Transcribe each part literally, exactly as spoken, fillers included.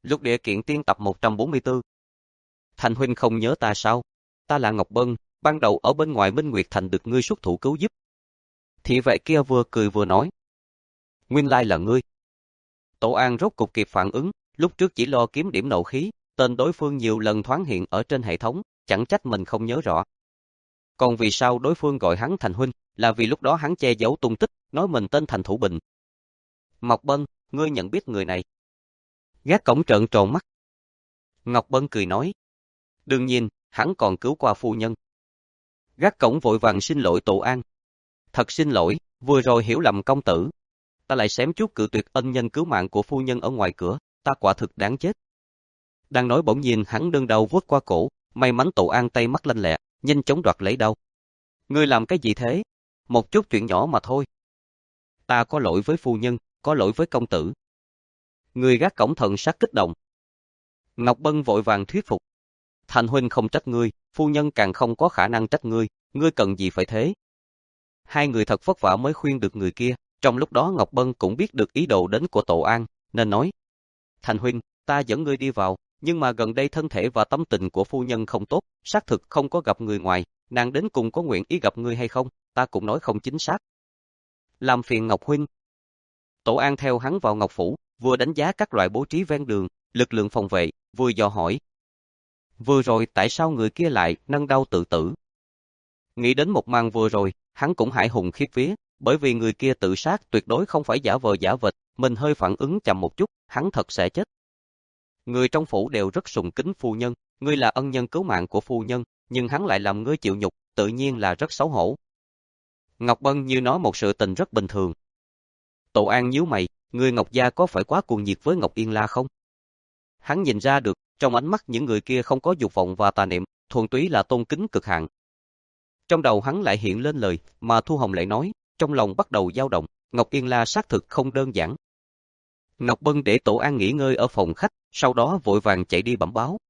Lục Địa Kiện Tiên tập một trăm bốn mươi tư. Thành huynh không nhớ ta sao? Ta là Ngọc Bân, ban đầu ở bên ngoài Minh Nguyệt Thành được ngươi xuất thủ cứu giúp. Thị vệ kia vừa cười vừa nói. Nguyên lai là ngươi. Tổ An rốt cục kịp phản ứng, lúc trước chỉ lo kiếm điểm nộ khí, tên đối phương nhiều lần thoáng hiện ở trên hệ thống, chẳng trách mình không nhớ rõ. Còn vì sao đối phương gọi hắn Thành huynh, là vì lúc đó hắn che giấu tung tích, nói mình tên Thành Thủ Bình. Ngọc Bân, ngươi nhận biết người này? Gác cổng trợn tròn mắt. Ngọc Bân cười nói. Đương nhiên, hắn còn cứu qua phu nhân. Gác cổng vội vàng xin lỗi Tổ An. Thật xin lỗi, vừa rồi hiểu lầm công tử. Ta lại xém chút cự tuyệt ân nhân cứu mạng của phu nhân ở ngoài cửa, ta quả thực đáng chết. Đang nói bỗng nhiên hắn đơn đầu vuốt qua cổ, may mắn Tổ An tay mắt lanh lẹ, nhanh chóng đoạt lấy đau. Ngươi làm cái gì thế? Một chút chuyện nhỏ mà thôi. Ta có lỗi với phu nhân, có lỗi với công tử. Người gác cổng thần sắc kích động. Ngọc Bân vội vàng thuyết phục. Thành huynh không trách ngươi, phu nhân càng không có khả năng trách ngươi, ngươi cần gì phải thế? Hai người thật vất vả mới khuyên được người kia, trong lúc đó Ngọc Bân cũng biết được ý đồ đến của Tổ An, nên nói. Thành huynh, ta dẫn ngươi đi vào, nhưng mà gần đây thân thể và tâm tình của phu nhân không tốt, xác thực không có gặp người ngoài, nàng đến cùng có nguyện ý gặp ngươi hay không, ta cũng nói không chính xác. Làm phiền Ngọc huynh. Tổ An theo hắn vào Ngọc Phủ, vừa đánh giá các loại bố trí ven đường, lực lượng phòng vệ, vừa dò hỏi. Vừa rồi tại sao người kia lại nâng đao tự tử? Nghĩ đến một màn vừa rồi, hắn cũng hãi hùng khiếp vía, bởi vì người kia tự sát tuyệt đối không phải giả vờ giả vịt, mình hơi phản ứng chậm một chút, hắn thật sẽ chết. Người trong phủ đều rất sùng kính phu nhân, ngươi là ân nhân cứu mạng của phu nhân, nhưng hắn lại làm ngươi chịu nhục, tự nhiên là rất xấu hổ. Ngọc Bân như nói một sự tình rất bình thường. Tổ An nhíu mày, người Ngọc gia có phải quá cuồng nhiệt với Ngọc Yên La không? Hắn nhìn ra được, trong ánh mắt những người kia không có dục vọng và tà niệm, thuần túy là tôn kính cực hạn. Trong đầu hắn lại hiện lên lời mà Thu Hồng lại nói, trong lòng bắt đầu dao động, Ngọc Yên La xác thực không đơn giản. Ngọc Bân để Tổ An nghỉ ngơi ở phòng khách, sau đó vội vàng chạy đi bẩm báo.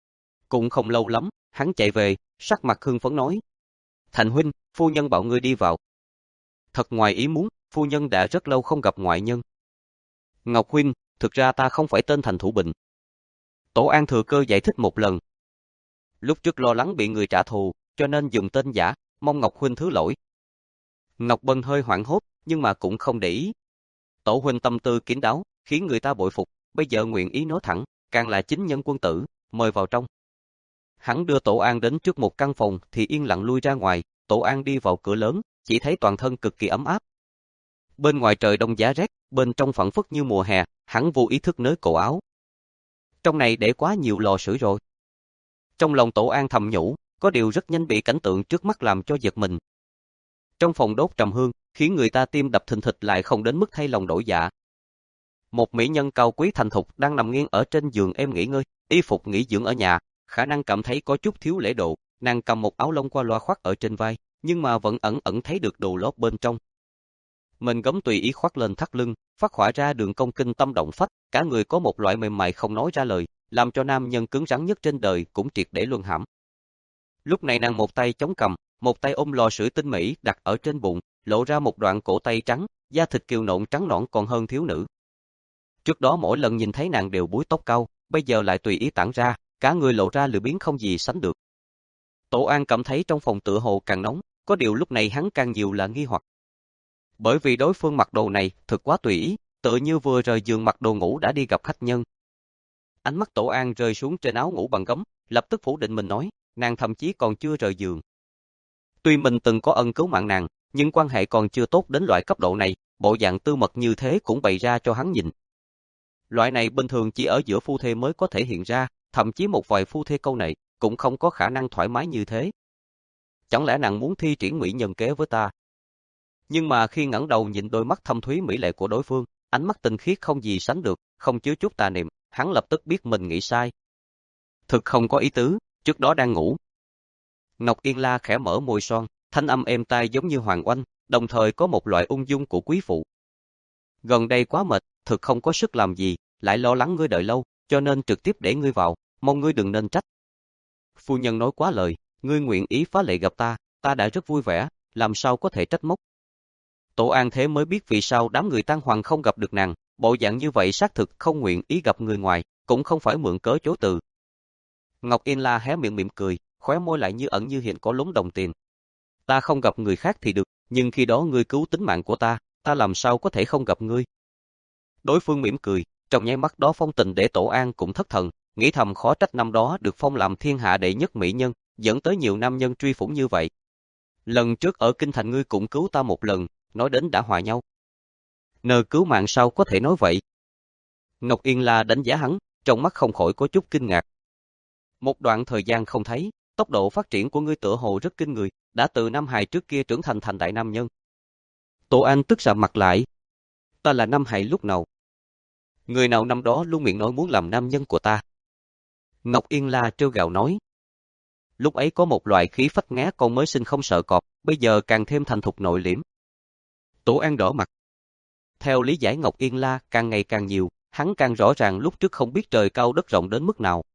Cũng không lâu lắm, hắn chạy về, sắc mặt hưng phấn nói. Thành huynh, phu nhân bảo ngươi đi vào. Thật ngoài ý muốn, phu nhân đã rất lâu không gặp ngoại nhân. Ngọc huynh, thực ra ta không phải tên Thành Thủ Bình. Tổ An thừa cơ giải thích một lần. Lúc trước lo lắng bị người trả thù, cho nên dùng tên giả, mong Ngọc huynh thứ lỗi. Ngọc Bân hơi hoảng hốt, nhưng mà cũng không để ý. Tổ huynh tâm tư kín đáo, khiến người ta bội phục, bây giờ nguyện ý nói thẳng, càng là chính nhân quân tử, mời vào trong. Hắn đưa Tổ An đến trước một căn phòng thì yên lặng lui ra ngoài, Tổ An đi vào cửa lớn, chỉ thấy toàn thân cực kỳ ấm áp. Bên ngoài trời đông giá rét, bên trong phảng phất như mùa hè, hắn vô ý thức nới cổ áo. Trong này để quá nhiều lò sưởi rồi. Trong lòng Tổ An thầm nhủ, có điều rất nhanh bị cảnh tượng trước mắt làm cho giật mình. Trong phòng đốt trầm hương, khiến người ta tim đập thình thịch lại không đến mức thay lòng đổi dạ. Một mỹ nhân cao quý thành thục đang nằm nghiêng ở trên giường em nghỉ ngơi, y phục nghỉ dưỡng ở nhà, khả năng cảm thấy có chút thiếu lễ độ, nàng cầm một áo lông qua loa khoác ở trên vai, nhưng mà vẫn ẩn ẩn thấy được đồ lót bên trong. Mình gấm tùy ý khoác lên thắt lưng, phát họa ra đường cong kinh tâm động phách, cả người có một loại mềm mại không nói ra lời, làm cho nam nhân cứng rắn nhất trên đời cũng triệt để luân hãm. Lúc này nàng một tay chống cằm, một tay ôm lò sưởi tinh mỹ đặt ở trên bụng, lộ ra một đoạn cổ tay trắng, da thịt kiều nộn trắng nõn còn hơn thiếu nữ. Trước đó mỗi lần nhìn thấy nàng đều búi tóc cau, bây giờ lại tùy ý tản ra, cả người lộ ra lười biếng không gì sánh được. Tổ An cảm thấy trong phòng tựa hồ càng nóng, có điều lúc này hắn càng nhiều là nghi hoặc. Bởi vì đối phương mặc đồ này thực quá tùy ý, tựa như vừa rời giường mặc đồ ngủ đã đi gặp khách nhân. Ánh mắt Tổ An rơi xuống trên áo ngủ bằng gấm, lập tức phủ định mình nói, nàng thậm chí còn chưa rời giường. Tuy mình từng có ân cứu mạng nàng, nhưng quan hệ còn chưa tốt đến loại cấp độ này, bộ dạng tư mật như thế cũng bày ra cho hắn nhìn. Loại này bình thường chỉ ở giữa phu thê mới có thể hiện ra, thậm chí một vài phu thê câu nệ cũng không có khả năng thoải mái như thế. Chẳng lẽ nàng muốn thi triển mỹ nhân kế với ta? Nhưng mà khi ngẩng đầu nhìn đôi mắt thâm thúy mỹ lệ của đối phương, ánh mắt tinh khiết không gì sánh được, không chứa chút tà niệm, hắn lập tức biết mình nghĩ sai. Thực không có ý tứ, trước đó đang ngủ. Ngọc Yên La khẽ mở môi son, thanh âm êm tai giống như hoàng oanh, đồng thời có một loại ung dung của quý phụ. Gần đây quá mệt, thực không có sức làm gì, lại lo lắng ngươi đợi lâu, cho nên trực tiếp để ngươi vào, mong ngươi đừng nên trách. Phu nhân nói quá lời, ngươi nguyện ý phá lệ gặp ta, ta đã rất vui vẻ, làm sao có thể trách móc. Tổ An thế mới biết vì sao đám người Tang Hoàng không gặp được nàng, bộ dạng như vậy xác thực không nguyện ý gặp người ngoài, cũng không phải mượn cớ chối từ. Ngọc Yên La hé miệng mỉm cười, khóe môi lại như ẩn như hiện có lúng đồng tiền. Ta không gặp người khác thì được, nhưng khi đó ngươi cứu tính mạng của ta, ta làm sao có thể không gặp ngươi. Đối phương mỉm cười, trong nháy mắt đó phong tình để Tổ An cũng thất thần, nghĩ thầm khó trách năm đó được phong làm thiên hạ đệ nhất mỹ nhân, dẫn tới nhiều nam nhân truy phủng như vậy. Lần trước ở Kinh Thành ngươi cũng cứu ta một lần, nói đến đã hòa nhau. Nờ cứu mạng sao có thể nói vậy? Ngọc Yên La đánh giá hắn, trong mắt không khỏi có chút kinh ngạc. Một đoạn thời gian không thấy, tốc độ phát triển của ngươi tựa hồ rất kinh người, đã từ Nam Hài trước kia trưởng thành thành đại nam nhân. Tổ An tức sạm mặt lại. Ta là Nam Hài lúc nào? Người nào năm đó luôn miệng nói muốn làm nam nhân của ta? Ngọc Yên La trêu gạo nói. Lúc ấy có một loại khí phách ngá con mới sinh không sợ cọp, bây giờ càng thêm thành thục nội liễm. Tổ An đỏ mặt. Theo lý giải Ngọc Yên La càng ngày càng nhiều, hắn càng rõ ràng lúc trước không biết trời cao đất rộng đến mức nào.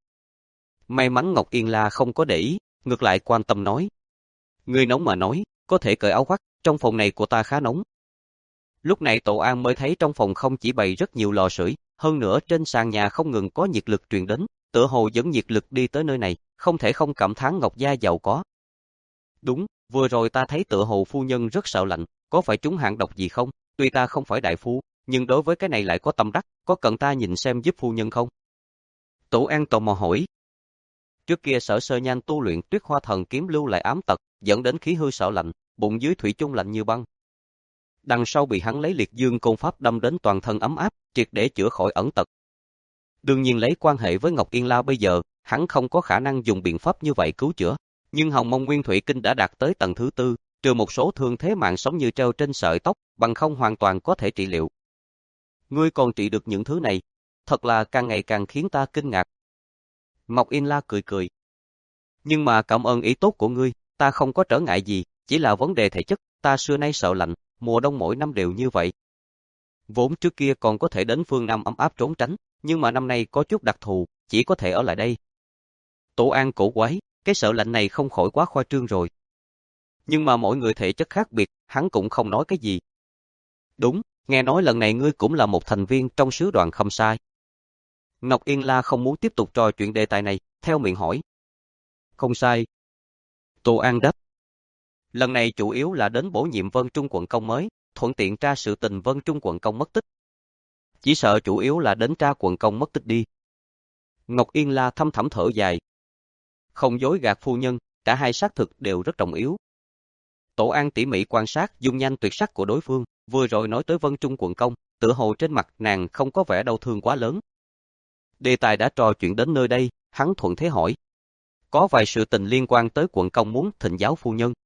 May mắn Ngọc Yên La không có để ý, ngược lại quan tâm nói. Ngươi nóng mà nói, có thể cởi áo khoác, trong phòng này của ta khá nóng. Lúc này Tổ An mới thấy trong phòng không chỉ bày rất nhiều lò sưởi, hơn nữa trên sàn nhà không ngừng có nhiệt lực truyền đến, tựa hồ dẫn nhiệt lực đi tới nơi này, không thể không cảm thán Ngọc gia giàu có. Đúng, vừa rồi ta thấy tựa hồ phu nhân rất sợ lạnh, có phải trúng hạn độc gì không? Tuy ta không phải đại phu, nhưng đối với cái này lại có tâm đắc, có cần ta nhìn xem giúp phu nhân không? Tổ An tò mò hỏi. Trước kia Sở Sơ Nhan tu luyện Tuyết Hoa Thần Kiếm lưu lại ám tật, dẫn đến khí hư sợ lạnh, bụng dưới thủy chung lạnh như băng. Đằng sau bị hắn lấy liệt dương côn pháp đâm đến toàn thân ấm áp, triệt để chữa khỏi ẩn tật. Đương nhiên lấy quan hệ với Ngọc Yên La bây giờ, hắn không có khả năng dùng biện pháp như vậy cứu chữa, nhưng Hồng Mông Nguyên Thủy Kinh đã đạt tới tầng thứ tư, trừ một số thương thế mạng sống như treo trên sợi tóc, bằng không hoàn toàn có thể trị liệu. Ngươi còn trị được những thứ này, thật là càng ngày càng khiến ta kinh ngạc. Ngọc Yên La cười cười. Nhưng mà cảm ơn ý tốt của ngươi, ta không có trở ngại gì, chỉ là vấn đề thể chất, ta xưa nay sợ lạnh, mùa đông mỗi năm đều như vậy. Vốn trước kia còn có thể đến phương Nam ấm áp trốn tránh, nhưng mà năm nay có chút đặc thù, chỉ có thể ở lại đây. Tổ An cổ quái, cái sợ lạnh này không khỏi quá khoa trương rồi. Nhưng mà mỗi người thể chất khác biệt, hắn cũng không nói cái gì. Đúng, nghe nói lần này ngươi cũng là một thành viên trong sứ đoàn không sai. Ngọc Yên La không muốn tiếp tục trò chuyện đề tài này, theo miệng hỏi. Không sai. Tổ An đáp. Lần này chủ yếu là đến bổ nhiệm Vân Trung quận công mới, thuận tiện tra sự tình Vân Trung quận công mất tích. Chỉ sợ chủ yếu là đến tra quận công mất tích đi. Ngọc Yên La thâm thẳm thở dài. Không dối gạt phu nhân, cả hai xác thực đều rất trọng yếu. Tổ An tỉ mỉ quan sát dung nhan tuyệt sắc của đối phương, vừa rồi nói tới Vân Trung quận công, tựa hồ trên mặt nàng không có vẻ đau thương quá lớn. Đề tài đã trò chuyện đến nơi đây, hắn thuận thế hỏi. Có vài sự tình liên quan tới quận công muốn thịnh giáo phu nhân.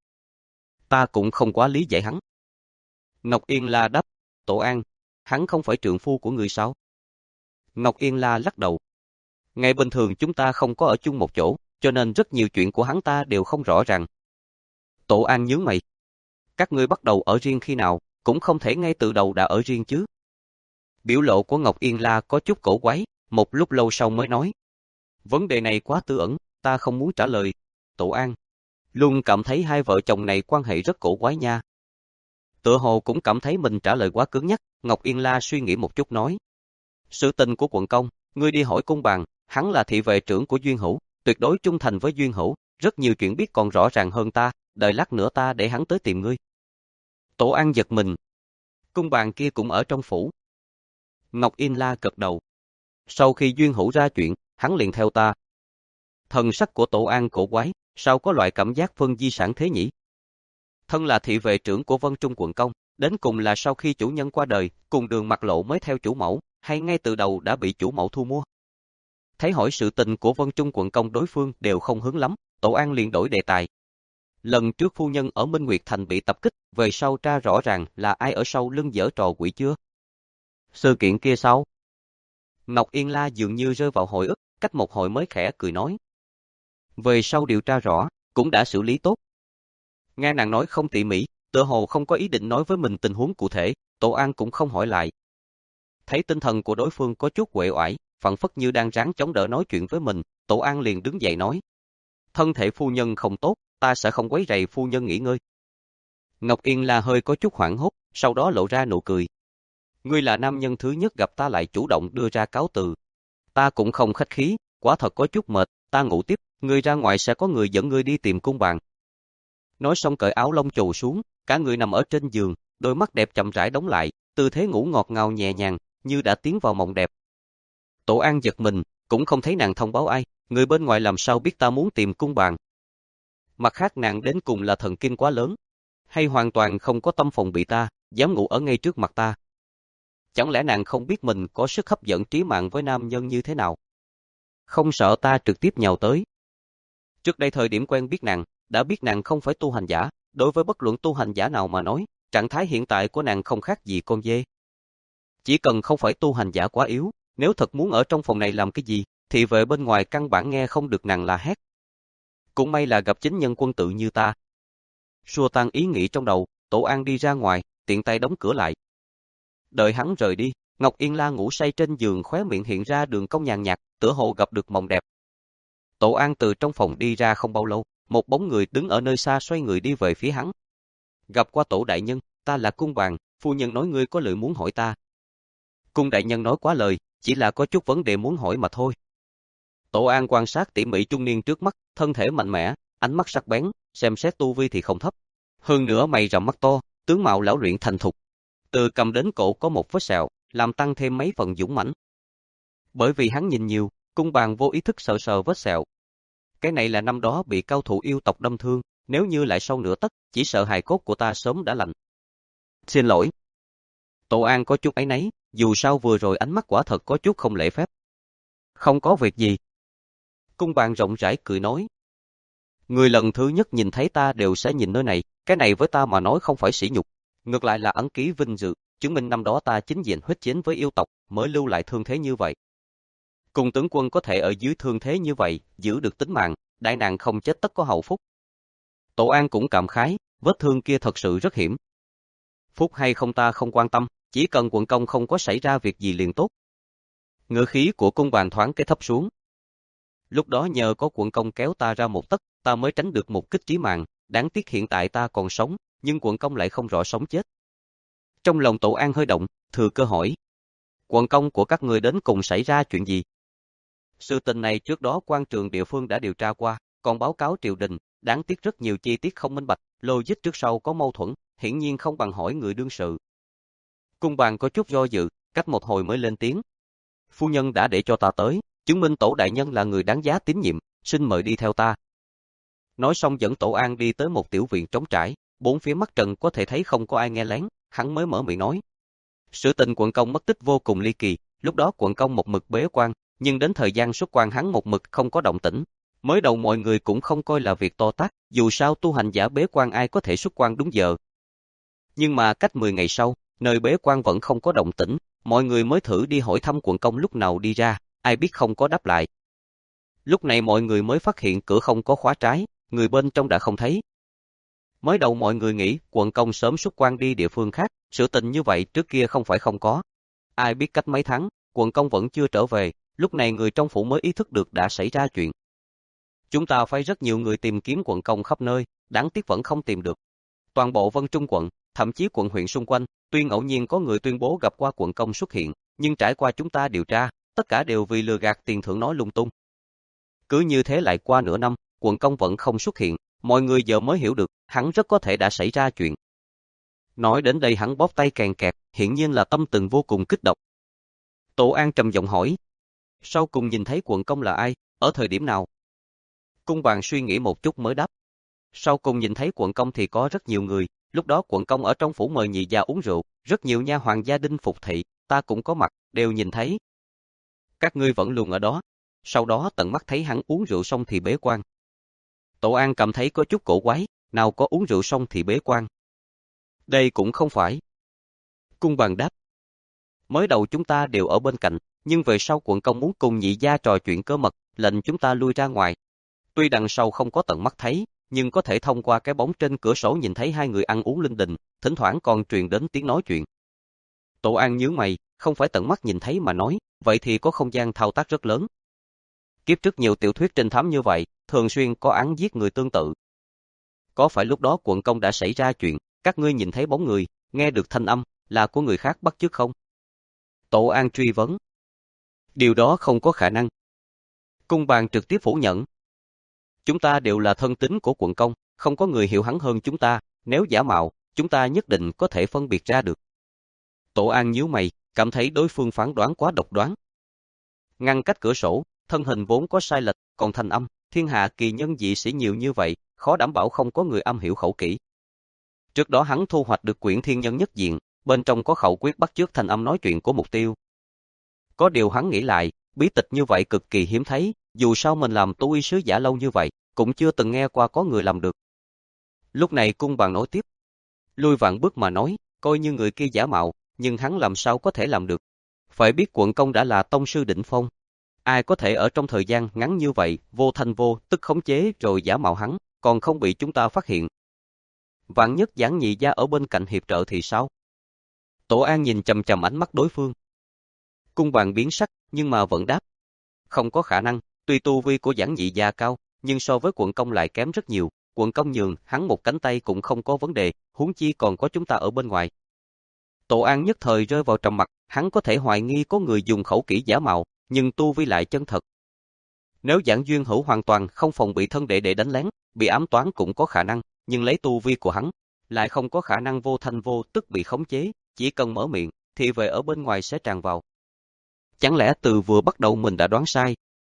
Ta cũng không quá lý giải hắn. Ngọc Yên La đáp, Tổ An, hắn không phải trượng phu của người sao? Ngọc Yên La lắc đầu. Ngày bình thường chúng ta không có ở chung một chỗ, cho nên rất nhiều chuyện của hắn ta đều không rõ ràng. Tổ An nhướng mày. Các ngươi bắt đầu ở riêng khi nào, cũng không thể ngay từ đầu đã ở riêng chứ. Biểu lộ của Ngọc Yên La có chút cổ quái, một lúc lâu sau mới nói. Vấn đề này quá tư ẩn, ta không muốn trả lời. Tổ An luôn cảm thấy hai vợ chồng này quan hệ rất cổ quái nha. Tựa hồ cũng cảm thấy mình trả lời quá cứng nhắc, Ngọc Yên La suy nghĩ một chút nói. Sự tình của quận công, ngươi đi hỏi cung bàn, hắn là thị vệ trưởng của Duyên Hữu, tuyệt đối trung thành với Duyên Hữu, rất nhiều chuyện biết còn rõ ràng hơn ta, đợi lát nữa ta để hắn tới tìm ngươi. Tổ An giật mình. Cung bàn kia cũng ở trong phủ. Ngọc Yên La gật đầu. Sau khi Duyên Hữu ra chuyện, hắn liền theo ta. Thần sắc của Tổ An cổ quái, sao có loại cảm giác phân di sản thế nhỉ? Thân là thị vệ trưởng của Vân Trung quận công, đến cùng là sau khi chủ nhân qua đời, cùng đường mặt lộ mới theo chủ mẫu, hay ngay từ đầu đã bị chủ mẫu thu mua? Thấy hỏi sự tình của Vân Trung quận công đối phương đều không hứng lắm, Tổ An liền đổi đề tài. Lần trước phu nhân ở Minh Nguyệt Thành bị tập kích, về sau tra rõ ràng là ai ở sau lưng giở trò quỷ chưa? Sự kiện kia sao? Ngọc Yên La dường như rơi vào hồi ức, cách một hồi mới khẽ cười nói. Về sau điều tra rõ, cũng đã xử lý tốt. Nghe nàng nói không tỉ mỉ, tựa hồ không có ý định nói với mình tình huống cụ thể, Tổ An cũng không hỏi lại. Thấy tinh thần của đối phương có chút uể oải, phảng phất như đang ráng chống đỡ nói chuyện với mình, Tổ An liền đứng dậy nói. Thân thể phu nhân không tốt, ta sẽ không quấy rầy phu nhân nghỉ ngơi. Ngọc Yên La hơi có chút hoảng hốt, sau đó lộ ra nụ cười. Ngươi là nam nhân thứ nhất gặp ta lại chủ động đưa ra cáo từ. Ta cũng không khách khí, quả thật có chút mệt, ta ngủ tiếp, ngươi ra ngoài sẽ có người dẫn ngươi đi tìm cung bàn. Nói xong cởi áo lông trù xuống, cả người nằm ở trên giường, đôi mắt đẹp chậm rãi đóng lại, tư thế ngủ ngọt ngào nhẹ nhàng, như đã tiến vào mộng đẹp. Tổ An giật mình, cũng không thấy nàng thông báo ai, người bên ngoài làm sao biết ta muốn tìm cung bàn. Mặt khác nàng đến cùng là thần kinh quá lớn, hay hoàn toàn không có tâm phòng bị ta, dám ngủ ở ngay trước mặt ta. Chẳng lẽ nàng không biết mình có sức hấp dẫn trí mạng với nam nhân như thế nào? Không sợ ta trực tiếp nhào tới. Trước đây thời điểm quen biết nàng, đã biết nàng không phải tu hành giả, đối với bất luận tu hành giả nào mà nói, trạng thái hiện tại của nàng không khác gì con dê. Chỉ cần không phải tu hành giả quá yếu, nếu thật muốn ở trong phòng này làm cái gì, thì về bên ngoài căn bản nghe không được nàng la hét. Cũng may là gặp chính nhân quân tử như ta. Xua tan ý nghĩ trong đầu, Tổ An đi ra ngoài, tiện tay đóng cửa lại. Đợi hắn rời đi, Ngọc Yên La ngủ say trên giường, khóe miệng hiện ra đường cong nhàn nhạt, tựa hồ gặp được mộng đẹp. Tổ An từ trong phòng đi ra không bao lâu, một bóng người đứng ở nơi xa xoay người đi về phía hắn. Gặp qua Tổ đại nhân, ta là Cung Bàn, phu nhân nói ngươi có lời muốn hỏi ta. Cung đại nhân nói quá lời, chỉ là có chút vấn đề muốn hỏi mà thôi. Tổ An quan sát tỉ mỉ trung niên trước mắt, thân thể mạnh mẽ, ánh mắt sắc bén, xem xét tu vi thì không thấp. Hơn nữa mày rậm mắt to, tướng mạo lão luyện thành thục. Từ cầm đến cổ có một vết sẹo, làm tăng thêm mấy phần dũng mãnh. Bởi vì hắn nhìn nhiều, Cung Bàn vô ý thức sờ sờ vết sẹo. Cái này là năm đó bị cao thủ yêu tộc đâm thương, nếu như lại sâu nửa tấc, chỉ sợ hài cốt của ta sớm đã lạnh. Xin lỗi. Tổ An có chút áy náy, dù sao vừa rồi ánh mắt quả thật có chút không lễ phép. Không có việc gì. Cung Bàn rộng rãi cười nói. Người lần thứ nhất nhìn thấy ta đều sẽ nhìn nơi này, cái này với ta mà nói không phải sỉ nhục, ngược lại là ẩn ký vinh dự, chứng minh năm đó ta chính diện huyết chiến với yêu tộc, mới lưu lại thương thế như vậy. Cùng tướng quân có thể ở dưới thương thế như vậy, giữ được tính mạng, đại nạn không chết tất có hậu phúc. Tổ An cũng cảm khái, vết thương kia thật sự rất hiểm. Phúc hay không ta không quan tâm, chỉ cần quận công không có xảy ra việc gì liền tốt. Ngữ khí của Cung Bàn thoáng cái thấp xuống. Lúc đó nhờ có quận công kéo ta ra một tấc, ta mới tránh được một kích chí mạng, đáng tiếc hiện tại ta còn sống, nhưng quận công lại không rõ sống chết. Trong lòng Tổ An hơi động, thừa cơ hỏi. Quận công của các người đến cùng xảy ra chuyện gì? Sự tình này trước đó quan trường địa phương đã điều tra qua, còn báo cáo triều đình, đáng tiếc rất nhiều chi tiết không minh bạch, logic trước sau có mâu thuẫn, hiển nhiên không bằng hỏi người đương sự. Cung Bàn có chút do dự, cách một hồi mới lên tiếng. Phu nhân đã để cho ta tới, chứng minh Tổ đại nhân là người đáng giá tín nhiệm, xin mời đi theo ta. Nói xong dẫn Tổ An đi tới một tiểu viện trống trải, bốn phía mắt trần có thể thấy không có ai nghe lén, hắn mới mở miệng nói. Sự tình quận công mất tích vô cùng ly kỳ, lúc đó quận công một mực bế quan, nhưng đến thời gian xuất quan hắn một mực không có động tĩnh. Mới đầu mọi người cũng không coi là việc to tát, dù sao tu hành giả bế quan ai có thể xuất quan đúng giờ. Nhưng mà cách mười ngày sau, nơi bế quan vẫn không có động tĩnh, mọi người mới thử đi hỏi thăm quận công lúc nào đi ra, ai biết không có đáp lại. Lúc này mọi người mới phát hiện cửa không có khóa trái, người bên trong đã không thấy. Mới đầu mọi người nghĩ quận công sớm xuất quan đi địa phương khác, sự tình như vậy trước kia không phải không có. Ai biết cách mấy tháng, quận công vẫn chưa trở về, lúc này người trong phủ mới ý thức được đã xảy ra chuyện. Chúng ta phải rất nhiều người tìm kiếm quận công khắp nơi, đáng tiếc vẫn không tìm được. Toàn bộ Vân Trung quận, thậm chí quận huyện xung quanh, tuy ngẫu nhiên có người tuyên bố gặp qua quận công xuất hiện, nhưng trải qua chúng ta điều tra, tất cả đều vì lừa gạt tiền thưởng nói lung tung. Cứ như thế lại qua nửa năm, quận công vẫn không xuất hiện, mọi người giờ mới hiểu được, hắn rất có thể đã xảy ra chuyện. Nói đến đây hắn bóp tay kèn kẹt, hiển nhiên là tâm tình vô cùng kích động. Tổ An trầm giọng hỏi, sau cùng nhìn thấy quận công là ai, ở thời điểm nào? Cung Bàn suy nghĩ một chút mới đáp. Sau cùng nhìn thấy quận công thì có rất nhiều người, lúc đó quận công ở trong phủ mời nhị gia uống rượu, rất nhiều nha hoàn gia đình phục thị, ta cũng có mặt, đều nhìn thấy. Các ngươi vẫn luôn ở đó, sau đó tận mắt thấy hắn uống rượu xong thì bế quan. Tổ An cảm thấy có chút cổ quái, nào có uống rượu xong thì bế quan. Đây cũng không phải. Cung Bàn đáp. Mới đầu chúng ta đều ở bên cạnh, nhưng về sau quận công muốn cùng nhị gia trò chuyện cơ mật, lệnh chúng ta lui ra ngoài. Tuy đằng sau không có tận mắt thấy, nhưng có thể thông qua cái bóng trên cửa sổ nhìn thấy hai người ăn uống linh đình, thỉnh thoảng còn truyền đến tiếng nói chuyện. Tổ An nhướng mày, không phải tận mắt nhìn thấy mà nói, vậy thì có không gian thao tác rất lớn. Kiếp trước nhiều tiểu thuyết trinh thám như vậy, thường xuyên có án giết người tương tự. Có phải lúc đó quận công đã xảy ra chuyện, các ngươi nhìn thấy bóng người, nghe được thanh âm, là của người khác bắt chước không? Tổ An truy vấn. Điều đó không có khả năng. Cung Bàng trực tiếp phủ nhận. Chúng ta đều là thân tín của quận công, không có người hiểu hắn hơn chúng ta, nếu giả mạo, chúng ta nhất định có thể phân biệt ra được. Tổ An nhíu mày, cảm thấy đối phương phán đoán quá độc đoán. Ngăn cách cửa sổ, thân hình vốn có sai lệch, còn thanh âm, thiên hạ kỳ nhân dị sĩ nhiều như vậy, khó đảm bảo không có người âm hiểu khẩu kỹ. Trước đó hắn thu hoạch được quyển thiên nhân nhất diện, bên trong có khẩu quyết bắt chước thanh âm nói chuyện của mục tiêu. Có điều hắn nghĩ lại, bí tịch như vậy cực kỳ hiếm thấy, dù sao mình làm tu y sứ giả lâu như vậy, cũng chưa từng nghe qua có người làm được. Lúc này Cung Bàng nói tiếp. Lui vạn bước mà nói, coi như người kia giả mạo, nhưng hắn làm sao có thể làm được. Phải biết quận công đã là tông sư đỉnh phong. Ai có thể ở trong thời gian ngắn như vậy, vô thanh vô tức khống chế rồi giả mạo hắn, còn không bị chúng ta phát hiện. Vạn nhất Giảng Nhị gia ở bên cạnh hiệp trợ thì sao? Tổ An nhìn chằm chằm ánh mắt đối phương. Cung Bàng biến sắc, nhưng mà vẫn đáp. Không có khả năng, tuy tu vi của Giảng Nhị gia cao, nhưng so với quận công lại kém rất nhiều. Quận công nhường, hắn một cánh tay cũng không có vấn đề, huống chi còn có chúng ta ở bên ngoài. Tổ An nhất thời rơi vào trầm mặc, hắn có thể hoài nghi có người dùng khẩu kỹ giả mạo, nhưng tu vi lại chân thật. Nếu Giảng Duyên Hữu hoàn toàn không phòng bị thân đệ đệ đánh lén, bị ám toán cũng có khả năng, nhưng lấy tu vi của hắn, lại không có khả năng vô thanh vô tức bị khống chế, chỉ cần mở miệng, thì về ở bên ngoài sẽ tràn vào. Chẳng lẽ từ vừa bắt đầu mình đã đoán sai?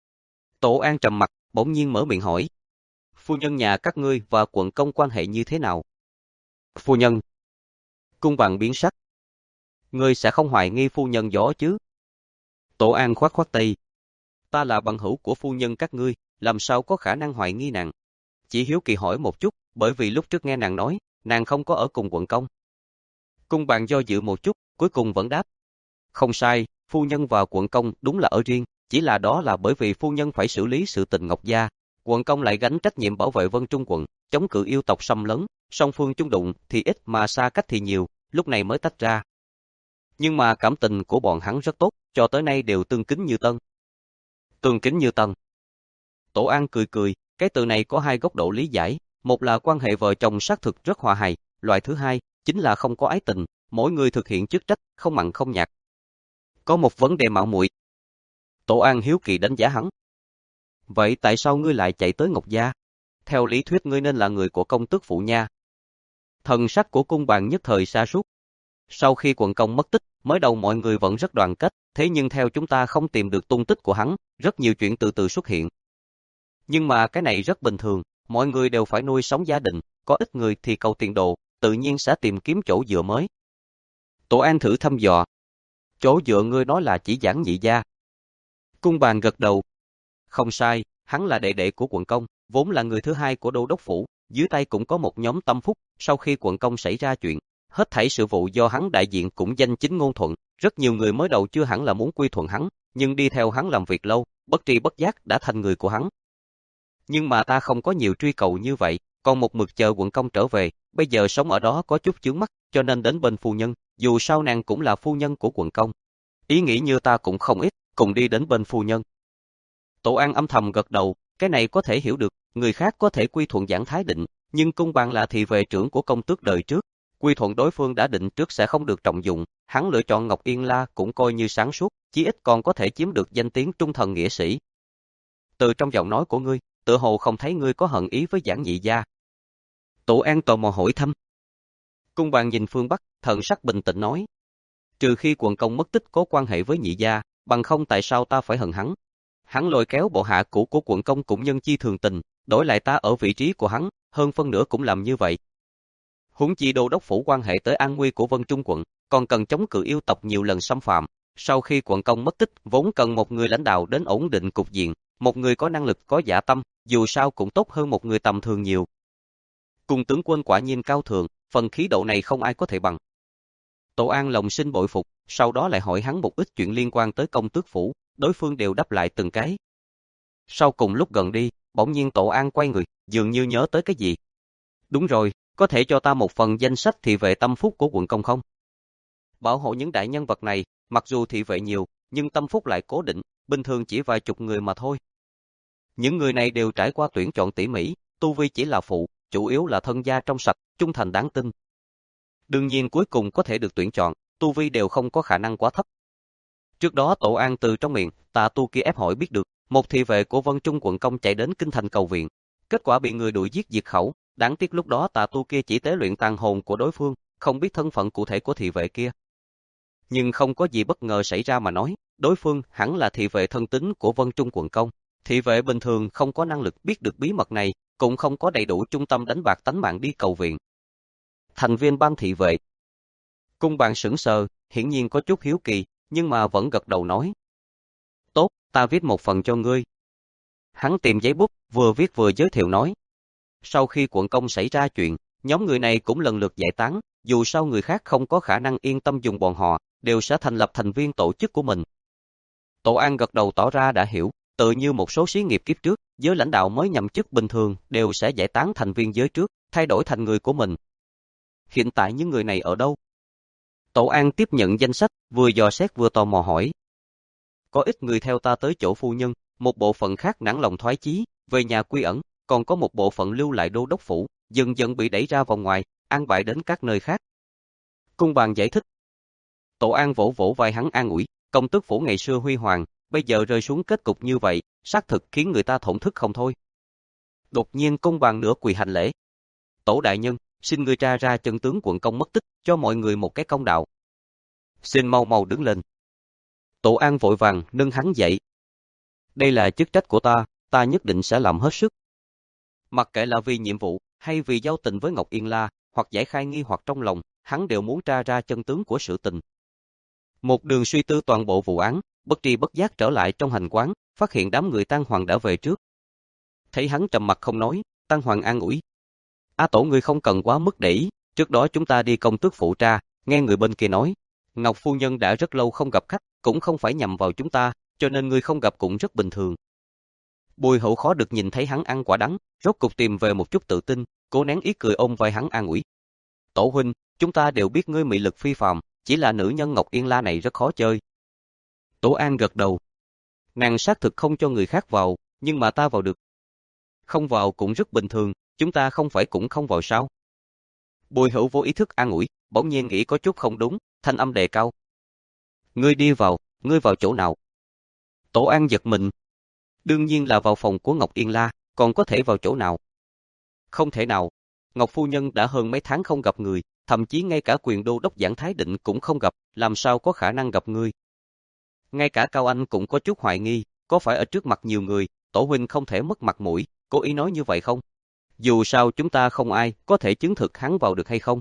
Tổ An trầm mặt, bỗng nhiên mở miệng hỏi. Phu nhân nhà các ngươi và quận công quan hệ như thế nào? Phu nhân. Cung Bàng biến sắc. Ngươi sẽ không hoài nghi phu nhân gió chứ? Tổ An khoát khoát tay. Ta là bằng hữu của phu nhân các ngươi, làm sao có khả năng hoài nghi nàng? Chỉ hiếu kỳ hỏi một chút, bởi vì lúc trước nghe nàng nói, nàng không có ở cùng quận công. Cung Bàng do dự một chút, cuối cùng vẫn đáp. Không sai, phu nhân và quận công đúng là ở riêng, chỉ là đó là bởi vì phu nhân phải xử lý sự tình Ngọc Gia, quận công lại gánh trách nhiệm bảo vệ Vân Trung quận, chống cự yêu tộc xâm lấn, song phương chung đụng thì ít mà xa cách thì nhiều, lúc này mới tách ra. Nhưng mà cảm tình của bọn hắn rất tốt, cho tới nay đều tương kính như tân. Tương kính như tân. Tổ An cười cười, cái từ này có hai góc độ lý giải, một là quan hệ vợ chồng xác thực rất hòa hài, loại thứ hai chính là không có ái tình, mỗi người thực hiện chức trách, không mặn không nhạt. Có một vấn đề mạo muội. Tổ An hiếu kỳ đánh giá hắn. Vậy tại sao ngươi lại chạy tới Ngọc Gia? Theo lý thuyết ngươi nên là người của công tước phụ nha. Thần sắc của Cung Bàng nhất thời sa sút. Sau khi quận công mất tích, mới đầu mọi người vẫn rất đoàn kết, thế nhưng theo chúng ta không tìm được tung tích của hắn, rất nhiều chuyện từ từ xuất hiện. Nhưng mà cái này rất bình thường, mọi người đều phải nuôi sống gia đình, có ít người thì cầu tiền đồ, tự nhiên sẽ tìm kiếm chỗ dựa mới. Tổ An thử thăm dò. Chỗ dựa ngươi nói là chỉ Giảng Nhị gia. Cung Bàng gật đầu. Không sai, hắn là đệ đệ của quận công, vốn là người thứ hai của đô đốc phủ, dưới tay cũng có một nhóm tâm phúc, sau khi quận công xảy ra chuyện, hết thảy sự vụ do hắn đại diện cũng danh chính ngôn thuận, rất nhiều người mới đầu chưa hẳn là muốn quy thuận hắn, nhưng đi theo hắn làm việc lâu, bất tri bất giác đã thành người của hắn. Nhưng mà ta không có nhiều truy cầu như vậy, còn một mực chờ quận công trở về, bây giờ sống ở đó có chút chướng mắt, cho nên đến bên phu nhân, dù sao nàng cũng là phu nhân của quận công. Ý nghĩ như ta cũng không ít, cùng đi đến bên phu nhân. Tổ An âm thầm gật đầu, cái này có thể hiểu được, người khác có thể quy thuận Giảng Thái Định, nhưng Cung Bàng là thị vệ trưởng của công tước đời trước, quy thuận đối phương đã định trước sẽ không được trọng dụng, hắn lựa chọn Ngọc Yên La cũng coi như sáng suốt, chí ít còn có thể chiếm được danh tiếng trung thần nghĩa sĩ. Từ trong giọng nói của ngươi, tự hồ không thấy ngươi có hận ý với Giảng Nhị gia. Tổ An tò mò hỏi thăm. Cung Bàng nhìn phương Bắc, thần sắc bình tĩnh nói. Trừ khi quận công mất tích có quan hệ với Nhị gia, bằng không tại sao ta phải hận hắn? Hắn lôi kéo bộ hạ cũ của quận công cũng nhân chi thường tình, đổi lại ta ở vị trí của hắn, hơn phân nửa cũng làm như vậy. Huống chi đô đốc phủ quan hệ tới an nguy của Vân Trung quận, còn cần chống cự yêu tộc nhiều lần xâm phạm. Sau khi quận công mất tích, vốn cần một người lãnh đạo đến ổn định cục diện, một người có năng lực có dạ tâm, dù sao cũng tốt hơn một người tầm thường nhiều. Cung tướng quân quả nhiên cao thượng, phần khí độ này không ai có thể bằng. Tổ An lòng sinh bội phục, sau đó lại hỏi hắn một ít chuyện liên quan tới công tước phủ, đối phương đều đáp lại từng cái. Sau cùng lúc gần đi, bỗng nhiên Tổ An quay người, dường như nhớ tới cái gì. Đúng rồi, có thể cho ta một phần danh sách thị vệ tâm phúc của quận công không? Bảo hộ những đại nhân vật này, mặc dù thị vệ nhiều, nhưng tâm phúc lại cố định, bình thường chỉ vài chục người mà thôi. Những người này đều trải qua tuyển chọn tỉ mỉ, tu vi chỉ là phụ, chủ yếu là thân gia trong sạch, trung thành đáng tin. Đương nhiên cuối cùng có thể được tuyển chọn, tu vi đều không có khả năng quá thấp. Trước đó Tổ An từ trong miệng Tạ Tu kia ép hỏi biết được, một thị vệ của Vân Trung quận công chạy đến kinh thành cầu viện, kết quả bị người đuổi giết diệt khẩu, đáng tiếc lúc đó Tạ Tu kia chỉ tế luyện tàn hồn của đối phương, không biết thân phận cụ thể của thị vệ kia. Nhưng không có gì bất ngờ xảy ra mà nói, đối phương hẳn là thị vệ thân tín của Vân Trung quận công. Thị vệ bình thường không có năng lực biết được bí mật này, cũng không có đầy đủ trung tâm đánh bạc tánh mạng đi cầu viện. Thành viên ban thị vệ. Cung Bằng sững sờ, hiển nhiên có chút hiếu kỳ, nhưng mà vẫn gật đầu nói. Tốt, ta viết một phần cho ngươi. Hắn tìm giấy bút, vừa viết vừa giới thiệu nói. Sau khi quận công xảy ra chuyện, nhóm người này cũng lần lượt giải tán, dù sao người khác không có khả năng yên tâm dùng bọn họ, đều sẽ thành lập thành viên tổ chức của mình. Tổ An gật đầu tỏ ra đã hiểu, tự như một số xí nghiệp kiếp trước, giới lãnh đạo mới nhậm chức bình thường đều sẽ giải tán thành viên giới trước, thay đổi thành người của mình. Hiện tại những người này ở đâu? Tổ An tiếp nhận danh sách, vừa dò xét vừa tò mò hỏi. Có ít người theo ta tới chỗ phu nhân, một bộ phận khác nản lòng thoái chí, về nhà quy ẩn, còn có một bộ phận lưu lại đô đốc phủ, dần dần bị đẩy ra vòng ngoài, an bài đến các nơi khác. Cung Bằng giải thích. Tổ An vỗ vỗ vai hắn an ủi, công tước phủ ngày xưa huy hoàng, bây giờ rơi xuống kết cục như vậy, xác thực khiến người ta thổn thức không thôi. Đột nhiên Cung Bằng nửa quỳ hành lễ. Tổ đại nhân, xin ngươi tra ra chân tướng quận công mất tích, cho mọi người một cái công đạo. Xin mau mau đứng lên. Tổ An vội vàng nâng hắn dậy. Đây là chức trách của ta, ta nhất định sẽ làm hết sức. Mặc kệ là vì nhiệm vụ, hay vì giao tình với Ngọc Yên La, hoặc giải khai nghi hoặc trong lòng, hắn đều muốn tra ra chân tướng của sự tình. Một đường suy tư toàn bộ vụ án, bất tri bất giác trở lại trong hành quán, phát hiện đám người Tăng Hoàng đã về trước. Thấy hắn trầm mặt không nói, Tăng Hoàng an ủi. A Tổ ngươi không cần quá mức để ý, trước đó chúng ta đi công tước phủ tra, nghe người bên kia nói, Ngọc phu nhân đã rất lâu không gặp khách, cũng không phải nhằm vào chúng ta, cho nên ngươi không gặp cũng rất bình thường. Bùi Hậu khó được nhìn thấy hắn ăn quả đắng, rốt cục tìm về một chút tự tin, cố nén ý cười ôm vai hắn an ủi. Tổ huynh, chúng ta đều biết ngươi mị lực phi phàm, chỉ là nữ nhân Ngọc Yên La này rất khó chơi. Tổ An gật đầu. Nàng xác thực không cho người khác vào, nhưng mà ta vào được. Không vào cũng rất bình thường, chúng ta không phải cũng không vào sao? Bùi Hậu vô ý thức an ủi, bỗng nhiên nghĩ có chút không đúng, thanh âm đề cao. Ngươi đi vào, ngươi vào chỗ nào? Tổ An giật mình. Đương nhiên là vào phòng của Ngọc Yên La, còn có thể vào chỗ nào? Không thể nào. Ngọc phu nhân đã hơn mấy tháng không gặp người, thậm chí ngay cả quyền đô đốc Giảng Thái Định cũng không gặp, làm sao có khả năng gặp ngươi? Ngay cả Cao Anh cũng có chút hoài nghi, có phải ở trước mặt nhiều người, Tổ huynh không thể mất mặt mũi, cố ý nói như vậy không? Dù sao chúng ta không ai có thể chứng thực hắn vào được hay không?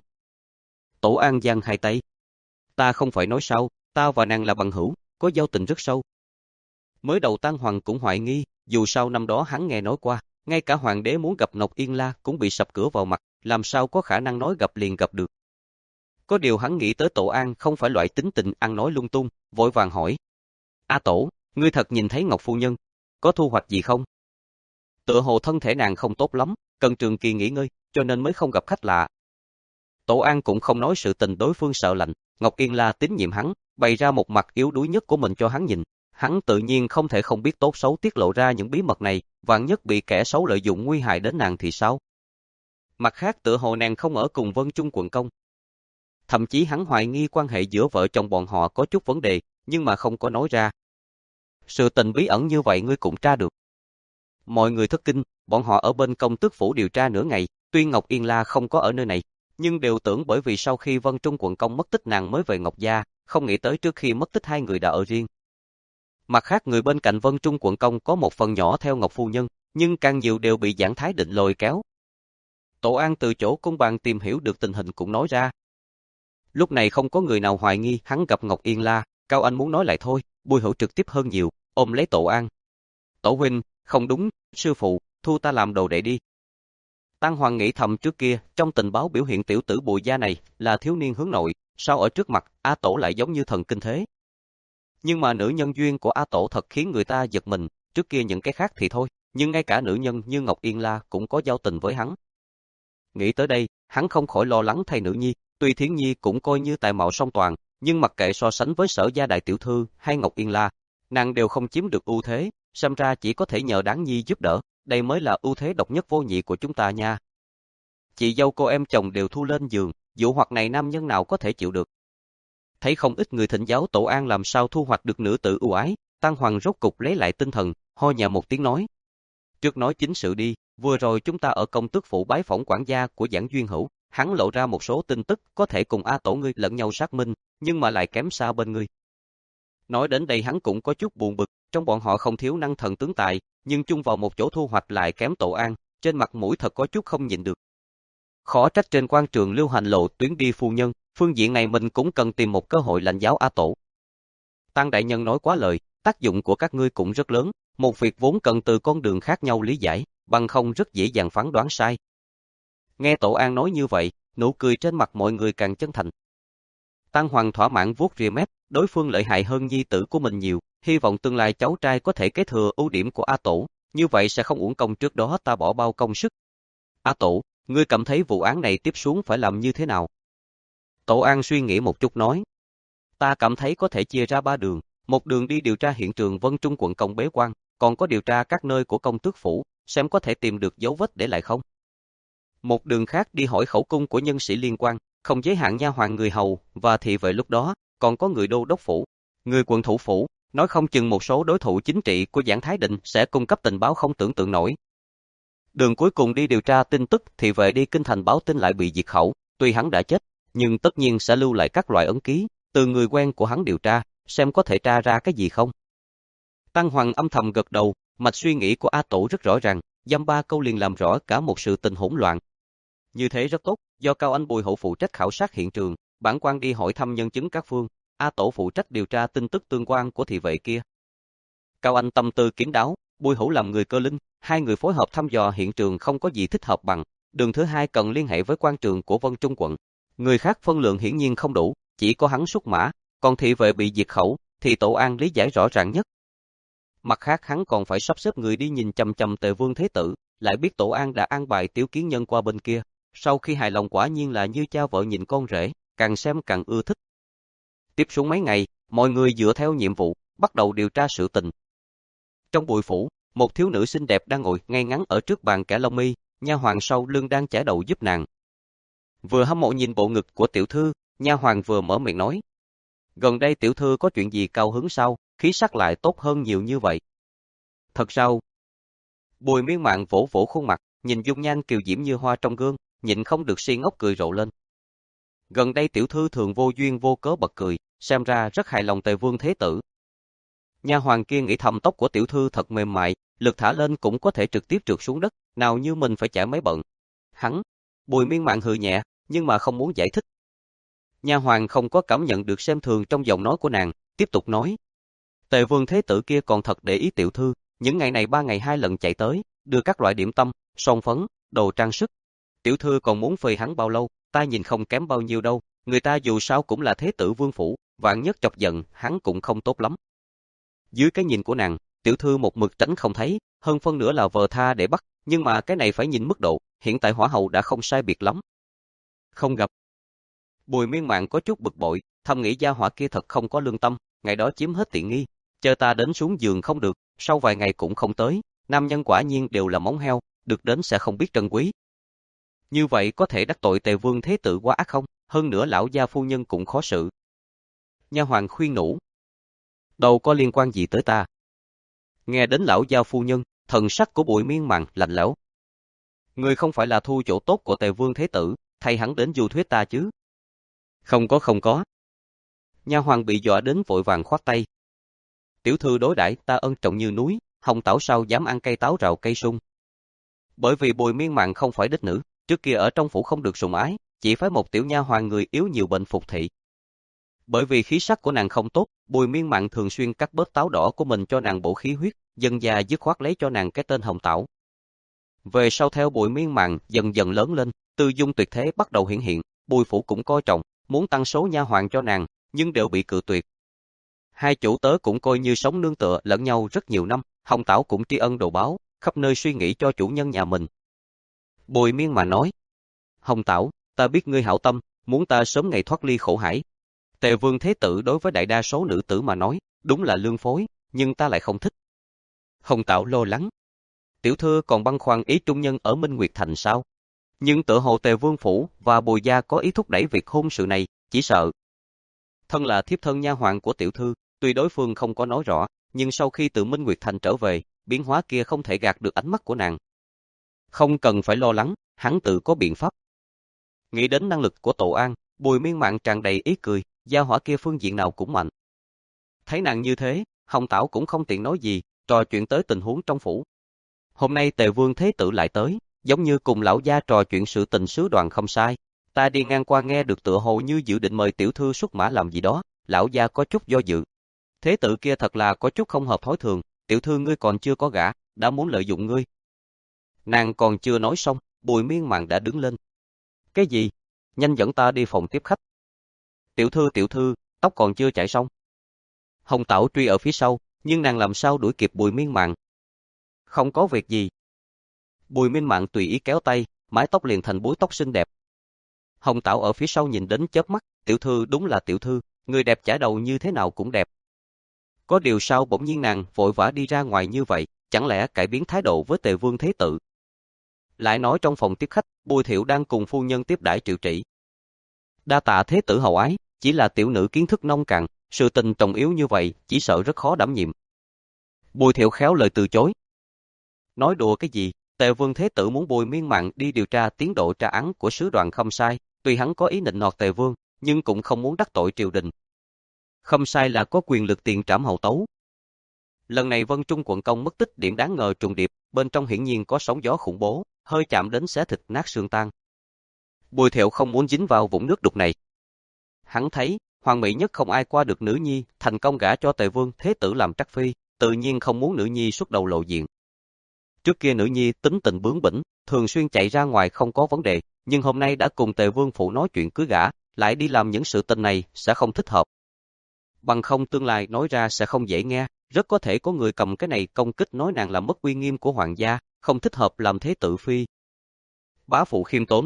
Tổ An giang hai tay. Ta không phải nói sao, ta và nàng là bằng hữu, có giao tình rất sâu. Mới đầu Tăng Hoàng cũng hoài nghi, dù sao năm đó hắn nghe nói qua, ngay cả hoàng đế muốn gặp Ngọc Yên La cũng bị sập cửa vào mặt, làm sao có khả năng nói gặp liền gặp được. Có điều hắn nghĩ tới Tổ An không phải loại tính tình ăn nói lung tung, vội vàng hỏi. A Tổ, ngươi thật nhìn thấy Ngọc phu nhân, có thu hoạch gì không? Tựa hồ thân thể nàng không tốt lắm, cần trường kỳ nghỉ ngơi, cho nên mới không gặp khách lạ. Tổ An cũng không nói sự tình đối phương sợ lạnh, Ngọc Yên La tín nhiệm hắn, bày ra một mặt yếu đuối nhất của mình cho hắn nhìn. Hắn tự nhiên không thể không biết tốt xấu tiết lộ ra những bí mật này, vạn nhất bị kẻ xấu lợi dụng nguy hại đến nàng thì sao? Mặt khác tựa hồ nàng không ở cùng Vân Trung quận công. Thậm chí hắn hoài nghi quan hệ giữa vợ chồng bọn họ có chút vấn đề, nhưng mà không có nói ra. Sự tình bí ẩn như vậy ngươi cũng tra được. Mọi người thất kinh, bọn họ ở bên công tước phủ điều tra nửa ngày, tuy Ngọc Yên La không có ở nơi này, nhưng đều tưởng bởi vì sau khi Vân Trung quận công mất tích nàng mới về Ngọc Gia, không nghĩ tới trước khi mất tích hai người đã ở riêng. Mặt khác người bên cạnh Vân Trung quận công có một phần nhỏ theo Ngọc phu nhân, nhưng càng nhiều đều bị Giảng Thái Định lôi kéo. Tổ An từ chỗ Cung Bằng tìm hiểu được tình hình cũng nói ra. Lúc này không có người nào hoài nghi hắn gặp Ngọc Yên La, Cao Anh muốn nói lại thôi, Bùi Hậu trực tiếp hơn nhiều, ôm lấy Tổ An. Tổ huynh, không đúng, sư phụ, thu ta làm đồ đệ đi. Tăng Hoàng nghĩ thầm trước kia, trong tình báo biểu hiện tiểu tử Bùi gia này là thiếu niên hướng nội, sao ở trước mặt A Tổ lại giống như thần kinh thế. Nhưng mà nữ nhân duyên của A Tổ thật khiến người ta giật mình, trước kia những cái khác thì thôi, nhưng ngay cả nữ nhân như Ngọc Yên La cũng có giao tình với hắn. Nghĩ tới đây, hắn không khỏi lo lắng thay nữ nhi, tuy Thiến Nhi cũng coi như tài mạo song toàn, nhưng mặc kệ so sánh với Sở gia đại tiểu thư hay Ngọc Yên La, nàng đều không chiếm được ưu thế, xem ra chỉ có thể nhờ Đáng Nhi giúp đỡ, đây mới là ưu thế độc nhất vô nhị của chúng ta nha. Chị dâu cô em chồng đều thu lên giường, dụ hoặc này nam nhân nào có thể chịu được. Thấy không ít người thỉnh giáo Tổ An làm sao thu hoạch được nữ tử ưu ái, Tăng Hoàng rốt cục lấy lại tinh thần, ho nhẹ một tiếng nói. Trước nói chính sự đi, vừa rồi chúng ta ở công tước phủ bái phỏng quản gia của Giảng Duyên Hữu, hắn lộ ra một số tin tức có thể cùng A Tổ ngươi lẫn nhau xác minh, nhưng mà lại kém xa bên ngươi. Nói đến đây hắn cũng có chút buồn bực, trong bọn họ không thiếu năng thần tướng tài, nhưng chung vào một chỗ thu hoạch lại kém Tổ An, trên mặt mũi thật có chút không nhịn được. Khó trách trên quan trường lưu hành lộ tuyến đi phu nhân, phương diện này mình cũng cần tìm một cơ hội lãnh giáo A Tổ. Tăng đại nhân nói quá lời, tác dụng của các ngươi cũng rất lớn, một việc vốn cần từ con đường khác nhau lý giải, bằng không rất dễ dàng phán đoán sai. Nghe Tổ An nói như vậy, nụ cười trên mặt mọi người càng chân thành. Tăng Hoàng thỏa mãn vuốt rìa mép, đối phương lợi hại hơn nhi tử của mình nhiều, hy vọng tương lai cháu trai có thể kế thừa ưu điểm của A Tổ, như vậy sẽ không uổng công trước đó ta bỏ bao công sức. A Tổ, ngươi cảm thấy vụ án này tiếp xuống phải làm như thế nào? Tổ An suy nghĩ một chút nói. Ta cảm thấy có thể chia ra ba đường, một đường đi điều tra hiện trường Vân Trung quận công bế quan, còn có điều tra các nơi của công tước phủ, xem có thể tìm được dấu vết để lại không. Một đường khác đi hỏi khẩu cung của nhân sĩ liên quan, không giới hạn nha hoàn người hầu và thị vệ lúc đó, còn có người đô đốc phủ, người quận thủ phủ, nói không chừng một số đối thủ chính trị của Giảng Thái Định sẽ cung cấp tình báo không tưởng tượng nổi. Đường cuối cùng đi điều tra tin tức thị vệ đi kinh thành báo tin lại bị diệt khẩu, tuy hắn đã chết, nhưng tất nhiên sẽ lưu lại các loại ấn ký, từ người quen của hắn điều tra, xem có thể tra ra cái gì không. Tăng Hoàng âm thầm gật đầu, mạch suy nghĩ của A Tổ rất rõ ràng, dăm ba câu liền làm rõ cả một sự tình hỗn loạn. Như thế rất tốt, do Cao Anh Bùi Hậu phụ trách khảo sát hiện trường, bản quan đi hỏi thăm nhân chứng các phương, A Tổ phụ trách điều tra tin tức tương quan của thị vệ kia. Cao Anh tâm tư kín đáo, Bùi Hậu làm người cơ linh, hai người phối hợp thăm dò hiện trường không có gì thích hợp bằng. Đường thứ hai cần liên hệ với quan trường của Vân Trung quận. Người khác phân lượng hiển nhiên không đủ, chỉ có hắn xuất mã, còn thị vệ bị diệt khẩu, thì Tổ An lý giải rõ ràng nhất. Mặt khác hắn còn phải sắp xếp người đi nhìn chằm chằm Tề Vương Thế Tử, lại biết Tổ An đã an bài Tiểu Kiến Nhân qua bên kia, sau khi hài lòng quả nhiên là như cha vợ nhìn con rể, càng xem càng ưa thích. Tiếp xuống mấy ngày, mọi người dựa theo nhiệm vụ, bắt đầu điều tra sự tình. Trong bùi phủ, một thiếu nữ xinh đẹp đang ngồi ngay ngắn ở trước bàn kẻ lông mi, nha hoàn sau lưng đang chải đầu giúp nàng. Vừa hâm mộ nhìn bộ ngực của tiểu thư, nha hoàn vừa mở miệng nói: "Gần đây tiểu thư có chuyện gì cao hứng sao, khí sắc lại tốt hơn nhiều như vậy?" "Thật sao?" Bùi Miên Mạn vỗ vỗ khuôn mặt, nhìn dung nhan kiều diễm như hoa trong gương, nhịn không được si ngốc cười rộ lên. Gần đây tiểu thư thường vô duyên vô cớ bật cười, xem ra rất hài lòng Tề Vương Thế Tử. Nha hoàn kia nghĩ thầm tóc của tiểu thư thật mềm mại, lực thả lên cũng có thể trực tiếp trượt xuống đất, nào như mình phải chải mấy bận. Hắn, Bùi Miên Mạn hừ nhẹ, nhưng mà không muốn giải thích. Nha hoàn không có cảm nhận được xem thường trong giọng nói của nàng, tiếp tục nói: Tề Vương Thế Tử kia còn thật để ý tiểu thư, những ngày này ba ngày hai lần chạy tới, đưa các loại điểm tâm, son phấn, đồ trang sức. Tiểu thư còn muốn phơi hắn bao lâu, ta nhìn không kém bao nhiêu đâu, người ta dù sao cũng là Thế Tử Vương phủ, vạn nhất chọc giận, hắn cũng không tốt lắm. Dưới cái nhìn của nàng, tiểu thư một mực tránh không thấy, hơn phân nửa là vờ tha để bắt, nhưng mà cái này phải nhìn mức độ, hiện tại hỏa hậu đã không sai biệt lắm. Không gặp. Bùi Miên Mạn có chút bực bội, thầm nghĩ gia hỏa kia thật không có lương tâm, ngày đó chiếm hết tiện nghi, chờ ta đến xuống giường không được, sau vài ngày cũng không tới, nam nhân quả nhiên đều là móng heo, được đến sẽ không biết trân quý. Như vậy có thể đắc tội Tề Vương Thế Tử quá ác không, hơn nữa lão gia phu nhân cũng khó xử. Nha hoàn khuyên nhủ: đâu có liên quan gì tới ta. Nghe đến lão gia phu nhân, thần sắc của Bùi Miên Mạn lạnh lẽo. Người không phải là thu chỗ tốt của Tề Vương Thế Tử, thay hắn đến du thuyết ta chứ? Không có không có. Nha hoàn bị dọa đến vội vàng khoát tay. Tiểu thư đối đãi ta ân trọng như núi, Hồng Tảo sao dám ăn cây táo rào cây sung. Bởi vì Bùi Miên Mạn không phải đích nữ, trước kia ở trong phủ không được sủng ái, chỉ phái một tiểu nha hoàn người yếu nhiều bệnh phục thị. Bởi vì khí sắc của nàng không tốt, Bùi Miên Mạn thường xuyên cắt bớt táo đỏ của mình cho nàng bổ khí huyết, dần già dứt khoát lấy cho nàng cái tên Hồng Tảo. Về sau theo Bùi Miên Mạn dần dần lớn lên, tư dung tuyệt thế bắt đầu hiện hiện, Bùi phủ cũng coi trọng, muốn tăng số nha hoàn cho nàng, nhưng đều bị cự tuyệt. Hai chủ tớ cũng coi như sống nương tựa lẫn nhau rất nhiều năm, Hồng Tảo cũng tri ân đồ báo, khắp nơi suy nghĩ cho chủ nhân nhà mình. Bùi Miên Mạn nói: Hồng Tảo, ta biết ngươi hảo tâm, muốn ta sớm ngày thoát ly khổ hải. Tề Vương Thế Tử đối với đại đa số nữ tử mà nói, đúng là lương phối, nhưng ta lại không thích. Hồng Tảo lo lắng: tiểu thư còn băn khoăn ý trung nhân ở Minh Nguyệt Thành sao? Nhưng tựa hồ Tề Vương phủ và Bùi gia có ý thúc đẩy việc hôn sự này, chỉ sợ. Thân là thiếp thân nha hoàn của tiểu thư, tuy đối phương không có nói rõ, nhưng sau khi từ Minh Nguyệt Thành trở về, biến hóa kia không thể gạt được ánh mắt của nàng. Không cần phải lo lắng, hắn tự có biện pháp. Nghĩ đến năng lực của Tổ An, Bùi Miên Mạn tràn đầy ý cười, gia hỏa kia phương diện nào cũng mạnh. Thấy nàng như thế, Hồng Tảo cũng không tiện nói gì, trò chuyện tới tình huống trong phủ. Hôm nay Tề Vương Thế Tử lại tới, giống như cùng lão gia trò chuyện sự tình sứ đoàn không sai. Ta đi ngang qua nghe được tựa hồ như dự định mời tiểu thư xuất mã làm gì đó, lão gia có chút do dự. Thế tử kia thật là có chút không hợp thói thường, tiểu thư ngươi còn chưa có gả, đã muốn lợi dụng ngươi. Nàng còn chưa nói xong, Bùi Miên Mạn đã đứng lên. Cái gì? Nhanh dẫn ta đi phòng tiếp khách. Tiểu thư tiểu thư, tóc còn chưa chải xong. Hồng Tảo truy ở phía sau, nhưng nàng làm sao đuổi kịp Bùi Miên Mạn. Không có việc gì. Bùi Miên Mạn tùy ý kéo tay, mái tóc liền thành búi tóc xinh đẹp. Hồng Tảo ở phía sau nhìn đến chớp mắt, tiểu thư đúng là tiểu thư, người đẹp chải đầu như thế nào cũng đẹp. Có điều sao bỗng nhiên nàng vội vã đi ra ngoài như vậy, chẳng lẽ cải biến thái độ với Tề Vương Thế Tử. Lại nói trong phòng tiếp khách, Bùi Thiệu đang cùng phu nhân tiếp đãi Triệu Trị. Đa tạ Thế Tử hậu ái, chỉ là tiểu nữ kiến thức nông cạn, sự tình trọng yếu như vậy, chỉ sợ rất khó đảm nhiệm. Bùi Thiệu khéo lời từ chối. Nói đùa cái gì, Tề Vương Thế Tử muốn Bùi Miên Mạn đi điều tra tiến độ tra án của sứ đoàn không sai, tuy hắn có ý nịnh nọt Tề Vương, nhưng cũng không muốn đắc tội triều đình. Không sai là có quyền lực tiền trảm hậu tấu. Lần này Vân Trung quận công mất tích điểm đáng ngờ trùng điệp, bên trong hiển nhiên có sóng gió khủng bố, hơi chạm đến xé thịt nát xương tan. Bùi Thiệu không muốn dính vào vũng nước đục này. Hắn thấy, hoàng mỹ nhất không ai qua được nữ nhi, thành công gả cho Tề Vương Thế Tử làm trắc phi, tự nhiên không muốn nữ nhi xuất đầu lộ diện. Trước kia nữ nhi tính tình bướng bỉnh, thường xuyên chạy ra ngoài không có vấn đề, nhưng hôm nay đã cùng Tề Vương phủ nói chuyện cưới gả, lại đi làm những sự tình này sẽ không thích hợp. Bằng không tương lai nói ra sẽ không dễ nghe, rất có thể có người cầm cái này công kích nói nàng làm mất uy nghiêm của hoàng gia, không thích hợp làm thế tử phi. Bá phụ khiêm tốn.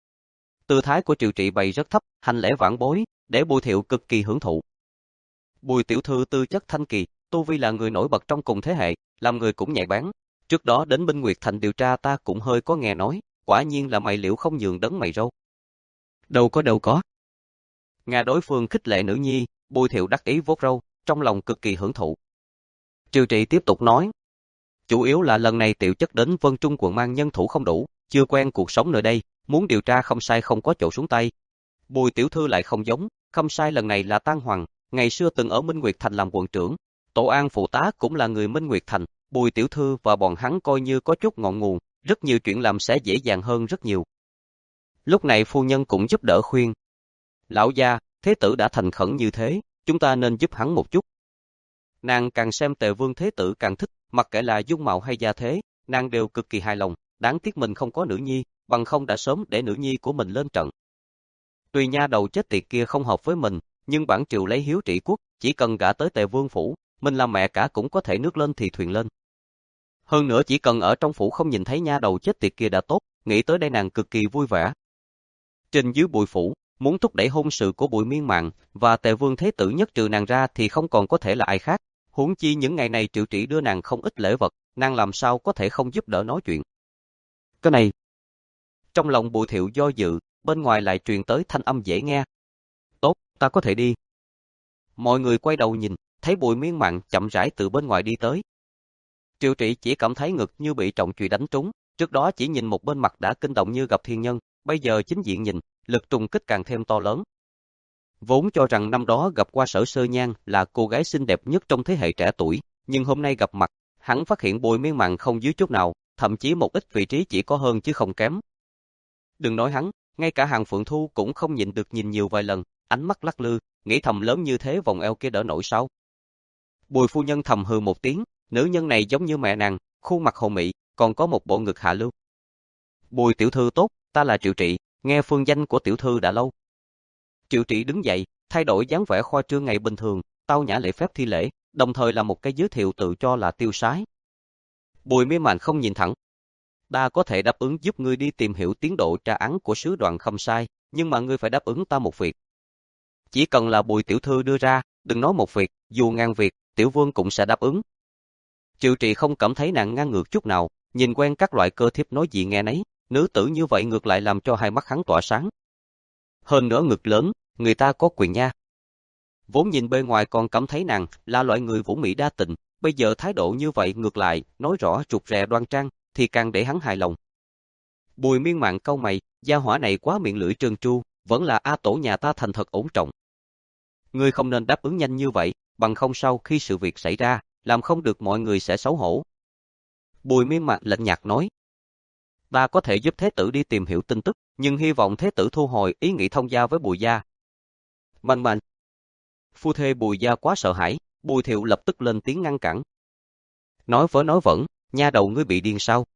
Tư thái của Triệu Trị bày rất thấp, hành lễ vãn bối, để Bùi Thiệu cực kỳ hưởng thụ. Bùi tiểu thư tư chất thanh kỳ, tu vi là người nổi bật trong cùng thế hệ, làm người cũng nhạy bén. Trước đó đến Minh Nguyệt Thành điều tra ta cũng hơi có nghe nói, quả nhiên là mày liễu không nhường đấng mày râu. Đâu có đâu có. Nghe đối phương khích lệ nữ nhi, Bùi Thiệu đắc ý vuốt râu, trong lòng cực kỳ hưởng thụ. Triệu Trị tiếp tục nói, chủ yếu là lần này tiểu chất đến Vân Trung quận mang nhân thủ không đủ, chưa quen cuộc sống nơi đây, muốn điều tra không sai không có chỗ xuống tay. Bùi tiểu thư lại không giống, không sai lần này là Tan Hoàng, ngày xưa từng ở Minh Nguyệt Thành làm quận trưởng, Tổ An phụ tá cũng là người Minh Nguyệt Thành, Bùi tiểu thư và bọn hắn coi như có chút ngọn nguồn, rất nhiều chuyện làm sẽ dễ dàng hơn rất nhiều. Lúc này phu nhân cũng giúp đỡ khuyên. Lão gia, Thế Tử đã thành khẩn như thế, chúng ta nên giúp hắn một chút. Nàng càng xem Tề Vương Thế Tử càng thích, mặc kệ là dung mạo hay gia thế, nàng đều cực kỳ hài lòng, đáng tiếc mình không có nữ nhi, bằng không đã sớm để nữ nhi của mình lên trận. Tuy nha đầu chết tiệt kia không hợp với mình, nhưng bản triều lấy hiếu trị quốc, chỉ cần gả tới Tề Vương phủ, mình làm mẹ cả cũng có thể nước lên thì thuyền lên. Hơn nữa chỉ cần ở trong phủ không nhìn thấy nha đầu chết tiệt kia đã tốt, nghĩ tới đây nàng cực kỳ vui vẻ. Trên dưới Bùi phủ, muốn thúc đẩy hôn sự của Bùi Miên Mạn và Tề Vương Thế Tử nhất trừ nàng ra thì không còn có thể là ai khác. Huống chi những ngày này Triệu Trị đưa nàng không ít lễ vật, nàng làm sao có thể không giúp đỡ nói chuyện. Cái này. Trong lòng Bùi Thiệu do dự, bên ngoài lại truyền tới thanh âm dễ nghe. Tốt, ta có thể đi. Mọi người quay đầu nhìn, thấy Bùi Miên Mạn chậm rãi từ bên ngoài đi tới. Triệu Trị chỉ cảm thấy ngực như bị trọng chùy đánh trúng, trước đó chỉ nhìn một bên mặt đã kinh động như gặp thiên nhân, bây giờ chính diện nhìn, lực trùng kích càng thêm to lớn. Vốn cho rằng năm đó gặp qua Sở Sơ Nhan là cô gái xinh đẹp nhất trong thế hệ trẻ tuổi, nhưng hôm nay gặp mặt, hắn phát hiện Bùi Miên Mạn không dưới chút nào, thậm chí một ít vị trí chỉ có hơn chứ không kém. Đừng nói hắn, ngay cả Hàng Phượng Thu cũng không nhịn được nhìn nhiều vài lần, ánh mắt lắc lư, nghĩ thầm lớn như thế vòng eo kia đỡ nổi sao. Bùi phu nhân thầm hừ một tiếng, nữ nhân này giống như mẹ nàng, khuôn mặt hồ mị, còn có một bộ ngực hạ lưu. Bùi tiểu thư tốt, ta là Triệu Trị, nghe phương danh của tiểu thư đã lâu. Triệu Trị đứng dậy, thay đổi dáng vẻ khoa trương ngày bình thường, tao nhã lễ phép thi lễ, đồng thời là một cái giới thiệu tự cho là tiêu sái. Bùi Miên Mạn không nhìn thẳng. Ta có thể đáp ứng giúp ngươi đi tìm hiểu tiến độ tra án của sứ đoàn không sai, nhưng mà ngươi phải đáp ứng ta một việc. Chỉ cần là Bùi tiểu thư đưa ra, đừng nói một việc, dù ngàn việc, tiểu vương cũng sẽ đáp ứng. Triệu Trị không cảm thấy nàng ngang ngược chút nào, nhìn quen các loại cơ thiếp nói gì nghe nấy, nữ tử như vậy ngược lại làm cho hai mắt hắn tỏa sáng. Hơn nữa ngực lớn, người ta có quyền nha. Vốn nhìn bề ngoài còn cảm thấy nàng là loại người vũ mị đa tình, bây giờ thái độ như vậy ngược lại, nói rõ rụt rè đoan trang, thì càng để hắn hài lòng. Bùi Miên Mạn cau mày, gia hỏa này quá miệng lưỡi trơn tru, vẫn là A Tổ nhà ta thành thật ổn trọng. Ngươi không nên đáp ứng nhanh như vậy, bằng không sau khi sự việc xảy ra, làm không được mọi người sẽ xấu hổ. Bùi Miên Mạn lạnh nhạt nói. Ta có thể giúp Thế tử đi tìm hiểu tin tức, nhưng hy vọng Thế tử thu hồi ý nghĩ thông gia với Bùi gia. Mạnh mạnh. Phu thê Bùi gia quá sợ hãi, Bùi Thiệu lập tức lên tiếng ngăn cản. Nói vớ nói vẩn, nha đầu ngươi bị điên sao?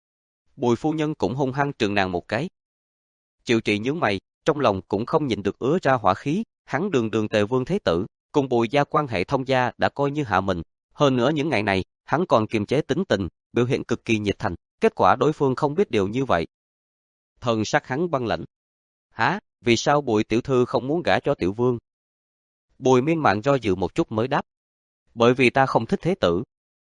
Bùi phu nhân cũng hung hăng trừng nàng một cái. Triệu Trị nhướng mày, trong lòng cũng không nhịn được ứa ra hỏa khí, hắn đường đường Tề Vương Thế tử, cùng Bùi gia quan hệ thông gia đã coi như hạ mình, hơn nữa những ngày này, hắn còn kiềm chế tính tình, biểu hiện cực kỳ nhiệt thành, kết quả đối phương không biết điều như vậy. Thần sắc hắn băng lãnh. Hả, vì sao Bùi tiểu thư không muốn gả cho Tiểu Vương? Bùi Miên Mạn do dự một chút mới đáp. Bởi vì ta không thích Thế tử.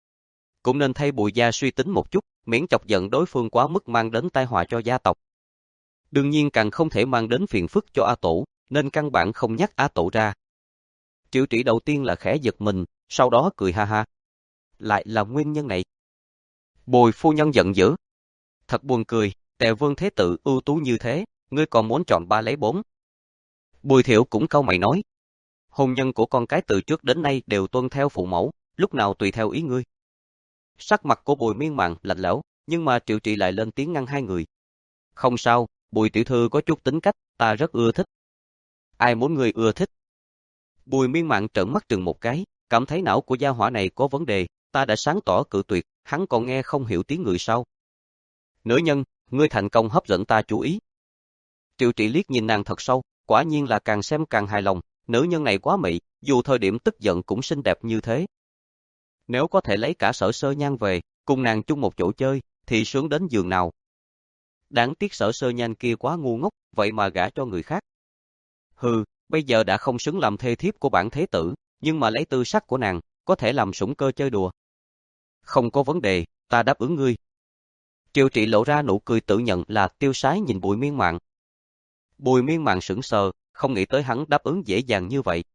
Cũng nên thay Bùi gia suy tính một chút, miễn chọc giận đối phương quá mức mang đến tai họa cho gia tộc. Đương nhiên càng không thể mang đến phiền phức cho A Tổ, nên căn bản không nhắc A Tổ ra. Triệu Trị đầu tiên là khẽ giật mình, sau đó cười ha ha. Lại là nguyên nhân này. Bùi phu nhân giận dữ. Thật buồn cười, Tề Vương Thế tử ưu tú như thế, ngươi còn muốn chọn ba lấy bốn. Bùi Thiệu cũng cau mày nói. Hôn nhân của con cái từ trước đến nay đều tuân theo phụ mẫu, lúc nào tùy theo ý ngươi. Sắc mặt của Bùi Miên Mạn lạnh lẽo, nhưng mà Triệu Trị lại lên tiếng ngăn hai người. Không sao, Bùi tiểu thư có chút tính cách, ta rất ưa thích. Ai muốn người ưa thích? Bùi Miên Mạn trợn mắt trừng một cái, cảm thấy não của gia hỏa này có vấn đề, ta đã sáng tỏ cự tuyệt, hắn còn nghe không hiểu tiếng người sao. Nữ nhân, ngươi thành công hấp dẫn ta chú ý. Triệu Trị liếc nhìn nàng thật sâu, quả nhiên là càng xem càng hài lòng, nữ nhân này quá mị, dù thời điểm tức giận cũng xinh đẹp như thế. Nếu có thể lấy cả Sở Sơ Nhan về, cùng nàng chung một chỗ chơi, thì sướng đến giường nào. Đáng tiếc Sở Sơ Nhan kia quá ngu ngốc, vậy mà gả cho người khác. Hừ, bây giờ đã không xứng làm thê thiếp của bản thế tử, nhưng mà lấy tư sắc của nàng, có thể làm sủng cơ chơi đùa. Không có vấn đề, ta đáp ứng ngươi. Triệu Trị lộ ra nụ cười tự nhận là tiêu sái nhìn Bùi Miên Mạn. Bùi Miên Mạn sững sờ, không nghĩ tới hắn đáp ứng dễ dàng như vậy.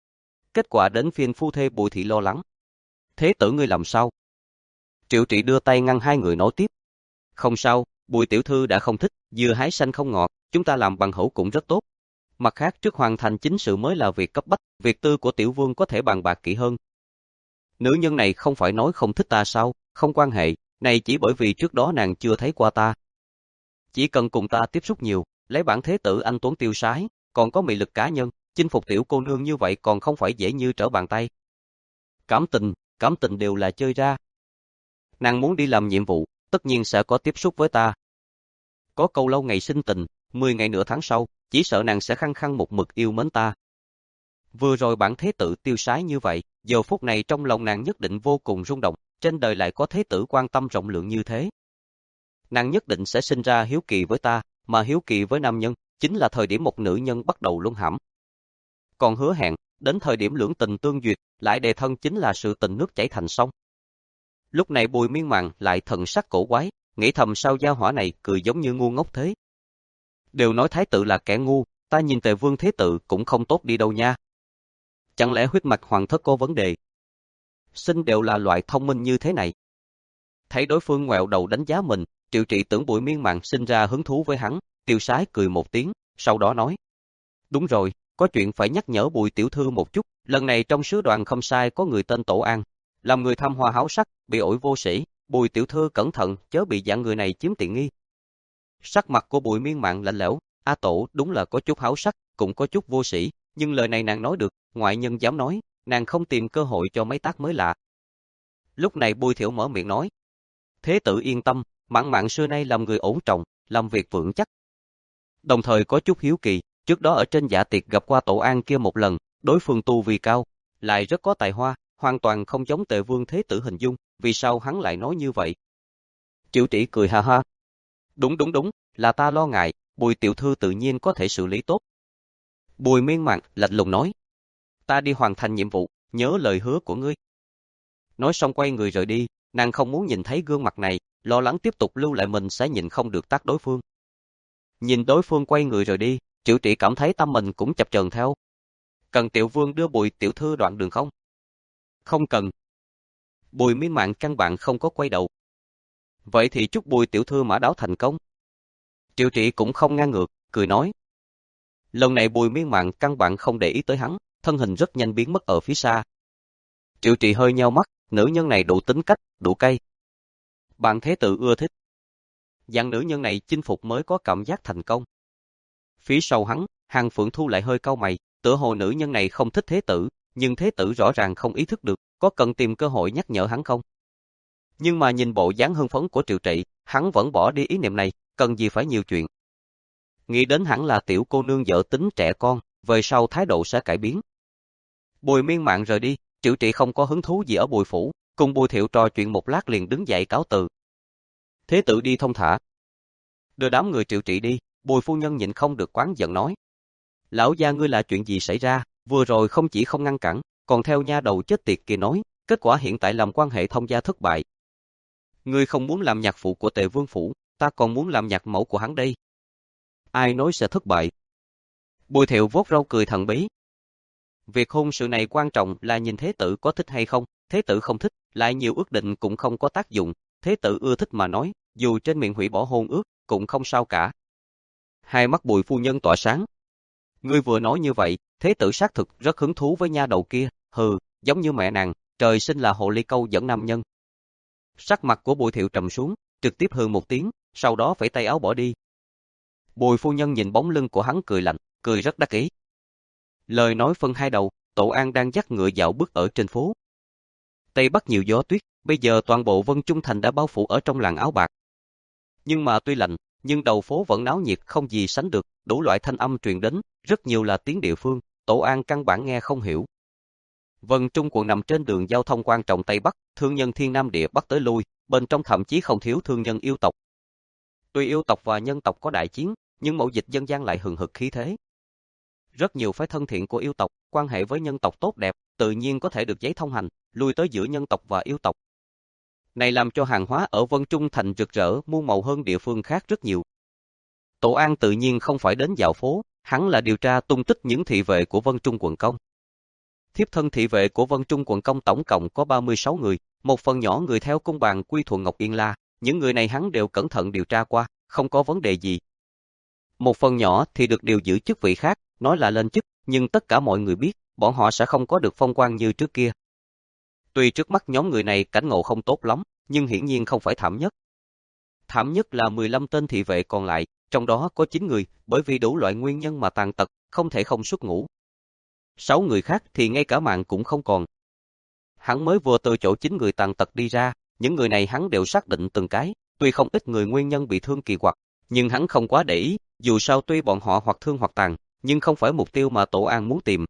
Kết quả đến phiên phu thê Bùi thị lo lắng. Thế tử ngươi làm sao? Triệu Trị đưa tay ngăn hai người nói tiếp. Không sao, Bùi tiểu thư đã không thích, dưa hái xanh không ngọt, chúng ta làm bằng hữu cũng rất tốt. Mặt khác trước hoàn thành chính sự mới là việc cấp bách, việc tư của Tiểu Vương có thể bàn bạc kỹ hơn. Nữ nhân này không phải nói không thích ta sao, không quan hệ, này chỉ bởi vì trước đó nàng chưa thấy qua ta. Chỉ cần cùng ta tiếp xúc nhiều, lấy bản thế tử anh tuấn tiêu sái, còn có mị lực cá nhân, chinh phục tiểu cô nương như vậy còn không phải dễ như trở bàn tay. Cảm tình, cảm tình đều là chơi ra. Nàng muốn đi làm nhiệm vụ, tất nhiên sẽ có tiếp xúc với ta. Có câu lâu ngày sinh tình, mười ngày nửa tháng sau, chỉ sợ nàng sẽ khăng khăng một mực yêu mến ta. Vừa rồi bản thế tử tiêu sái như vậy, giờ phút này trong lòng nàng nhất định vô cùng rung động, trên đời lại có thế tử quan tâm rộng lượng như thế. Nàng nhất định sẽ sinh ra hiếu kỳ với ta, mà hiếu kỳ với nam nhân, chính là thời điểm một nữ nhân bắt đầu luân hãm. Còn hứa hẹn, đến thời điểm lưỡng tình tương duyệt, lại đề thân chính là sự tình nước chảy thành sông. Lúc này Bùi Miên Mạn lại thần sắc cổ quái, nghĩ thầm sao gia hỏa này cười giống như ngu ngốc thế. Đều nói thái tử là kẻ ngu, ta nhìn Tề Vương Thế tử cũng không tốt đi đâu nha. Chẳng lẽ huyết mạch hoàng thất có vấn đề? Sinh đều là loại thông minh như thế này. Thấy đối phương ngoẹo đầu đánh giá mình, Triệu Trị tưởng Bùi Miên Mạn sinh ra hứng thú với hắn, tiêu sái cười một tiếng, sau đó nói. Đúng rồi, có chuyện phải nhắc nhở Bùi tiểu thư một chút, lần này trong sứ đoàn không sai có người tên Tổ An, làm người tham hoa háo sắc, bị ổi vô sĩ, Bùi tiểu thư cẩn thận, chớ bị dạng người này chiếm tiện nghi. Sắc mặt của Bùi Miên Mạn lạnh lẽo, A Tổ đúng là có chút háo sắc, cũng có chút vô sĩ, nhưng lời này nàng nói được, ngoại nhân dám nói, nàng không tìm cơ hội cho mấy tác mới lạ. Lúc này Bùi Thiệu mở miệng nói. Thế tử yên tâm, Mạn Mạn xưa nay làm người ổn trọng, làm việc vững chắc. Đồng thời có chút hiếu kỳ, trước đó ở trên dạ tiệc gặp qua Tổ An kia một lần, đối phương tu vi cao, lại rất có tài hoa, hoàn toàn không giống Tề Vương Thế tử hình dung, vì sao hắn lại nói như vậy? Triệu Trị cười ha ha. Đúng đúng đúng, là ta lo ngại, Bùi tiểu thư tự nhiên có thể xử lý tốt. Bùi Miên Mạn lạnh lùng nói. Ta đi hoàn thành nhiệm vụ, nhớ lời hứa của ngươi. Nói xong quay người rời đi, nàng không muốn nhìn thấy gương mặt này, lo lắng tiếp tục lưu lại mình sẽ nhìn không được tác đối phương. Nhìn đối phương quay người rời đi, Triệu Trị cảm thấy tâm mình cũng chập chờn theo. Cần Tiểu Vương đưa Bùi tiểu thư đoạn đường không? Không cần. Bùi Miên Mạn căn bản không có quay đầu. Vậy thì chúc Bùi tiểu thư mã đáo thành công. Triệu Trị cũng không ngang ngược, cười nói. Lần này Bùi Miên Mạn căn bản không để ý tới hắn, thân hình rất nhanh biến mất ở phía xa. Triệu Trị hơi nheo mắt, nữ nhân này đủ tính cách, đủ cay. Bạn thế tử ưa thích. Dạng nữ nhân này chinh phục mới có cảm giác thành công. Phía sau hắn, Hàng Phượng Thu lại hơi cau mày, tựa hồ nữ nhân này không thích thế tử, nhưng thế tử rõ ràng không ý thức được, có cần tìm cơ hội nhắc nhở hắn không? Nhưng mà nhìn bộ dáng hưng phấn của Triệu Trị, hắn vẫn bỏ đi ý niệm này, cần gì phải nhiều chuyện. Nghĩ đến hẳn là tiểu cô nương dở tính trẻ con, về sau thái độ sẽ cải biến. Bùi Miên Mạn rời đi, Triệu Trị không có hứng thú gì ở Bùi phủ, cùng Bùi Thiệu trò chuyện một lát liền đứng dậy cáo từ. Thế tử đi thông thả. Đưa đám người Triệu Trị đi, Bùi phu nhân nhịn không được quán giận nói. Lão gia ngươi là chuyện gì xảy ra, vừa rồi không chỉ không ngăn cản, còn theo nha đầu chết tiệt kia nói, kết quả hiện tại làm quan hệ thông gia thất bại. Ngươi không muốn làm nhạc phụ của Tề Vương phủ, ta còn muốn làm nhạc mẫu của hắn đây. Ai nói sẽ thất bại? Bùi Thiệu vuốt râu cười thần bí. Việc hôn sự này quan trọng là nhìn thế tử có thích hay không, thế tử không thích, lại nhiều ước định cũng không có tác dụng, thế tử ưa thích mà nói, dù trên miệng hủy bỏ hôn ước, cũng không sao cả. Hai mắt Bùi phu nhân tỏa sáng. Ngươi vừa nói như vậy, thế tử xác thực rất hứng thú với nha đầu kia, hừ, giống như mẹ nàng, trời sinh là hồ ly câu dẫn nam nhân. Sắc mặt của Bùi Thiệu trầm xuống, trực tiếp hừ một tiếng, sau đó phẩy tay áo bỏ đi. Bùi phu nhân nhìn bóng lưng của hắn cười lạnh, cười rất đắc ý. Lời nói phân hai đầu, Tổ An đang dắt ngựa dạo bước ở trên phố. Tây Bắc nhiều gió tuyết, bây giờ toàn bộ Vân Trung Thành đã bao phủ ở trong làn áo bạc. Nhưng mà tuy lạnh, nhưng đầu phố vẫn náo nhiệt không gì sánh được, đủ loại thanh âm truyền đến, rất nhiều là tiếng địa phương, Tổ An căn bản nghe không hiểu. Vân Trung quận nằm trên đường giao thông quan trọng Tây Bắc, thương nhân thiên nam địa bắc tới lui, bên trong thậm chí không thiếu thương nhân yêu tộc. Tuy yêu tộc và nhân tộc có đại chiến, nhưng mậu dịch dân gian lại hừng hực khí thế. Rất nhiều phái thân thiện của yêu tộc, quan hệ với nhân tộc tốt đẹp, tự nhiên có thể được giấy thông hành, lui tới giữa nhân tộc và yêu tộc. Này làm cho hàng hóa ở Vân Trung Thành rực rỡ, muôn màu hơn địa phương khác rất nhiều. Tổ An tự nhiên không phải đến dạo phố, hắn là điều tra tung tích những thị vệ của Vân Trung quận công. Thiếp thân thị vệ của Vân Trung quận công tổng cộng có ba mươi sáu người, một phần nhỏ người theo cung bàn quy thuận Ngọc Yên La, những người này hắn đều cẩn thận điều tra qua, không có vấn đề gì. Một phần nhỏ thì được điều giữ chức vị khác, nói là lên chức, nhưng tất cả mọi người biết, bọn họ sẽ không có được phong quan như trước kia. Tuy trước mắt nhóm người này cảnh ngộ không tốt lắm, nhưng hiển nhiên không phải thảm nhất. Thảm nhất là mười lăm tên thị vệ còn lại, trong đó có chín người, bởi vì đủ loại nguyên nhân mà tàn tật, không thể không xuất ngũ. Sáu người khác thì ngay cả mạng cũng không còn. Hắn mới vừa từ chỗ chín người tàn tật đi ra, những người này hắn đều xác định từng cái, tuy không ít người nguyên nhân bị thương kỳ quặc, nhưng hắn không quá để ý, dù sao tuy bọn họ hoặc thương hoặc tàn, nhưng không phải mục tiêu mà Tổ An muốn tìm.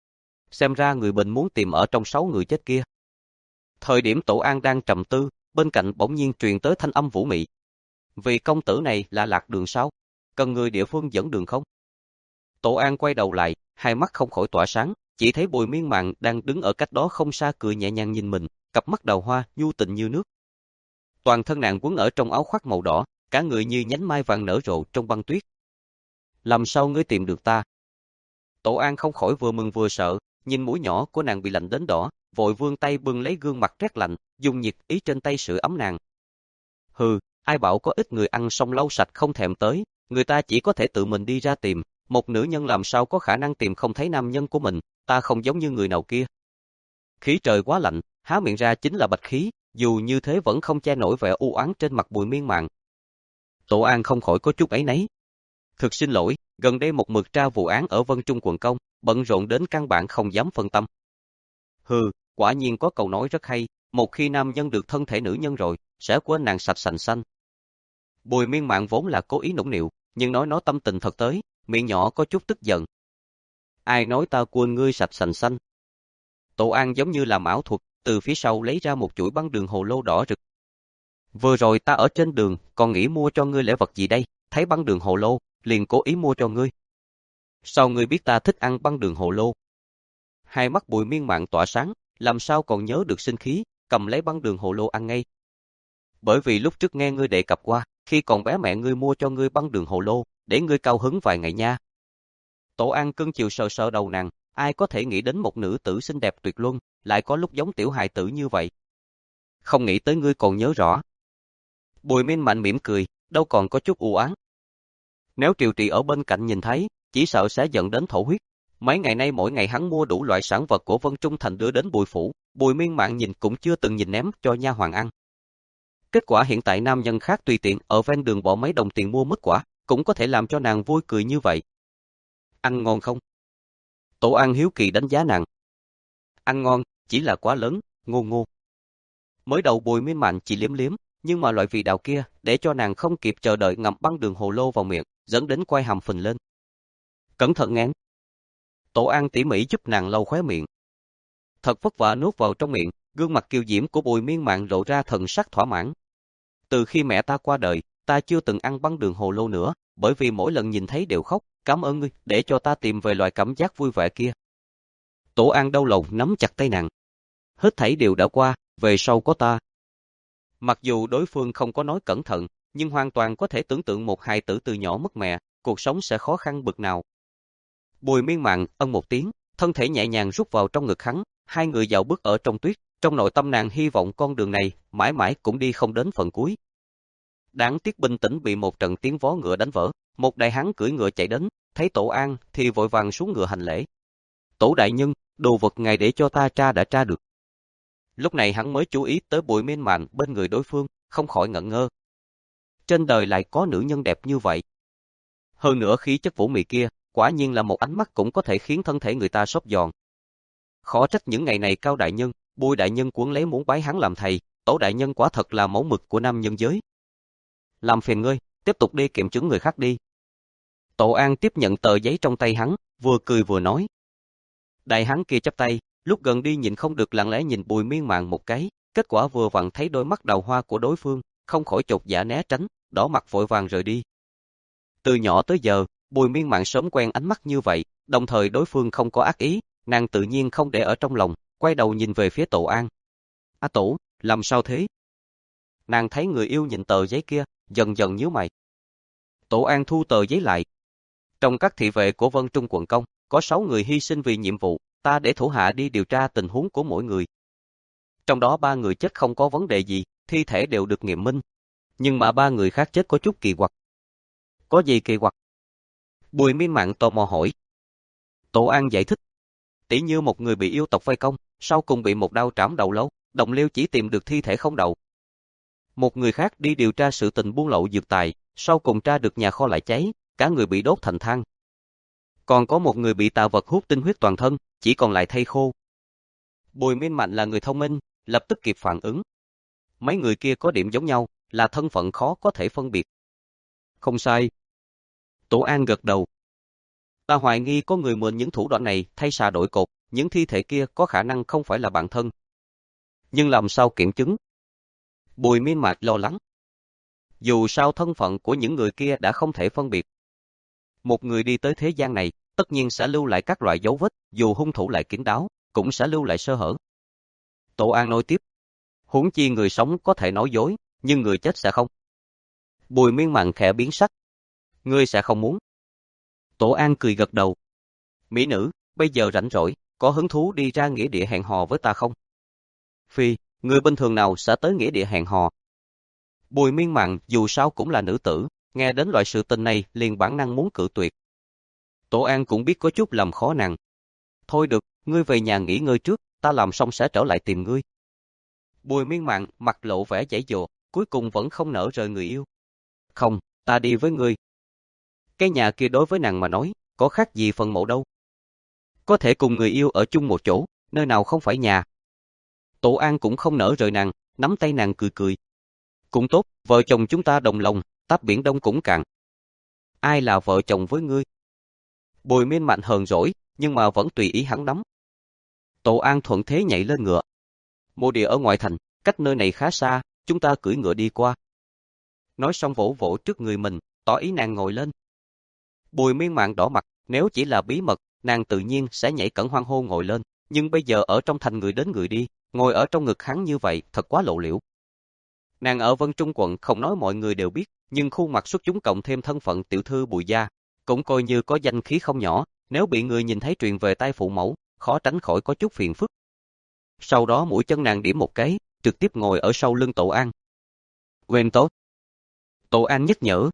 Xem ra người bệnh muốn tìm ở trong sáu người chết kia. Thời điểm Tổ An đang trầm tư, bên cạnh bỗng nhiên truyền tới thanh âm vũ mị. Vì công tử này là lạc đường sao? Cần người địa phương dẫn đường không? Tổ An quay đầu lại, hai mắt không khỏi tỏa sáng, chỉ thấy Bùi Miên Mạn đang đứng ở cách đó không xa cười nhẹ nhàng nhìn mình, cặp mắt đào hoa, nhu tình như nước. Toàn thân nàng quấn ở trong áo khoác màu đỏ, cả người như nhánh mai vàng nở rộ trong băng tuyết. Làm sao ngươi tìm được ta? Tổ An không khỏi vừa mừng vừa sợ, nhìn mũi nhỏ của nàng bị lạnh đến đỏ, vội vươn tay bưng lấy gương mặt rét lạnh, dùng nhiệt ý trên tay sưởi ấm nàng. Hừ, ai bảo có ít người ăn xong lau sạch không thèm tới, người ta chỉ có thể tự mình đi ra tìm, một nữ nhân làm sao có khả năng tìm không thấy nam nhân của mình, ta không giống như người nào kia. Khí trời quá lạnh, há miệng ra chính là bạch khí, dù như thế vẫn không che nổi vẻ u oán trên mặt Bùi Miên Mạn. Tổ An không khỏi có chút áy náy. Thực xin lỗi, gần đây một mực tra vụ án ở Vân Trung quận công, bận rộn đến căn bản không dám phân tâm. Hừ, quả nhiên có câu nói rất hay, một khi nam nhân được thân thể nữ nhân rồi, sẽ quên nàng sạch sành xanh. Bùi Miên Mạn vốn là cố ý nũng nịu, nhưng nói nó tâm tình thật tới, miệng nhỏ có chút tức giận. Ai nói ta quên ngươi sạch sành xanh? Tổ An giống như làm ảo thuật, từ phía sau lấy ra một chuỗi băng đường hồ lô đỏ rực. Vừa rồi ta ở trên đường, còn nghĩ mua cho ngươi lễ vật gì đây, thấy băng đường hồ lô, liền cố ý mua cho ngươi. Sao ngươi biết ta thích ăn băng đường hồ lô? Hai mắt Bùi Miên Mạn tỏa sáng, làm sao còn nhớ được sinh khí, cầm lấy băng đường hồ lô ăn ngay. Bởi vì lúc trước nghe ngươi đề cập qua, khi còn bé mẹ ngươi mua cho ngươi băng đường hồ lô, để ngươi cao hứng vài ngày nha. Tổ An cưng chiều sờ sờ đầu nàng, ai có thể nghĩ đến một nữ tử xinh đẹp tuyệt luân, lại có lúc giống tiểu hài tử như vậy. Không nghĩ tới ngươi còn nhớ rõ. Bùi Minh Mạnh mỉm cười, đâu còn có chút u oán. Nếu Triệu Trị ở bên cạnh nhìn thấy, chỉ sợ sẽ giận đến thổ huyết. Mấy ngày nay mỗi ngày hắn mua đủ loại sản vật của Vân Trung Thành đưa đến Bùi phủ, Bùi Miên Mạn nhìn cũng chưa từng nhìn ném cho nha hoàn ăn. Kết quả hiện tại nam nhân khác tùy tiện ở ven đường bỏ mấy đồng tiền mua mứt quả, cũng có thể làm cho nàng vui cười như vậy. Ăn ngon không? Tổ An hiếu kỳ đánh giá nàng. Ăn ngon, chỉ là quá lớn, ngô ngô. Mới đầu Bùi Miên Mạn chỉ liếm liếm, nhưng mà loại vị đạo kia, để cho nàng không kịp chờ đợi ngậm băng đường hồ lô vào miệng, dẫn đến quai hàm phình lên. Cẩn thận ngán. Tổ An tỉ mỉ giúp nàng lau khóe miệng. Thật vất vả nuốt vào trong miệng, gương mặt kiều diễm của Bùi Miên Mạn lộ ra thần sắc thỏa mãn. Từ khi mẹ ta qua đời, ta chưa từng ăn băng đường hồ lô nữa, bởi vì mỗi lần nhìn thấy đều khóc, cảm ơn ngươi, để cho ta tìm về loại cảm giác vui vẻ kia. Tổ An đau lòng nắm chặt tay nàng. Hết thảy đều đã qua, về sau có ta. Mặc dù đối phương không có nói cẩn thận, nhưng hoàn toàn có thể tưởng tượng một hài tử từ nhỏ mất mẹ, cuộc sống sẽ khó khăn bực nào. Bùi Miên Mạn ân một tiếng, thân thể nhẹ nhàng rút vào trong ngực hắn, hai người dạo bước ở trong tuyết, trong nội tâm nàng hy vọng con đường này mãi mãi cũng đi không đến phần cuối. Đáng tiếc bình tĩnh bị một trận tiếng vó ngựa đánh vỡ, một đại hán cưỡi ngựa chạy đến, thấy Tổ An thì vội vàng xuống ngựa hành lễ. Tổ đại nhân, đồ vật ngài để cho ta tra đã tra được. Lúc này hắn mới chú ý tới Bùi Miên Mạn bên người đối phương, không khỏi ngẩn ngơ. Trên đời lại có nữ nhân đẹp như vậy. Hơn nữa khí chất vũ mị kia, quả nhiên là một ánh mắt cũng có thể khiến thân thể người ta xốp giòn. Khó trách những ngày này Cao đại nhân, Bùi đại nhân cuốn lấy muốn bái hắn làm thầy, Tổ đại nhân quả thật là mẫu mực của nam nhân giới. Làm phiền ngươi, tiếp tục đi kiểm chứng người khác đi. Tổ An tiếp nhận tờ giấy trong tay hắn, vừa cười vừa nói. Đại hán kia chắp tay, lúc gần đi nhìn không được lặng lẽ nhìn Bùi Miên Mạn một cái, kết quả vừa vặn thấy đôi mắt đào hoa của đối phương, không khỏi chột dạ né tránh, đỏ mặt vội vàng rời đi. Từ nhỏ tới giờ, Bùi Miên Mạn sớm quen ánh mắt như vậy, đồng thời đối phương không có ác ý, nàng tự nhiên không để ở trong lòng, quay đầu nhìn về phía Tổ An. A Tổ, làm sao thế? Nàng thấy người yêu nhìn tờ giấy kia, dần dần nhíu mày. Tổ An thu tờ giấy lại. Trong các thị vệ của Vân Trung quận công, có sáu người hy sinh vì nhiệm vụ, ta để thủ hạ đi điều tra tình huống của mỗi người. Trong đó ba người chết không có vấn đề gì, thi thể đều được nghiệm minh. Nhưng mà ba người khác chết có chút kỳ quặc. Có gì kỳ quặc? Bùi Miên Mạn tò mò hỏi. Tổ An giải thích. Tỉ như một người bị yêu tộc vây công, sau cùng bị một đao trảm đầu lâu, Đồng Liêu chỉ tìm được thi thể không đầu. Một người khác đi điều tra sự tình buôn lậu dược tài, sau cùng tra được nhà kho lại cháy, cả người bị đốt thành than. Còn có một người bị tà vật hút tinh huyết toàn thân, chỉ còn lại thây khô. Bùi Miên Mạnh là người thông minh, lập tức kịp phản ứng. Mấy người kia có điểm giống nhau, là thân phận khó có thể phân biệt. Không sai. Tổ An gật đầu. Ta hoài nghi có người mượn những thủ đoạn này thay xà đổi cột, những thi thể kia có khả năng không phải là bạn thân. Nhưng làm sao kiểm chứng? Bùi Miên Mạc lo lắng. Dù sao thân phận của những người kia đã không thể phân biệt. Một người đi tới thế gian này, tất nhiên sẽ lưu lại các loại dấu vết, dù hung thủ lại kín đáo, cũng sẽ lưu lại sơ hở. Tổ An nói tiếp. Huống chi người sống có thể nói dối, nhưng người chết sẽ không. Bùi Miên Mạn khẽ biến sắc. Ngươi sẽ không muốn. Tổ An cười gật đầu. Mỹ nữ, bây giờ rảnh rỗi, có hứng thú đi ra nghĩa địa hẹn hò với ta không? Phi, người bình thường nào sẽ tới nghĩa địa hẹn hò? Bùi Miên Mạn dù sao cũng là nữ tử, nghe đến loại sự tình này liền bản năng muốn cự tuyệt. Tổ An cũng biết có chút làm khó nàng. Thôi được, ngươi về nhà nghỉ ngơi trước, ta làm xong sẽ trở lại tìm ngươi. Bùi Miên Mạn mặt lộ vẻ giãy giụa, cuối cùng vẫn không nỡ rời người yêu. Không, ta đi với ngươi. Cái nhà kia đối với nàng mà nói, có khác gì phần mộ đâu. Có thể cùng người yêu ở chung một chỗ, nơi nào không phải nhà. Tổ An cũng không nỡ rời nàng, nắm tay nàng cười cười. Cũng tốt, vợ chồng chúng ta đồng lòng, táp biển đông cũng cạn. Ai là vợ chồng với ngươi? Bùi Miên Mạn hờn dỗi, nhưng mà vẫn tùy ý hắn nắm. Tổ An thuận thế nhảy lên ngựa. Mộ địa ở ngoại thành, cách nơi này khá xa, chúng ta cưỡi ngựa đi qua. Nói xong vỗ vỗ trước người mình, tỏ ý nàng ngồi lên. Bùi Miên Mạn đỏ mặt, nếu chỉ là bí mật, nàng tự nhiên sẽ nhảy cẩn hoan hô ngồi lên, nhưng bây giờ ở trong thành người đến người đi, ngồi ở trong ngực hắn như vậy thật quá lộ liễu. Nàng ở Vân Trung quận không nói mọi người đều biết, nhưng khuôn mặt xuất chúng cộng thêm thân phận tiểu thư Bùi gia, cũng coi như có danh khí không nhỏ, nếu bị người nhìn thấy truyền về tai phụ mẫu, khó tránh khỏi có chút phiền phức. Sau đó mũi chân nàng điểm một cái, trực tiếp ngồi ở sau lưng Tổ An. Quên tốt. Tổ An nhắc nhở.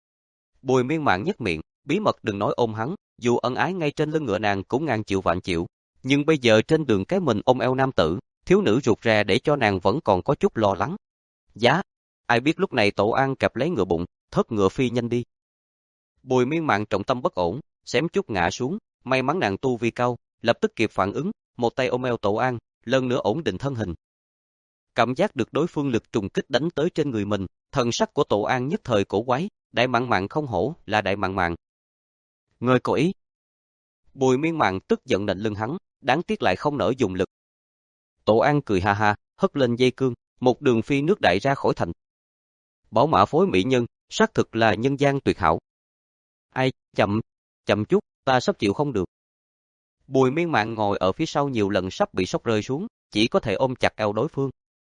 Bùi Miên Mạn nhếch miệng, bí mật đừng nói ôm hắn, dù ân ái ngay trên lưng ngựa nàng cũng ngàn triệu vạn triệu, nhưng bây giờ trên đường cái mình ôm eo nam tử, thiếu nữ rụt rè để cho nàng vẫn còn có chút lo lắng. Giá, ai biết lúc này Tổ An kẹp lấy ngựa bụng, thớt ngựa phi nhanh đi. Bùi Miên Mạn trọng tâm bất ổn, xém chút ngã xuống, may mắn nàng tu vi cao, lập tức kịp phản ứng, một tay ôm eo Tổ An, lần nữa ổn định thân hình. Cảm giác được đối phương lực trùng kích đánh tới trên người mình, thần sắc của Tổ An nhất thời cổ quái, đại mạn mạn không hổ là đại mạn mạn. Ngươi có ý. Bùi Miên Mạn tức giận nện lưng hắn, đáng tiếc lại không nỡ dùng lực. Tổ An cười ha ha, hất lên dây cương, một đường phi nước đại ra khỏi thành. Bảo mã phối mỹ nhân, xác thực là nhân gian tuyệt hảo. Ai, chậm, chậm chút, ta sắp chịu không được. Bùi Miên Mạn ngồi ở phía sau nhiều lần sắp bị sốc rơi xuống, chỉ có thể ôm chặt eo đối phương.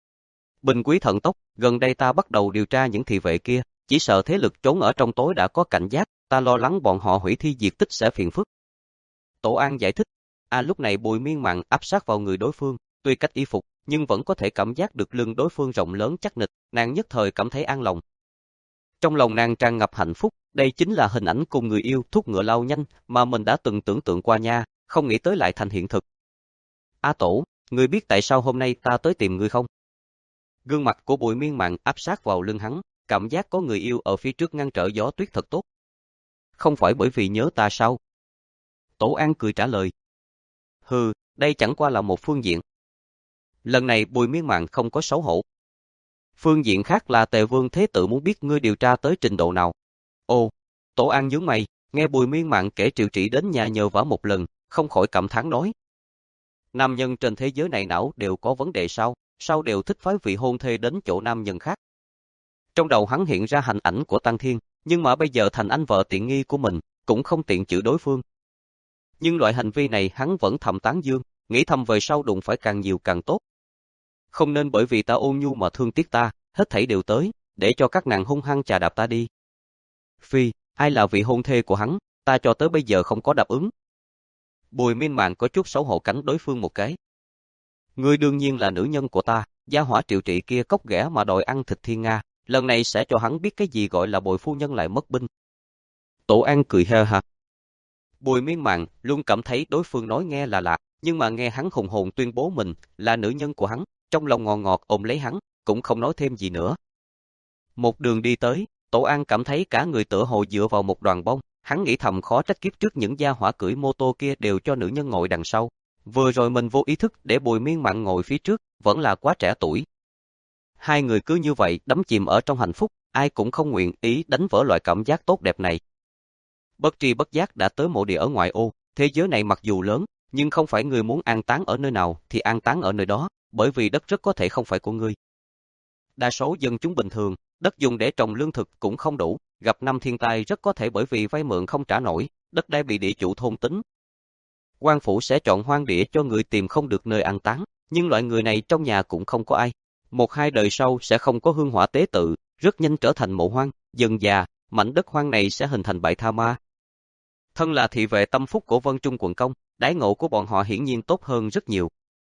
Bình quý thận tốc, gần đây ta bắt đầu điều tra những thị vệ kia, chỉ sợ thế lực trốn ở trong tối đã có cảnh giác, ta lo lắng bọn họ hủy thi diệt tích sẽ phiền phức. Tổ An giải thích. À lúc này Bùi Miên Mạn áp sát vào người đối phương, tuy cách y phục, nhưng vẫn có thể cảm giác được lưng đối phương rộng lớn chắc nịch, nàng nhất thời cảm thấy an lòng. Trong lòng nàng tràn ngập hạnh phúc, đây chính là hình ảnh cùng người yêu thúc ngựa lao nhanh mà mình đã từng tưởng tượng qua nha, không nghĩ tới lại thành hiện thực. A Tổ, ngươi biết tại sao hôm nay ta tới tìm ngươi không? Gương mặt của Bùi Miên Mạn áp sát vào lưng hắn, cảm giác có người yêu ở phía trước ngăn trở gió tuyết thật tốt. Không phải bởi vì nhớ ta sao? Tổ An cười trả lời. Hừ, đây chẳng qua là một phương diện. Lần này Bùi Miên Mạn không có xấu hổ. Phương diện khác là Tề Vương Thế Tử muốn biết ngươi điều tra tới trình độ nào. Ồ, Tổ An nhướng mày, nghe Bùi Miên Mạn kể Triệu Trị đến nhà nhờ vả một lần, không khỏi cảm thán nói. Nam nhân trên thế giới này não đều có vấn đề sao, sao đều thích phái vị hôn thê đến chỗ nam nhân khác. Trong đầu hắn hiện ra hình ảnh của Tăng Thiên, nhưng mà bây giờ thành anh vợ tiện nghi của mình, cũng không tiện chửi đối phương. Nhưng loại hành vi này hắn vẫn thầm tán dương, nghĩ thầm về sau đụng phải càng nhiều càng tốt. Không nên bởi vì ta ôn nhu mà thương tiếc ta, hết thảy đều tới, để cho các nàng hung hăng chà đạp ta đi. Phi, ai là vị hôn thê của hắn, ta cho tới bây giờ không có đáp ứng. Bùi Miên Mạn có chút xấu hổ cánh đối phương một cái. Ngươi đương nhiên là nữ nhân của ta, gia hỏa Triệu Trị kia cốc ghẻ mà đòi ăn thịt thiên nga, lần này sẽ cho hắn biết cái gì gọi là bồi phu nhân lại mất binh. Tổ An cười ha ha. Bùi Miên Mạn luôn cảm thấy đối phương nói nghe là lạ, nhưng mà nghe hắn hùng hồn tuyên bố mình là nữ nhân của hắn, trong lòng ngọt ngọt ôm lấy hắn, cũng không nói thêm gì nữa. Một đường đi tới, Tổ An cảm thấy cả người tựa hồ dựa vào một đoàn bông, hắn nghĩ thầm khó trách kiếp trước những gia hỏa cưỡi mô tô kia đều cho nữ nhân ngồi đằng sau. Vừa rồi mình vô ý thức để Bùi Miên Mạn ngồi phía trước, vẫn là quá trẻ tuổi. Hai người cứ như vậy đắm chìm ở trong hạnh phúc, ai cũng không nguyện ý đánh vỡ loại cảm giác tốt đẹp này. Bất tri bất giác đã tới mộ địa ở ngoại ô, thế giới này mặc dù lớn, nhưng không phải người muốn an táng ở nơi nào thì an táng ở nơi đó, bởi vì đất rất có thể không phải của ngươi. Đa số dân chúng bình thường, đất dùng để trồng lương thực cũng không đủ, gặp năm thiên tai rất có thể bởi vì vay mượn không trả nổi, đất đai bị địa chủ thôn tính. Quan phủ sẽ chọn hoang địa cho người tìm không được nơi an táng, nhưng loại người này trong nhà cũng không có ai. Một hai đời sau sẽ không có hương hỏa tế tự, rất nhanh trở thành mộ hoang, dần già, mảnh đất hoang này sẽ hình thành bãi tha ma. Thân là thị vệ tâm phúc của Vân Trung quận công, đãi ngộ của bọn họ hiển nhiên tốt hơn rất nhiều.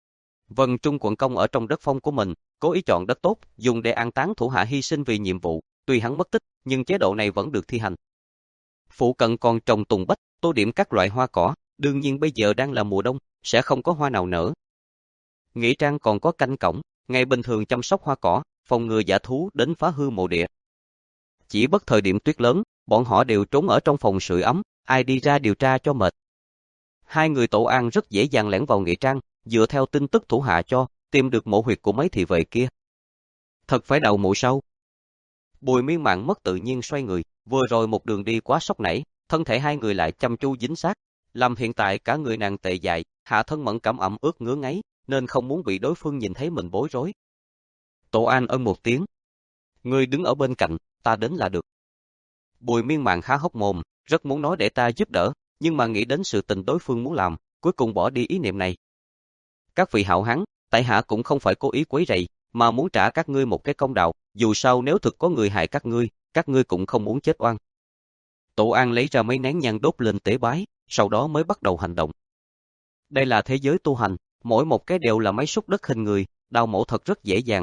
Vân Trung quận công ở trong đất phong của mình, cố ý chọn đất tốt, dùng để an táng thủ hạ hy sinh vì nhiệm vụ, tuy hắn mất tích, nhưng chế độ này vẫn được thi hành. Phụ cận còn trồng tùng bách, tô điểm các loại hoa cỏ, đương nhiên bây giờ đang là mùa đông, sẽ không có hoa nào nở. Nghĩa trang còn có canh cổng, ngày bình thường chăm sóc hoa cỏ, phòng ngừa dã thú đến phá hư mộ địa. Chỉ bất thời điểm tuyết lớn, bọn họ đều trốn ở trong phòng sưởi ấm, ai đi ra điều tra cho mệt. Hai người Tổ An rất dễ dàng lẻn vào nghĩa trang, dựa theo tin tức thủ hạ cho, tìm được mộ huyệt của mấy thị vệ kia. Thật phải đầu mộ sâu. Bùi Miên Mạn mất tự nhiên xoay người, vừa rồi một đường đi quá sốc nảy, thân thể hai người lại chăm chú dính sát, làm hiện tại cả người nàng tệ dại, hạ thân mẫn cảm ẩm ướt ngứa ngáy, nên không muốn bị đối phương nhìn thấy mình bối rối. Tổ An ân một tiếng. Ngươi đứng ở bên cạnh, ta đến là được. Bùi Miên Mạn há hốc mồm, rất muốn nói để ta giúp đỡ, nhưng mà nghĩ đến sự tình đối phương muốn làm, cuối cùng bỏ đi ý niệm này. Các vị hảo hán, tại hạ cũng không phải cố ý quấy rầy, mà muốn trả các ngươi một cái công đạo, dù sao nếu thực có người hại các ngươi, các ngươi cũng không muốn chết oan. Tổ An lấy ra mấy nén nhang đốt lên tế bái, sau đó mới bắt đầu hành động. Đây là thế giới tu hành, mỗi một cái đều là máy xúc đất hình người, đào mổ thật rất dễ dàng.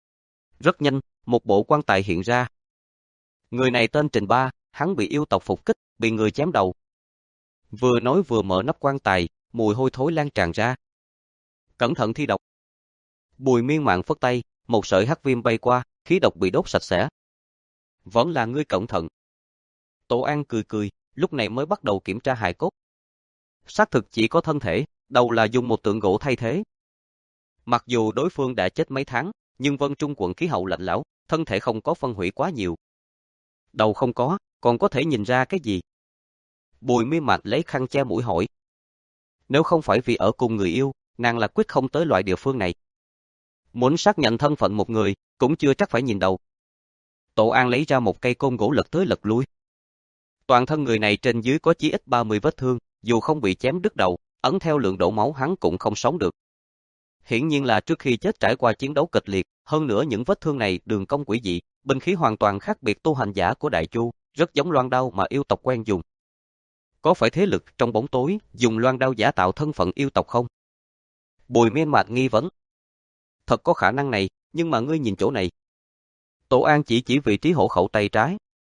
Rất nhanh, một bộ quan tài hiện ra. Người này tên Trình Ba, hắn bị yêu tộc phục kích, bị người chém đầu. Vừa nói vừa mở nắp quan tài, mùi hôi thối lan tràn ra. Cẩn thận thi độc. Bùi Miên Mạn phất tay, một sợi hắc viêm bay qua, khí độc bị đốt sạch sẽ. Vẫn là ngươi cẩn thận. Tổ An cười cười, lúc này mới bắt đầu kiểm tra hài cốt. Xác thực chỉ có thân thể, đầu là dùng một tượng gỗ thay thế. Mặc dù đối phương đã chết mấy tháng, nhưng Vân Trung quận khí hậu lạnh lẽo, thân thể không có phân hủy quá nhiều. Đầu không có, còn có thể nhìn ra cái gì? Bùi Miên Mạn lấy khăn che mũi hỏi. Nếu không phải vì ở cùng người yêu, nàng là quyết không tới loại địa phương này. Muốn xác nhận thân phận một người, cũng chưa chắc phải nhìn đầu. Tổ An lấy ra một cây côn gỗ lật tới lật lui. Toàn thân người này trên dưới có chí ít ba mươi vết thương, dù không bị chém đứt đầu, ấn theo lượng đổ máu hắn cũng không sống được. Hiển nhiên là trước khi chết trải qua chiến đấu kịch liệt, hơn nữa những vết thương này đường cong quỷ dị, binh khí hoàn toàn khác biệt tu hành giả của Đại Chu, rất giống loan đao mà yêu tộc quen dùng. Có phải thế lực trong bóng tối dùng loan đao giả tạo thân phận yêu tộc không? Bùi Miên Mạn nghi vấn. Thật có khả năng này, nhưng mà ngươi nhìn chỗ này. Tổ An chỉ chỉ vị trí hộ khẩu tay trái.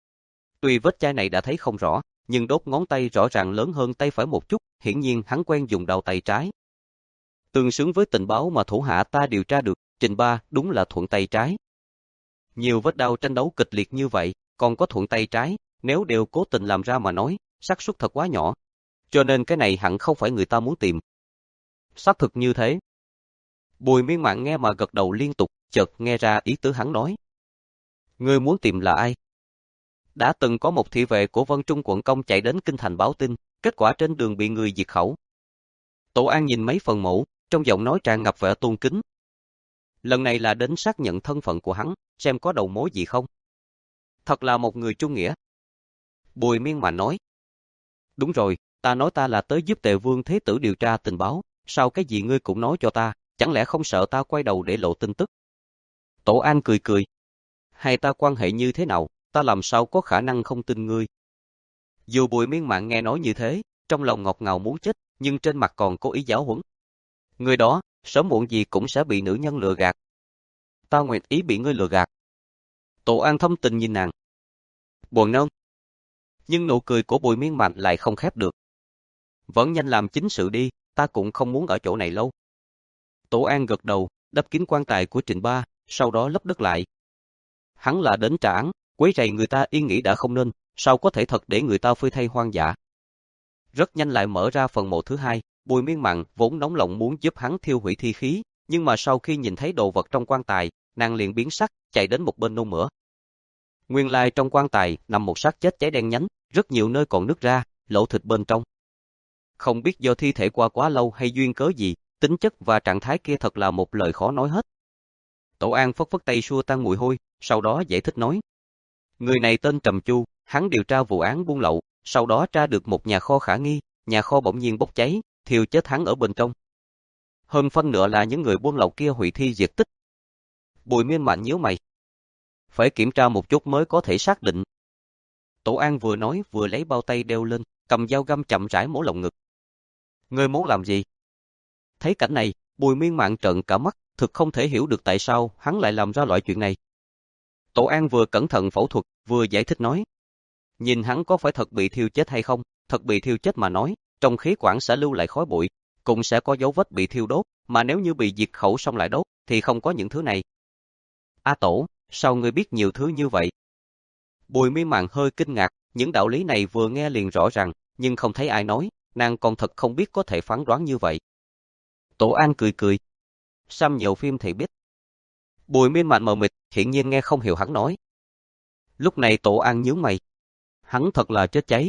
Tuy vết chai này đã thấy không rõ, nhưng đốt ngón tay rõ ràng lớn hơn tay phải một chút, hiển nhiên hắn quen dùng đầu tay trái. Tương xứng với tình báo mà thủ hạ ta điều tra được, Trình Ba đúng là thuận tay trái. Nhiều vết đao tranh đấu kịch liệt như vậy, còn có thuận tay trái, nếu đều cố tình làm ra mà nói, xác suất thật quá nhỏ. Cho nên cái này hẳn không phải người ta muốn tìm. Xác thực như thế. Bùi Miên Mạn nghe mà gật đầu liên tục, chợt nghe ra ý tứ hắn nói. Ngươi muốn tìm là ai? Đã từng có một thị vệ của Vân Trung quận công chạy đến kinh thành báo tin, kết quả trên đường bị người diệt khẩu. Tổ An nhìn mấy phần mẫu, trong giọng nói tràn ngập vẻ tôn kính. Lần này là đến xác nhận thân phận của hắn, xem có đầu mối gì không. Thật là một người trung nghĩa. Bùi Miên Mạn nói. Đúng rồi, ta nói ta là tới giúp Tề Vương Thế Tử điều tra tình báo, sao cái gì ngươi cũng nói cho ta, chẳng lẽ không sợ ta quay đầu để lộ tin tức? Tổ An cười cười. Hai ta quan hệ như thế nào, ta làm sao có khả năng không tin ngươi? Dù Bùi Miên Mạn nghe nói như thế, trong lòng ngọt ngào muốn chết, nhưng trên mặt còn có ý giáo huấn. Người đó, sớm muộn gì cũng sẽ bị nữ nhân lừa gạt. Ta nguyện ý bị ngươi lừa gạt. Tổ An thâm tình nhìn nàng. Buồn nôn. Nhưng nụ cười của Bùi Miên Mạn lại không khép được. Vẫn nhanh làm chính sự đi, ta cũng không muốn ở chỗ này lâu. Tổ An gật đầu, đắp kín quan tài của Trịnh Ba, sau đó lấp đất lại. Hắn là đến trả án, quấy rầy người ta yên nghỉ đã không nên, sao có thể thật để người ta phơi thay hoang dã. Rất nhanh lại mở ra phần mộ thứ hai, Bùi Miên Mạn vốn nóng lòng muốn giúp hắn thiêu hủy thi khí, nhưng mà sau khi nhìn thấy đồ vật trong quan tài, nàng liền biến sắc, chạy đến một bên nôn mửa. Nguyên lai trong quan tài nằm một xác chết cháy đen nhánh, rất nhiều nơi còn nứt ra, lỗ thịt bên trong. Không biết do thi thể qua quá lâu hay duyên cớ gì, tính chất và trạng thái kia thật là một lời khó nói hết. Tổ An phất phất tay xua tan mùi hôi, sau đó giải thích nói. Người này tên Trầm Chu, hắn điều tra vụ án buôn lậu, sau đó tra được một nhà kho khả nghi, nhà kho bỗng nhiên bốc cháy, thiêu chết hắn ở bên trong. Hơn phân nửa là những người buôn lậu kia hủy thi diệt tích. Bùi Miên Mạn nhíu mày. Phải kiểm tra một chút mới có thể xác định. Tổ An vừa nói vừa lấy bao tay đeo lên, cầm dao găm chậm rãi mổ lồng ngực. Ngươi muốn làm gì? Thấy cảnh này, Bùi Miên Mạn trợn cả mắt, thực không thể hiểu được tại sao hắn lại làm ra loại chuyện này. Tổ An vừa cẩn thận phẫu thuật, vừa giải thích nói. Nhìn hắn có phải thật bị thiêu chết hay không, thật bị thiêu chết mà nói, trong khí quản sẽ lưu lại khói bụi, cũng sẽ có dấu vết bị thiêu đốt, mà nếu như bị diệt khẩu xong lại đốt, thì không có những thứ này. A Tổ, sao ngươi biết nhiều thứ như vậy? Bùi Miên Mạn hơi kinh ngạc, những đạo lý này vừa nghe liền rõ ràng, nhưng không thấy ai nói, nàng còn thật không biết có thể phán đoán như vậy. Tổ An cười cười. Xem nhiều phim thì biết. Bùi Miên Mạn mờ mịt, hiển nhiên nghe không hiểu hắn nói. Lúc này Tổ An nhướng mày. Hắn thật là chết cháy.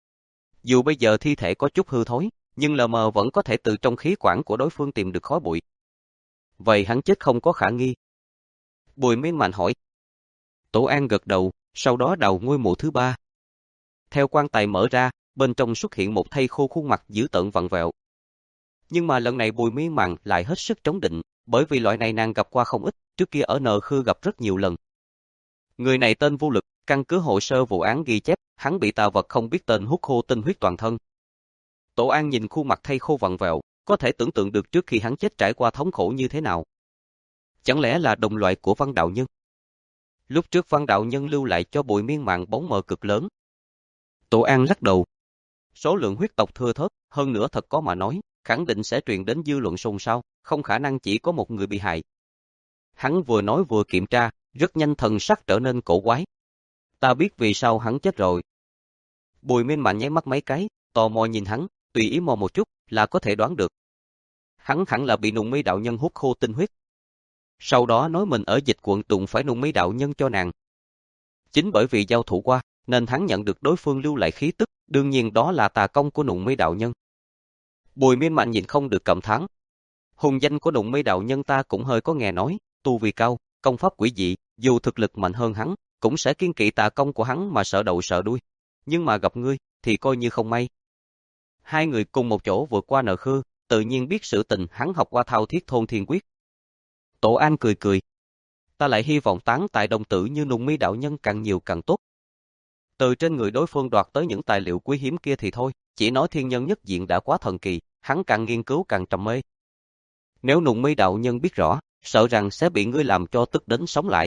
Dù bây giờ thi thể có chút hư thối, nhưng lờ mờ vẫn có thể từ trong khí quản của đối phương tìm được khói bụi. Vậy hắn chết không có khả nghi. Bùi Miên Mạn hỏi. Tổ An gật đầu, sau đó đào ngôi mộ thứ ba. Theo quan tài mở ra, bên trong xuất hiện một thây khô khuôn mặt dữ tợn vặn vẹo. Nhưng mà lần này Bùi Miên Mạn lại hết sức trấn định, bởi vì loại này nàng gặp qua không ít, trước kia ở Nờ Khư gặp rất nhiều lần. Người này tên Vô Lực, căn cứ hồ sơ vụ án ghi chép, hắn bị tà vật không biết tên hút khô tinh huyết toàn thân. Tổ An nhìn khuôn mặt thay khô vặn vẹo, có thể tưởng tượng được trước khi hắn chết trải qua thống khổ như thế nào. Chẳng lẽ là đồng loại của Văn đạo nhân? Lúc trước Văn đạo nhân lưu lại cho Bùi Miên mạng bóng mờ cực lớn. Tổ An lắc đầu. Số lượng huyết tộc thưa thớt, hơn nữa thật có mà nói, khẳng định sẽ truyền đến dư luận xôn xao, không khả năng chỉ có một người bị hại. Hắn vừa nói vừa kiểm tra, rất nhanh thần sắc trở nên cổ quái. Ta biết vì sao hắn chết rồi. Bùi Miên Mạnh nháy mắt mấy cái, tò mò nhìn hắn, tùy ý mò một chút, là có thể đoán được. Hắn hẳn là bị Nùng Mi đạo nhân hút khô tinh huyết. Sau đó nói mình ở dịch quận đụng phải Nùng Mi đạo nhân cho nàng. Chính bởi vì giao thủ qua, nên hắn nhận được đối phương lưu lại khí tức, đương nhiên đó là tà công của Nùng Mi đạo nhân. Bùi Miên Mạnh nhìn không được cảm thán. Hùng danh của Nùng Mi đạo nhân ta cũng hơi có nghe nói, tu vi cao, công pháp quỷ dị, dù thực lực mạnh hơn hắn, cũng sẽ kiêng kỵ tà công của hắn mà sợ đầu sợ đuôi. Nhưng mà gặp ngươi, thì coi như không may. Hai người cùng một chỗ vượt qua nợ khư, tự nhiên biết sự tình hắn học qua thao thiết thôn thiên quyết. Tổ An cười cười. Ta lại hy vọng tán tại đồng tử như Nùng Mi đạo nhân càng nhiều càng tốt. Từ trên người đối phương đoạt tới những tài liệu quý hiếm kia thì thôi, chỉ nói thiên nhân nhất diện đã quá thần kỳ, hắn càng nghiên cứu càng trầm mê. Nếu Nùng Mi đạo nhân biết rõ, sợ rằng sẽ bị ngươi làm cho tức đến sống lại.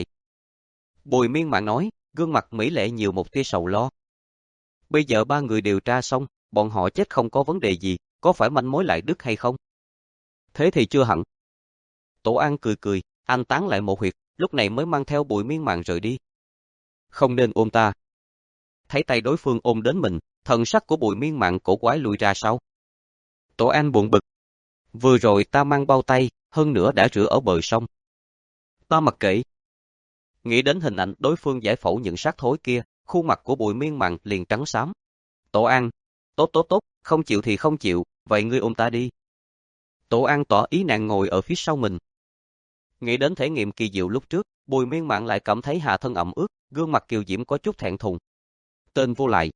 Bùi Miên Mạng nói, gương mặt mỹ lệ nhiều một tia sầu lo. Bây giờ ba người điều tra xong, bọn họ chết không có vấn đề gì, có phải manh mối lại đứt hay không? Thế thì chưa hẳn. Tổ An cười cười, anh tán lại một huyệt, lúc này mới mang theo Bùi Miên Mạng rời đi. Không nên ôm ta. Thấy tay đối phương ôm đến mình, thần sắc của Bùi Miên Mạng cổ quái lùi ra sau. Tổ An buồn bực. Vừa rồi ta mang bao tay, hơn nữa đã rửa ở bờ sông. Ta mặc kệ. Nghĩ đến hình ảnh đối phương giải phẫu những xác thối kia, khuôn mặt của Bùi Miên Mạng liền trắng xám. Tổ An, tốt tốt tốt, không chịu thì không chịu, vậy ngươi ôm ta đi. Tổ An tỏ ý nàng ngồi ở phía sau mình. Nghĩ đến thể nghiệm kỳ diệu lúc trước, Bùi Miên Mạng lại cảm thấy hạ thân ẩm ướt, gương mặt kiều diễm có chút thẹn thùng. Tên vô lại.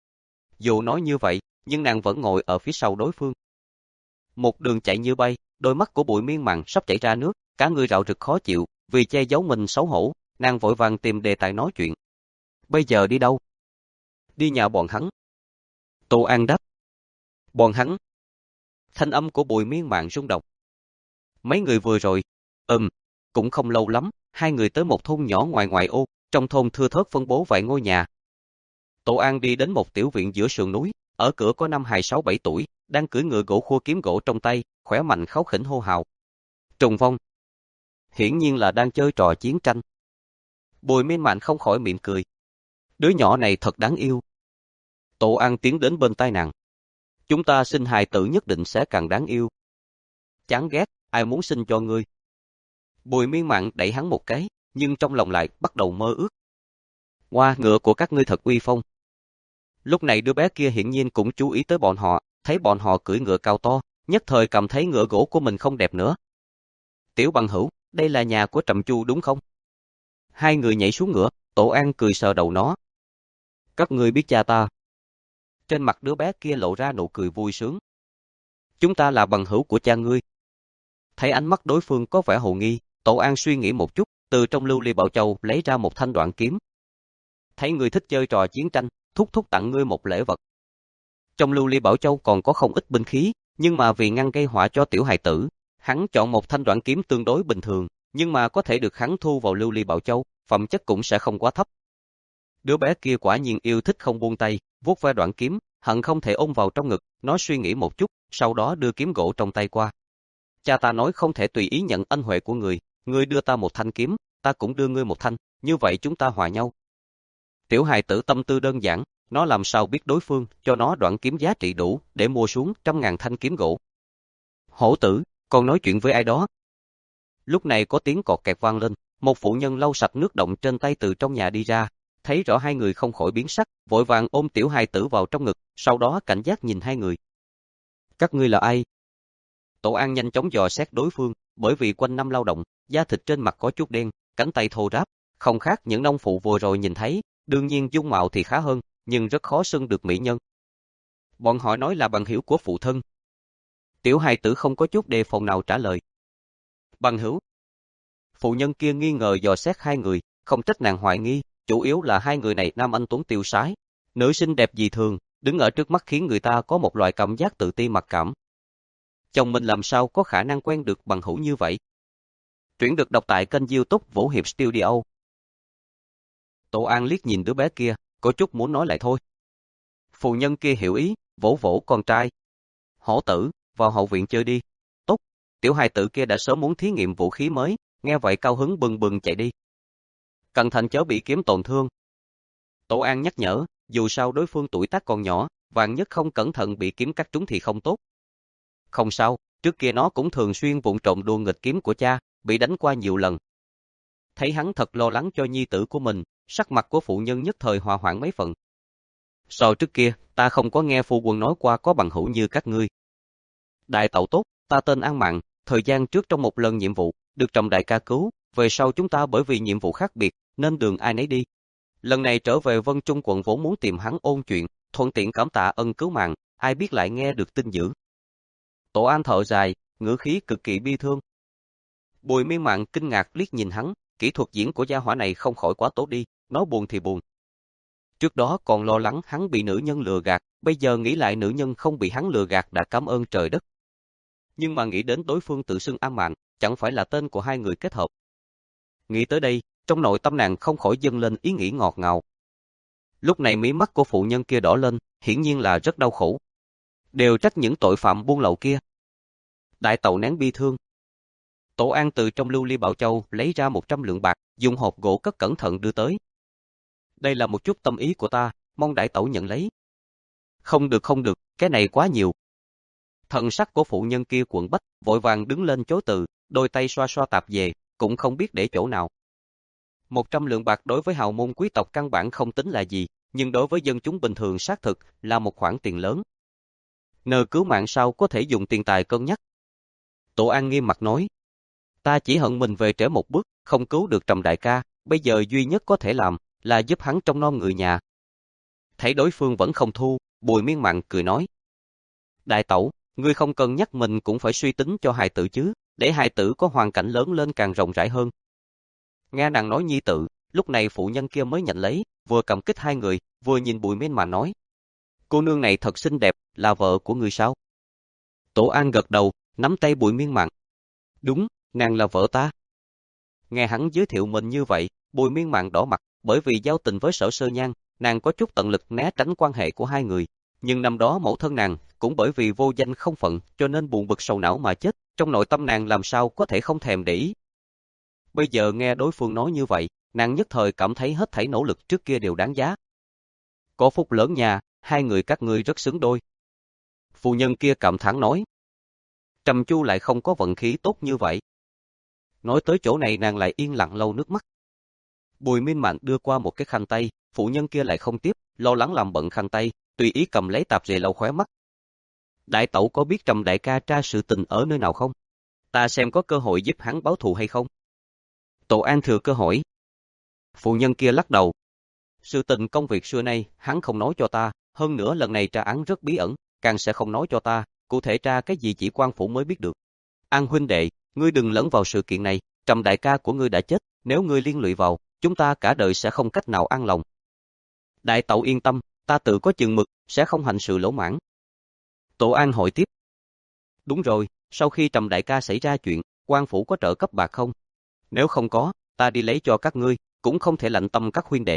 Dù nói như vậy, nhưng nàng vẫn ngồi ở phía sau đối phương. Một đường chạy như bay, đôi mắt của Bùi Miên Mạng sắp chảy ra nước, cả người rạo rực khó chịu, vì che giấu mình xấu hổ, nàng vội vàng tìm đề tài nói chuyện. Bây giờ đi đâu? Đi nhà bọn hắn. Tô An đáp. Bọn hắn. Thanh âm của Bùi Miên Mạng rung động. Mấy người vừa rồi, ừm, cũng không lâu lắm, hai người tới một thôn nhỏ ngoài ngoại ô, trong thôn thưa thớt phân bố vài ngôi nhà. Tô An đi đến một tiểu viện giữa sườn núi, ở cửa có năm hài sáu bảy tuổi, đang cưỡi ngựa gỗ khua kiếm gỗ trong tay, khỏe mạnh kháu khỉnh hô hào. Trùng vong. Hiển nhiên là đang chơi trò chiến tranh. Bùi Miên Mạng không khỏi mỉm cười. Đứa nhỏ này thật đáng yêu. Tô An tiến đến bên tai nàng. Chúng ta sinh hài tử nhất định sẽ càng đáng yêu. Chán ghét, ai muốn sinh cho ngươi. Bùi Miên Mạng đẩy hắn một cái, nhưng trong lòng lại bắt đầu mơ ước. Wow, ngựa của các ngươi thật uy phong. Lúc này đứa bé kia hiển nhiên cũng chú ý tới bọn họ, thấy bọn họ cưỡi ngựa cao to, nhất thời cảm thấy ngựa gỗ của mình không đẹp nữa. Tiểu bằng hữu, đây là nhà của Trầm Chu đúng không? Hai người nhảy xuống ngựa, Tổ An cười sờ đầu nó. Các ngươi biết cha ta. Trên mặt đứa bé kia lộ ra nụ cười vui sướng. Chúng ta là bằng hữu của cha ngươi. Thấy ánh mắt đối phương có vẻ hồ nghi, Tổ An suy nghĩ một chút, từ trong lưu ly bảo châu lấy ra một thanh đoạn kiếm. Thấy ngươi thích chơi trò chiến tranh, thúc thúc tặng ngươi một lễ vật. Trong lưu ly bảo châu còn có không ít binh khí, nhưng mà vì ngăn gây họa cho tiểu hài tử, hắn chọn một thanh đoạn kiếm tương đối bình thường, nhưng mà có thể được hắn thu vào lưu ly bảo châu, phẩm chất cũng sẽ không quá thấp. Đứa bé kia quả nhiên yêu thích không buông tay, vuốt ve đoạn kiếm, hận không thể ôm vào trong ngực, nó suy nghĩ một chút, sau đó đưa kiếm gỗ trong tay qua. Cha ta nói không thể tùy ý nhận ân huệ của người, ngươi đưa ta một thanh kiếm, ta cũng đưa ngươi một thanh, như vậy chúng ta hòa nhau. Tiểu hài tử tâm tư đơn giản, nó làm sao biết đối phương, cho nó đoạn kiếm giá trị đủ để mua xuống trăm ngàn thanh kiếm gỗ. Hổ tử, còn nói chuyện với ai đó? Lúc này có tiếng cọt kẹt vang lên, một phụ nhân lau sạch nước động trên tay từ trong nhà đi ra, thấy rõ hai người không khỏi biến sắc, vội vàng ôm tiểu hài tử vào trong ngực, sau đó cảnh giác nhìn hai người. Các ngươi là ai? Tổ An nhanh chóng dò xét đối phương, bởi vì quanh năm lao động, da thịt trên mặt có chút đen, cánh tay thô ráp, không khác những nông phụ vừa rồi nhìn thấy, đương nhiên dung mạo thì khá hơn, nhưng rất khó xưng được mỹ nhân. Bọn họ nói là bằng hữu của phụ thân. Tiểu hài tử không có chút đề phòng nào trả lời. Bằng hữu? Phụ nhân kia nghi ngờ dò xét hai người, không trách nàng hoài nghi, chủ yếu là hai người này nam anh tuấn tiêu sái, nữ xinh đẹp dị thường, đứng ở trước mắt khiến người ta có một loại cảm giác tự ti mặc cảm. Chồng mình làm sao có khả năng quen được bằng hữu như vậy? Truyện được đọc tại kênh YouTube Vũ Hiệp Studio. Tổ An liếc nhìn đứa bé kia, có chút muốn nói lại thôi. Phụ nhân kia hiểu ý, vỗ vỗ con trai. Hổ tử, vào hậu viện chơi đi. Tốt, tiểu hài tử kia đã sớm muốn thí nghiệm vũ khí mới, nghe vậy cao hứng bừng bừng chạy đi. Cẩn thận chớ bị kiếm tổn thương. Tổ An nhắc nhở, dù sao đối phương tuổi tác còn nhỏ, vạn nhất không cẩn thận bị kiếm cắt trúng thì không tốt. Không sao, trước kia nó cũng thường xuyên vụng trộm đua nghịch kiếm của cha, bị đánh qua nhiều lần. Thấy hắn thật lo lắng cho nhi tử của mình, sắc mặt của phụ nhân nhất thời hòa hoãn mấy phần. So trước kia, ta không có nghe phu quân nói qua có bằng hữu như các ngươi. Đại tẩu tốt, ta tên An Mạn, thời gian trước trong một lần nhiệm vụ, được Trầm đại ca cứu, về sau chúng ta bởi vì nhiệm vụ khác biệt, nên đường ai nấy đi. Lần này trở về Vân Trung quận vốn muốn tìm hắn ôn chuyện, thuận tiện cảm tạ ân cứu mạng, ai biết lại nghe được tin dữ. Tổ An thở dài, ngữ khí cực kỳ bi thương. Bùi Miên Mạn kinh ngạc liếc nhìn hắn, kỹ thuật diễn của gia hỏa này không khỏi quá tốt đi, nói buồn thì buồn. Trước đó còn lo lắng hắn bị nữ nhân lừa gạt, bây giờ nghĩ lại nữ nhân không bị hắn lừa gạt đã cảm ơn trời đất. Nhưng mà nghĩ đến đối phương tự xưng An Mạn, chẳng phải là tên của hai người kết hợp. Nghĩ tới đây, trong nội tâm nàng không khỏi dâng lên ý nghĩ ngọt ngào. Lúc này mí mắt của phụ nhân kia đỏ lên, hiển nhiên là rất đau khổ. Đều trách những tội phạm buôn lậu kia. Đại tẩu nén bi thương. Tổ An từ trong lưu ly bảo châu lấy ra một trăm lượng bạc, dùng hộp gỗ cất cẩn thận đưa tới. Đây là một chút tâm ý của ta, mong đại tẩu nhận lấy. Không được không được, cái này quá nhiều. Thần sắc của phụ nhân kia quặn bách, vội vàng đứng lên chối từ, đôi tay xoa xoa tạp về, cũng không biết để chỗ nào. Một trăm lượng bạc đối với hào môn quý tộc căn bản không tính là gì, nhưng đối với dân chúng bình thường xác thực là một khoản tiền lớn. Nờ cứu mạng sao có thể dùng tiền tài cân nhắc. Tổ An nghiêm mặt nói, ta chỉ hận mình về trễ một bước, không cứu được Trầm đại ca, bây giờ duy nhất có thể làm là giúp hắn trông nom người nhà. Thấy đối phương vẫn không thu, Bùi Miên Mạn cười nói, đại tẩu, ngươi không cần nhắc mình cũng phải suy tính cho hài tử chứ, để hài tử có hoàn cảnh lớn lên càng rộng rãi hơn. Nghe nàng nói nhi tử, lúc này phụ nhân kia mới nhận lấy, vừa cảm kích hai người, vừa nhìn Bùi Miên Mạn nói, cô nương này thật xinh đẹp, là vợ của người sao? Tổ An gật đầu, nắm tay Bùi Miên Mạn. Đúng, nàng là vợ ta. Nghe hắn giới thiệu mình như vậy, Bùi Miên Mạn đỏ mặt, bởi vì giao tình với Sở Sơ Nhan, nàng có chút tận lực né tránh quan hệ của hai người. Nhưng năm đó mẫu thân nàng, cũng bởi vì vô danh không phận, cho nên buồn bực sầu não mà chết, trong nội tâm nàng làm sao có thể không thèm để ý. Bây giờ nghe đối phương nói như vậy, nàng nhất thời cảm thấy hết thảy nỗ lực trước kia đều đáng giá. Có phúc lớn nhà, hai người các ngươi rất xứng đôi. Phụ nhân kia cảm thán nói. Trầm Chu lại không có vận khí tốt như vậy. Nói tới chỗ này nàng lại yên lặng lau nước mắt. Bùi Miên Mạn đưa qua một cái khăn tay, phụ nhân kia lại không tiếp, lo lắng làm bận khăn tay, tùy ý cầm lấy tạp dề lau khóe mắt. Đại tẩu có biết Trầm đại ca tra sự tình ở nơi nào không? Ta xem có cơ hội giúp hắn báo thù hay không? Tổ An thừa cơ hỏi. Phụ nhân kia lắc đầu. Sự tình công việc xưa nay, hắn không nói cho ta, hơn nữa lần này tra án rất bí ẩn, càng sẽ không nói cho ta, cụ thể tra cái gì chỉ quan phủ mới biết được. An huynh đệ, ngươi đừng lẫn vào sự kiện này, Trầm đại ca của ngươi đã chết, nếu ngươi liên lụy vào, chúng ta cả đời sẽ không cách nào an lòng. Đại tẩu yên tâm, ta tự có chừng mực, sẽ không hành sự lỗ mãng. Tổ An hỏi tiếp. Đúng rồi, sau khi Trầm đại ca xảy ra chuyện, quan phủ có trợ cấp bạc không? Nếu không có, ta đi lấy cho các ngươi, cũng không thể lạnh tâm các huynh đệ.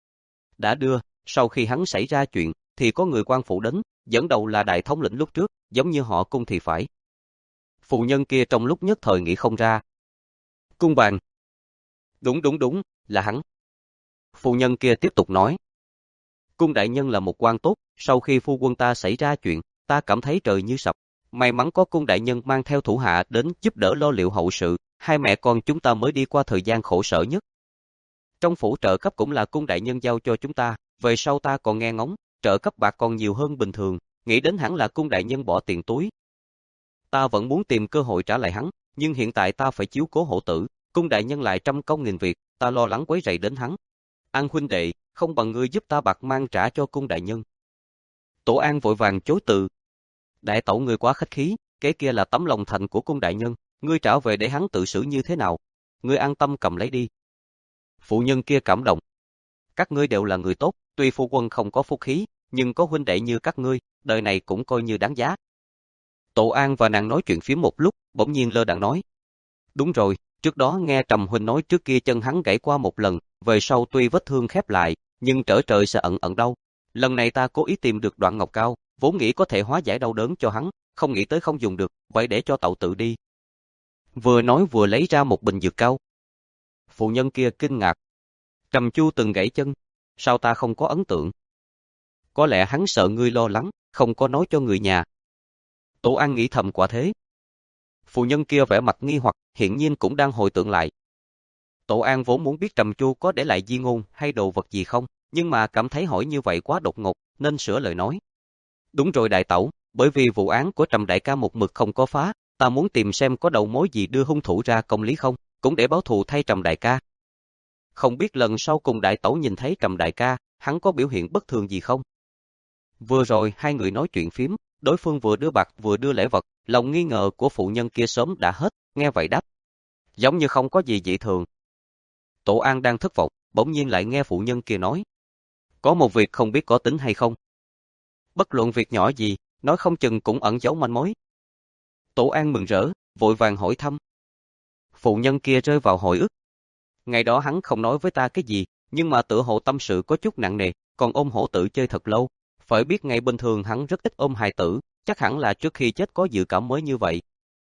Đã đưa, sau khi hắn xảy ra chuyện, thì có người quan phủ đến, dẫn đầu là đại thống lĩnh lúc trước, giống như họ Cung thì phải. Phụ nhân kia trong lúc nhất thời nghĩ không ra. Cung Bàn. Đúng đúng đúng, là hắn. Phụ nhân kia tiếp tục nói. Cung đại nhân là một quan tốt, sau khi phu quân ta xảy ra chuyện, ta cảm thấy trời như sập. May mắn có cung đại nhân mang theo thủ hạ đến giúp đỡ lo liệu hậu sự, hai mẹ con chúng ta mới đi qua thời gian khổ sở nhất. Trong phủ trợ cấp cũng là cung đại nhân giao cho chúng ta, về sau ta còn nghe ngóng, trợ cấp bạc còn nhiều hơn bình thường, nghĩ đến hẳn là cung đại nhân bỏ tiền túi. Ta vẫn muốn tìm cơ hội trả lại hắn, nhưng hiện tại ta phải chiếu cố hổ tử, cung đại nhân lại trăm công nghìn việc, ta lo lắng quấy rầy đến hắn. An huynh đệ, không bằng ngươi giúp ta bạc mang trả cho cung đại nhân. Tổ An vội vàng chối từ. Đại tẩu ngươi quá khách khí, cái kia là tấm lòng thành của cung đại nhân, ngươi trả về để hắn tự xử như thế nào? Ngươi an tâm cầm lấy đi. Phụ nhân kia cảm động. Các ngươi đều là người tốt, tuy phu quân không có phúc khí, nhưng có huynh đệ như các ngươi, đời này cũng coi như đáng giá. Tổ An và nàng nói chuyện phím một lúc, bỗng nhiên lơ đãng nói. Đúng rồi, trước đó nghe Trầm huynh nói trước kia chân hắn gãy qua một lần, về sau tuy vết thương khép lại, nhưng trở trời sẽ ẩn ẩn đau. Lần này ta cố ý tìm được đoạn ngọc cao, vốn nghĩ có thể hóa giải đau đớn cho hắn, không nghĩ tới không dùng được, vậy để cho tậu tự đi. Vừa nói vừa lấy ra một bình dược cao. Phụ nhân kia kinh ngạc. Trầm Chu từng gãy chân, sao ta không có ấn tượng? Có lẽ hắn sợ ngươi lo lắng, không có nói cho người nhà. Tổ An nghĩ thầm quả thế. Phụ nhân kia vẻ mặt nghi hoặc, hiển nhiên cũng đang hồi tưởng lại. Tổ An vốn muốn biết Trầm Chu có để lại di ngôn hay đồ vật gì không, nhưng mà cảm thấy hỏi như vậy quá đột ngột, nên sửa lời nói. Đúng rồi đại tẩu, bởi vì vụ án của Trầm đại ca một mực không có phá, ta muốn tìm xem có đầu mối gì đưa hung thủ ra công lý không, cũng để báo thù thay Trầm đại ca. Không biết lần sau cùng đại tẩu nhìn thấy Trầm đại ca, hắn có biểu hiện bất thường gì không? Vừa rồi hai người nói chuyện phím, đối phương vừa đưa bạc vừa đưa lễ vật, lòng nghi ngờ của phụ nhân kia sớm đã hết, nghe vậy đáp. Giống như không có gì dị thường. Tổ An đang thất vọng, bỗng nhiên lại nghe phụ nhân kia nói. Có một việc không biết có tính hay không. Bất luận việc nhỏ gì, nói không chừng cũng ẩn giấu manh mối. Tổ An mừng rỡ, vội vàng hỏi thăm. Phụ nhân kia rơi vào hồi ức. Ngày đó hắn không nói với ta cái gì, nhưng mà tựa hồ tâm sự có chút nặng nề, còn ôm hổ tử chơi thật lâu. Phải biết ngày bình thường hắn rất ít ôm hài tử, chắc hẳn là trước khi chết có dự cảm mới như vậy.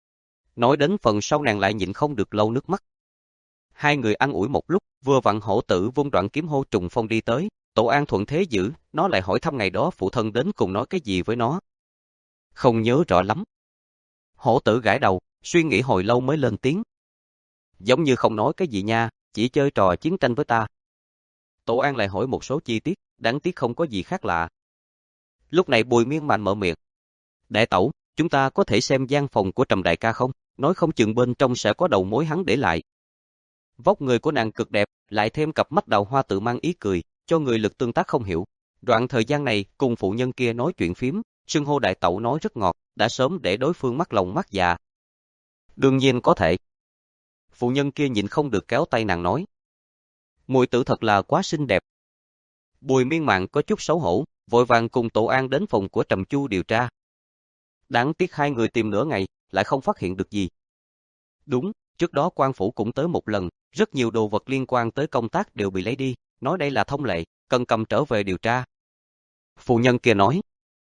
Nói đến phần sau nàng lại nhịn không được lau nước mắt. Hai người ăn ủi một lúc, vừa vặn hổ tử vung đoạn kiếm hô trùng phong đi tới, Tổ An thuận thế giữ, nó lại hỏi thăm ngày đó phụ thân đến cùng nói cái gì với nó. Không nhớ rõ lắm. Hổ tử gãi đầu, suy nghĩ hồi lâu mới lên tiếng. Giống như không nói cái gì nha, chỉ chơi trò chiến tranh với ta. Tổ An lại hỏi một số chi tiết, đáng tiếc không có gì khác lạ. Lúc này Bùi Miên Man mở miệng. Đại tẩu, chúng ta có thể xem gian phòng của Trầm đại ca không? Nói không chừng bên trong sẽ có đầu mối hắn để lại. Vóc người của nàng cực đẹp, lại thêm cặp mắt đào hoa tự mang ý cười, cho người lực tương tác không hiểu. Đoạn thời gian này, cùng phụ nhân kia nói chuyện phím, xưng hô đại tẩu nói rất ngọt, đã sớm để đối phương mắc lòng mắc dạ. Đương nhiên có thể. Phụ nhân kia nhịn không được kéo tay nàng nói. Muội tử thật là quá xinh đẹp. Bùi Miên Man có chút xấu hổ, vội vàng cùng Tổ An đến phòng của Trầm Chu điều tra. Đáng tiếc hai người tìm nửa ngày, lại không phát hiện được gì. Đúng, trước đó quan phủ cũng tới một lần, rất nhiều đồ vật liên quan tới công tác đều bị lấy đi, nói đây là thông lệ, cần cầm trở về điều tra. Phụ nhân kia nói.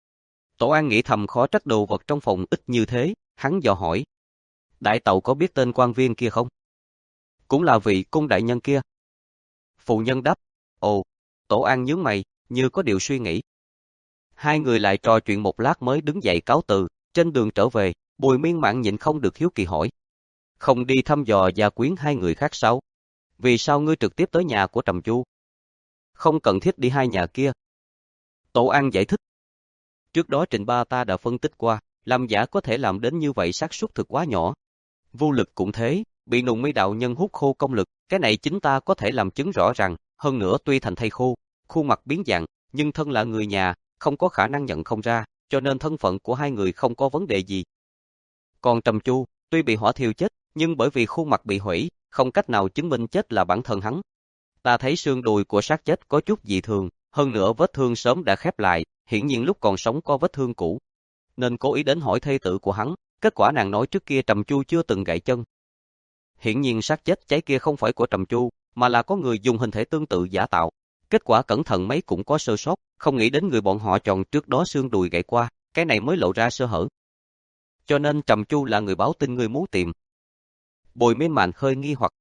Tổ An nghĩ thầm khó trách đồ vật trong phòng ít như thế, hắn dò hỏi. Đại tẩu có biết tên quan viên kia không? Cũng là vị cung đại nhân kia. Phụ nhân đáp. Ồ, Tổ An nhướng mày, như có điều suy nghĩ. Hai người lại trò chuyện một lát mới đứng dậy cáo từ, trên đường trở về, Bùi Miên Man nhịn không được hiếu kỳ hỏi. Không đi thăm dò gia quyến hai người khác sao? Vì sao ngươi trực tiếp tới nhà của Trầm Chu? Không cần thiết đi hai nhà kia. Tổ An giải thích. Trước đó Trịnh ba ta đã phân tích qua, làm giả có thể làm đến như vậy xác suất thực quá nhỏ. Vô lực cũng thế, bị Nùng Mi đạo nhân hút khô công lực, cái này chính ta có thể làm chứng rõ ràng, hơn nữa tuy thành thây khô, khuôn mặt biến dạng, nhưng thân là người nhà, không có khả năng nhận không ra, cho nên thân phận của hai người không có vấn đề gì. Còn Trầm Chu, tuy bị hỏa thiêu chết, nhưng bởi vì khuôn mặt bị hủy, không cách nào chứng minh chết là bản thân hắn. Ta thấy xương đùi của xác chết có chút dị thường, hơn nữa vết thương sớm đã khép lại, hiển nhiên lúc còn sống có vết thương cũ. Nên cố ý đến hỏi thê tử của hắn, kết quả nàng nói trước kia Trầm Chu chưa từng gãy chân. Hiển nhiên xác chết cháy kia không phải của Trầm Chu, mà là có người dùng hình thể tương tự giả tạo. Kết quả cẩn thận mấy cũng có sơ sót, không nghĩ đến người bọn họ chọn trước đó xương đùi gãy qua, cái này mới lộ ra sơ hở. Cho nên Trầm Chu là người báo tin người muốn tìm. Bùi Miên Man hơi nghi hoặc.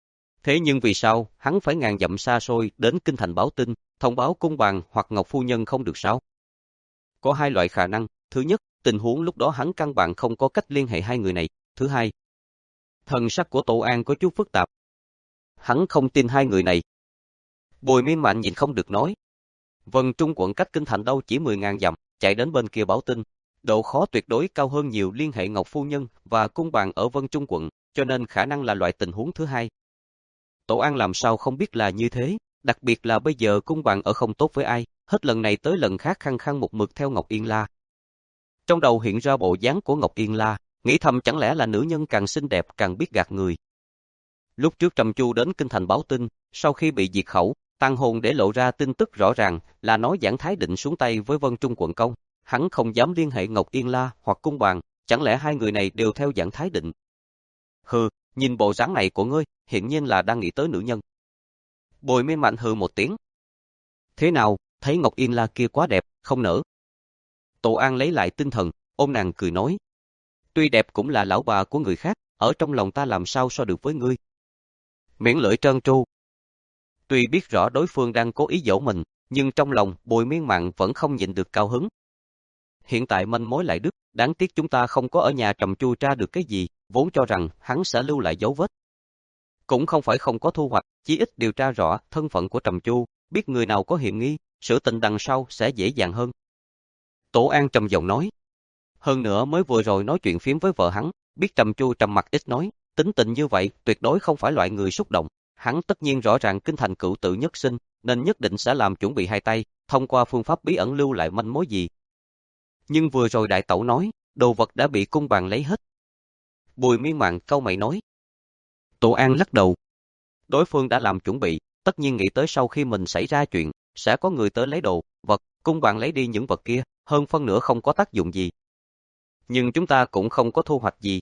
Thế nhưng vì sao hắn phải ngàn dặm xa xôi đến kinh thành báo tin, thông báo cung bàn hoặc Ngọc phu nhân không được sao? Có hai loại khả năng, thứ nhất, tình huống lúc đó hắn căn bản không có cách liên hệ hai người này, thứ hai, thần sắc của Tổ An có chút phức tạp. Hắn không tin hai người này. Bùi Miên Man nhìn không được nói. Vân Trung quận cách kinh thành đâu chỉ mười ngàn dặm, chạy đến bên kia báo tin. Độ khó tuyệt đối cao hơn nhiều liên hệ Ngọc phu nhân và cung bàn ở Vân Trung quận, cho nên khả năng là loại tình huống thứ hai. Tổ An làm sao không biết là như thế, đặc biệt là bây giờ cung bàn ở không tốt với ai, hết lần này tới lần khác khăng khăng một mực theo Ngọc Yên La. Trong đầu hiện ra bộ dáng của Ngọc Yên La, nghĩ thầm chẳng lẽ là nữ nhân càng xinh đẹp càng biết gạt người. Lúc trước Trầm Chu đến kinh thành báo tin, sau khi bị diệt khẩu, Tàn hồn để lộ ra tin tức rõ ràng là nói Giảng Thái định xuống tay với Vân Trung quận công, hắn không dám liên hệ Ngọc Yên La hoặc Cung Bàn, chẳng lẽ hai người này đều theo Giảng Thái định? Hừ, nhìn bộ dáng này của ngươi, hiện nhiên là đang nghĩ tới nữ nhân. Bồi Miên Mạnh hừ một tiếng. Thế nào, thấy Ngọc Yên La kia quá đẹp, không nỡ. Tổ An lấy lại tinh thần, ôm nàng cười nói. Tuy đẹp cũng là lão bà của người khác, ở trong lòng ta làm sao so được với ngươi. Miễn lưỡi trơn tru. Tuy biết rõ đối phương đang cố ý dỗ mình, nhưng trong lòng Bồi Miên Mạn vẫn không nhịn được cao hứng. Hiện tại manh mối lại đứt, đáng tiếc chúng ta không có ở nhà Trầm Chu tra được cái gì, vốn cho rằng hắn sẽ lưu lại dấu vết. Cũng không phải không có thu hoạch, chỉ ít điều tra rõ thân phận của Trầm Chu, biết người nào có hiểm nghi, sự tình đằng sau sẽ dễ dàng hơn. Tổ An trầm giọng nói. Hơn nữa mới vừa rồi nói chuyện phiếm với vợ hắn, biết Trầm Chu trầm mặc ít nói, tính tình như vậy tuyệt đối không phải loại người xúc động. Hắn tất nhiên rõ ràng kinh thành cựu tự nhất sinh, nên nhất định sẽ làm chuẩn bị hai tay, thông qua phương pháp bí ẩn lưu lại manh mối gì. Nhưng vừa rồi đại tẩu nói, đồ vật đã bị Cung Bàn lấy hết. Bùi Miên Mạn cau mày nói. Tổ An lắc đầu. Đối phương đã làm chuẩn bị, tất nhiên nghĩ tới sau khi mình xảy ra chuyện, sẽ có người tới lấy đồ, vật, Cung Bàn lấy đi những vật kia, hơn phân nửa không có tác dụng gì. Nhưng chúng ta cũng không có thu hoạch gì.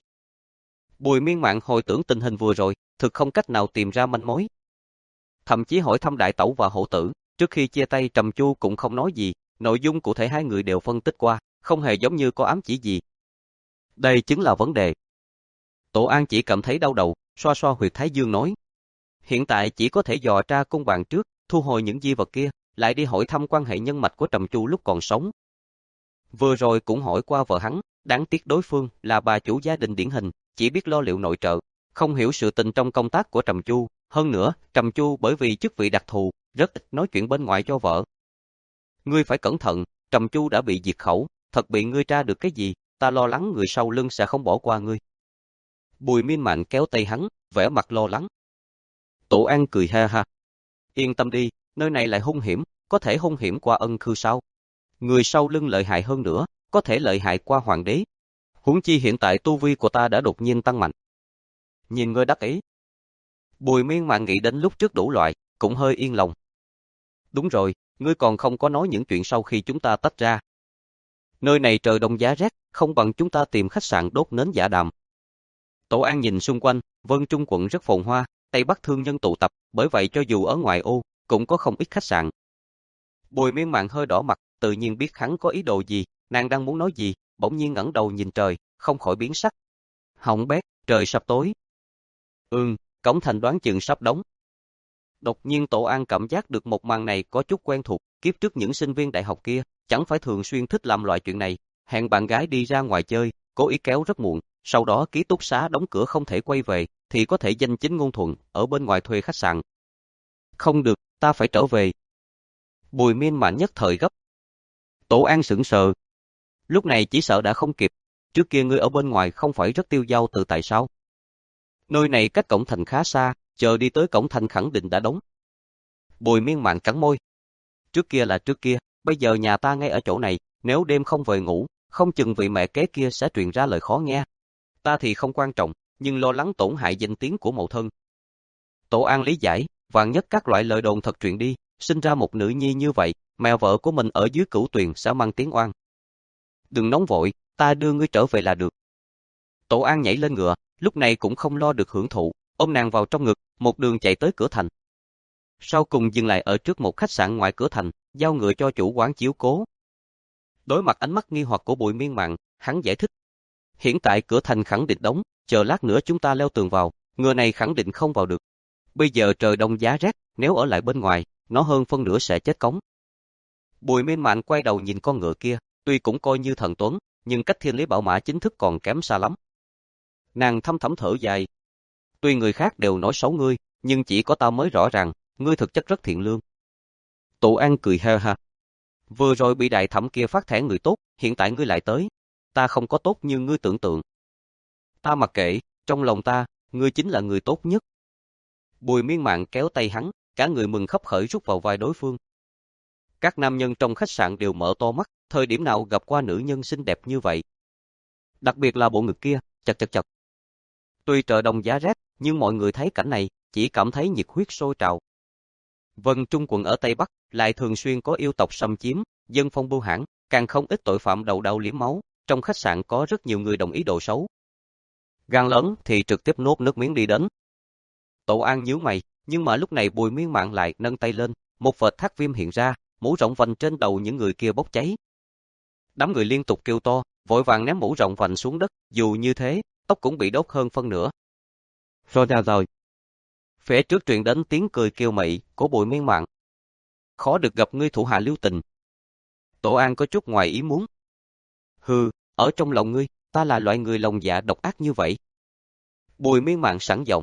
Bùi Miên Mạn hồi tưởng tình hình vừa rồi, thực không cách nào tìm ra manh mối. Thậm chí hỏi thăm đại tẩu và hộ tử, trước khi chia tay Trầm Chu cũng không nói gì, nội dung cụ thể hai người đều phân tích qua, không hề giống như có ám chỉ gì. Đây chính là vấn đề. Tổ An chỉ cảm thấy đau đầu, xoa xoa huyệt thái dương nói. Hiện tại chỉ có thể dò tra Cung Bàn trước, thu hồi những di vật kia, lại đi hỏi thăm quan hệ nhân mạch của Trầm Chu lúc còn sống. Vừa rồi cũng hỏi qua vợ hắn, đáng tiếc đối phương là bà chủ gia đình điển hình, chỉ biết lo liệu nội trợ, không hiểu sự tình trong công tác của Trầm Chu. Hơn nữa, Trầm Chu bởi vì chức vị đặc thù, rất ít nói chuyện bên ngoài cho vợ. Ngươi phải cẩn thận, Trầm Chu đã bị diệt khẩu, thật bị ngươi tra được cái gì, ta lo lắng người sau lưng sẽ không bỏ qua ngươi. Bùi Miên Mạn kéo tay hắn, vẻ mặt lo lắng. Tổ An cười ha ha. Yên tâm đi, nơi này lại hung hiểm, có thể hung hiểm qua Ân Khư sao? Người sau lưng lợi hại hơn nữa, có thể lợi hại qua hoàng đế. Huống chi hiện tại tu vi của ta đã đột nhiên tăng mạnh. Nhìn ngươi đắc ý. Bùi Miên Mạn nghĩ đến lúc trước đủ loại, cũng hơi yên lòng. Đúng rồi, ngươi còn không có nói những chuyện sau khi chúng ta tách ra. Nơi này trời đông giá rét, không bằng chúng ta tìm khách sạn đốt nến giả đàm. Tổ An nhìn xung quanh, Vân Trung quận rất phồn hoa, Tây Bắc thương nhân tụ tập, bởi vậy cho dù ở ngoại ô, cũng có không ít khách sạn. Bùi Miên Mạn hơi đỏ mặt, tự nhiên biết hắn có ý đồ gì, nàng đang muốn nói gì, bỗng nhiên ngẩng đầu nhìn trời, không khỏi biến sắc. Hỏng bét, trời sắp tối. Ừm, cổng thành đoán chừng sắp đóng. Đột nhiên Tổ An cảm giác được một màn này có chút quen thuộc, kiếp trước những sinh viên đại học kia, chẳng phải thường xuyên thích làm loại chuyện này, hẹn bạn gái đi ra ngoài chơi, cố ý kéo rất muộn, sau đó ký túc xá đóng cửa không thể quay về, thì có thể danh chính ngôn thuận, ở bên ngoài thuê khách sạn. Không được, ta phải trở về. Bùi Miên Mạn nhất thời gấp. Tổ An sững sờ. Lúc này chỉ sợ đã không kịp, trước kia ngươi ở bên ngoài không phải rất tiêu dao tự tại sao? Nơi này cách cổng thành khá xa, chờ đi tới cổng thành khẳng định đã đóng. Bùi Miên Mạn cắn môi. Trước kia là trước kia, bây giờ nhà ta ngay ở chỗ này, nếu đêm không về ngủ, không chừng vị mẹ kế kia sẽ truyền ra lời khó nghe. Ta thì không quan trọng, nhưng lo lắng tổn hại danh tiếng của mẫu thân. Tổ An lý giải, vạn nhất các loại lời đồn thật truyền đi, sinh ra một nữ nhi như vậy, mẹ vợ của mình ở dưới Cửu Tuyền sẽ mang tiếng oan. Đừng nóng vội, ta đưa ngươi trở về là được. Tổ An nhảy lên ngựa, lúc này cũng không lo được hưởng thụ, ôm nàng vào trong ngực, một đường chạy tới cửa thành. Sau cùng dừng lại ở trước một khách sạn ngoài cửa thành, giao ngựa cho chủ quán chiếu cố. Đối mặt ánh mắt nghi hoặc của Bùi Miên Mạn, hắn giải thích. Hiện tại cửa thành khẳng định đóng, chờ lát nữa chúng ta leo tường vào, ngựa này khẳng định không vào được. Bây giờ trời đông giá rét, nếu ở lại bên ngoài, nó hơn phân nửa sẽ chết cống. Bùi Miên Mạn quay đầu nhìn con ngựa kia, tuy cũng coi như thần tuấn, nhưng cách thiên lý bảo mã chính thức còn kém xa lắm. Nàng thâm thẳm thở dài. Tuy người khác đều nói xấu ngươi, nhưng chỉ có ta mới rõ ràng, ngươi thực chất rất thiện lương. Tổ An cười ha ha. Vừa rồi bị đại thẩm kia phát thẻ người tốt, hiện tại ngươi lại tới. Ta không có tốt như ngươi tưởng tượng. Ta mặc kệ, trong lòng ta, ngươi chính là người tốt nhất. Bùi Miên Mạn kéo tay hắn, cả người mừng khấp khởi rút vào vai đối phương. Các nam nhân trong khách sạn đều mở to mắt, thời điểm nào gặp qua nữ nhân xinh đẹp như vậy. Đặc biệt là bộ ngực kia, chật chật chật. Tuy trời đông giá rét, nhưng mọi người thấy cảnh này, chỉ cảm thấy nhiệt huyết sôi trào. Vân Trung quận ở Tây Bắc lại thường xuyên có yêu tộc xâm chiếm, dân phong bưu hãn, càng không ít tội phạm đầu đau liếm máu, trong khách sạn có rất nhiều người đồng ý đồ xấu. Gan lớn thì trực tiếp nuốt nước miếng đi đến. Tổ An nhíu mày, nhưng mà lúc này Bùi Miên Mạn lại nâng tay lên, một vệt thác viêm hiện ra, mũ rộng vành trên đầu những người kia bốc cháy. Đám người liên tục kêu to, vội vàng ném mũ rộng vành xuống đất, dù như thế, tóc cũng bị đốt hơn phân nửa. Rồi ra rồi. Phía trước truyền đến tiếng cười kêu mị của Bùi Miên Mạn. Khó được gặp ngươi thủ hạ lưu tình. Tổ An có chút ngoài ý muốn. Hừ, ở trong lòng ngươi, ta là loại người lòng dạ độc ác như vậy. Bùi Miên Mạn sẵn giọng.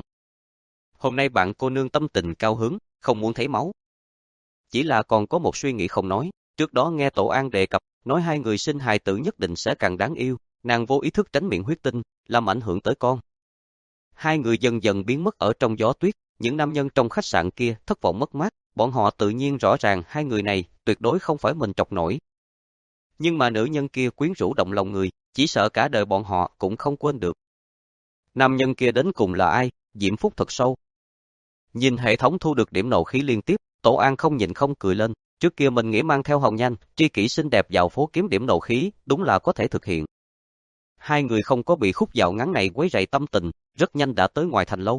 Hôm nay bạn cô nương tâm tình cao hứng, không muốn thấy máu. Chỉ là còn có một suy nghĩ không nói, trước đó nghe Tổ An đề cập, nói hai người sinh hài tử nhất định sẽ càng đáng yêu, nàng vô ý thức tránh miệng huyết tinh, làm ảnh hưởng tới con. Hai người dần dần biến mất ở trong gió tuyết, những nam nhân trong khách sạn kia thất vọng mất mát, bọn họ tự nhiên rõ ràng hai người này tuyệt đối không phải mình chọc nổi. Nhưng mà nữ nhân kia quyến rũ động lòng người, chỉ sợ cả đời bọn họ cũng không quên được. Nam nhân kia đến cùng là ai, diễm phúc thật sâu. Nhìn hệ thống thu được điểm nộ khí liên tiếp, Tổ An không nhìn không cười lên, trước kia mình nghĩ mang theo hồng nhanh, tri kỷ xinh đẹp vào phố kiếm điểm nộ khí, đúng là có thể thực hiện. Hai người không có bị khúc dạo ngắn này quấy rầy tâm tình, rất nhanh đã tới ngoài thành lâu.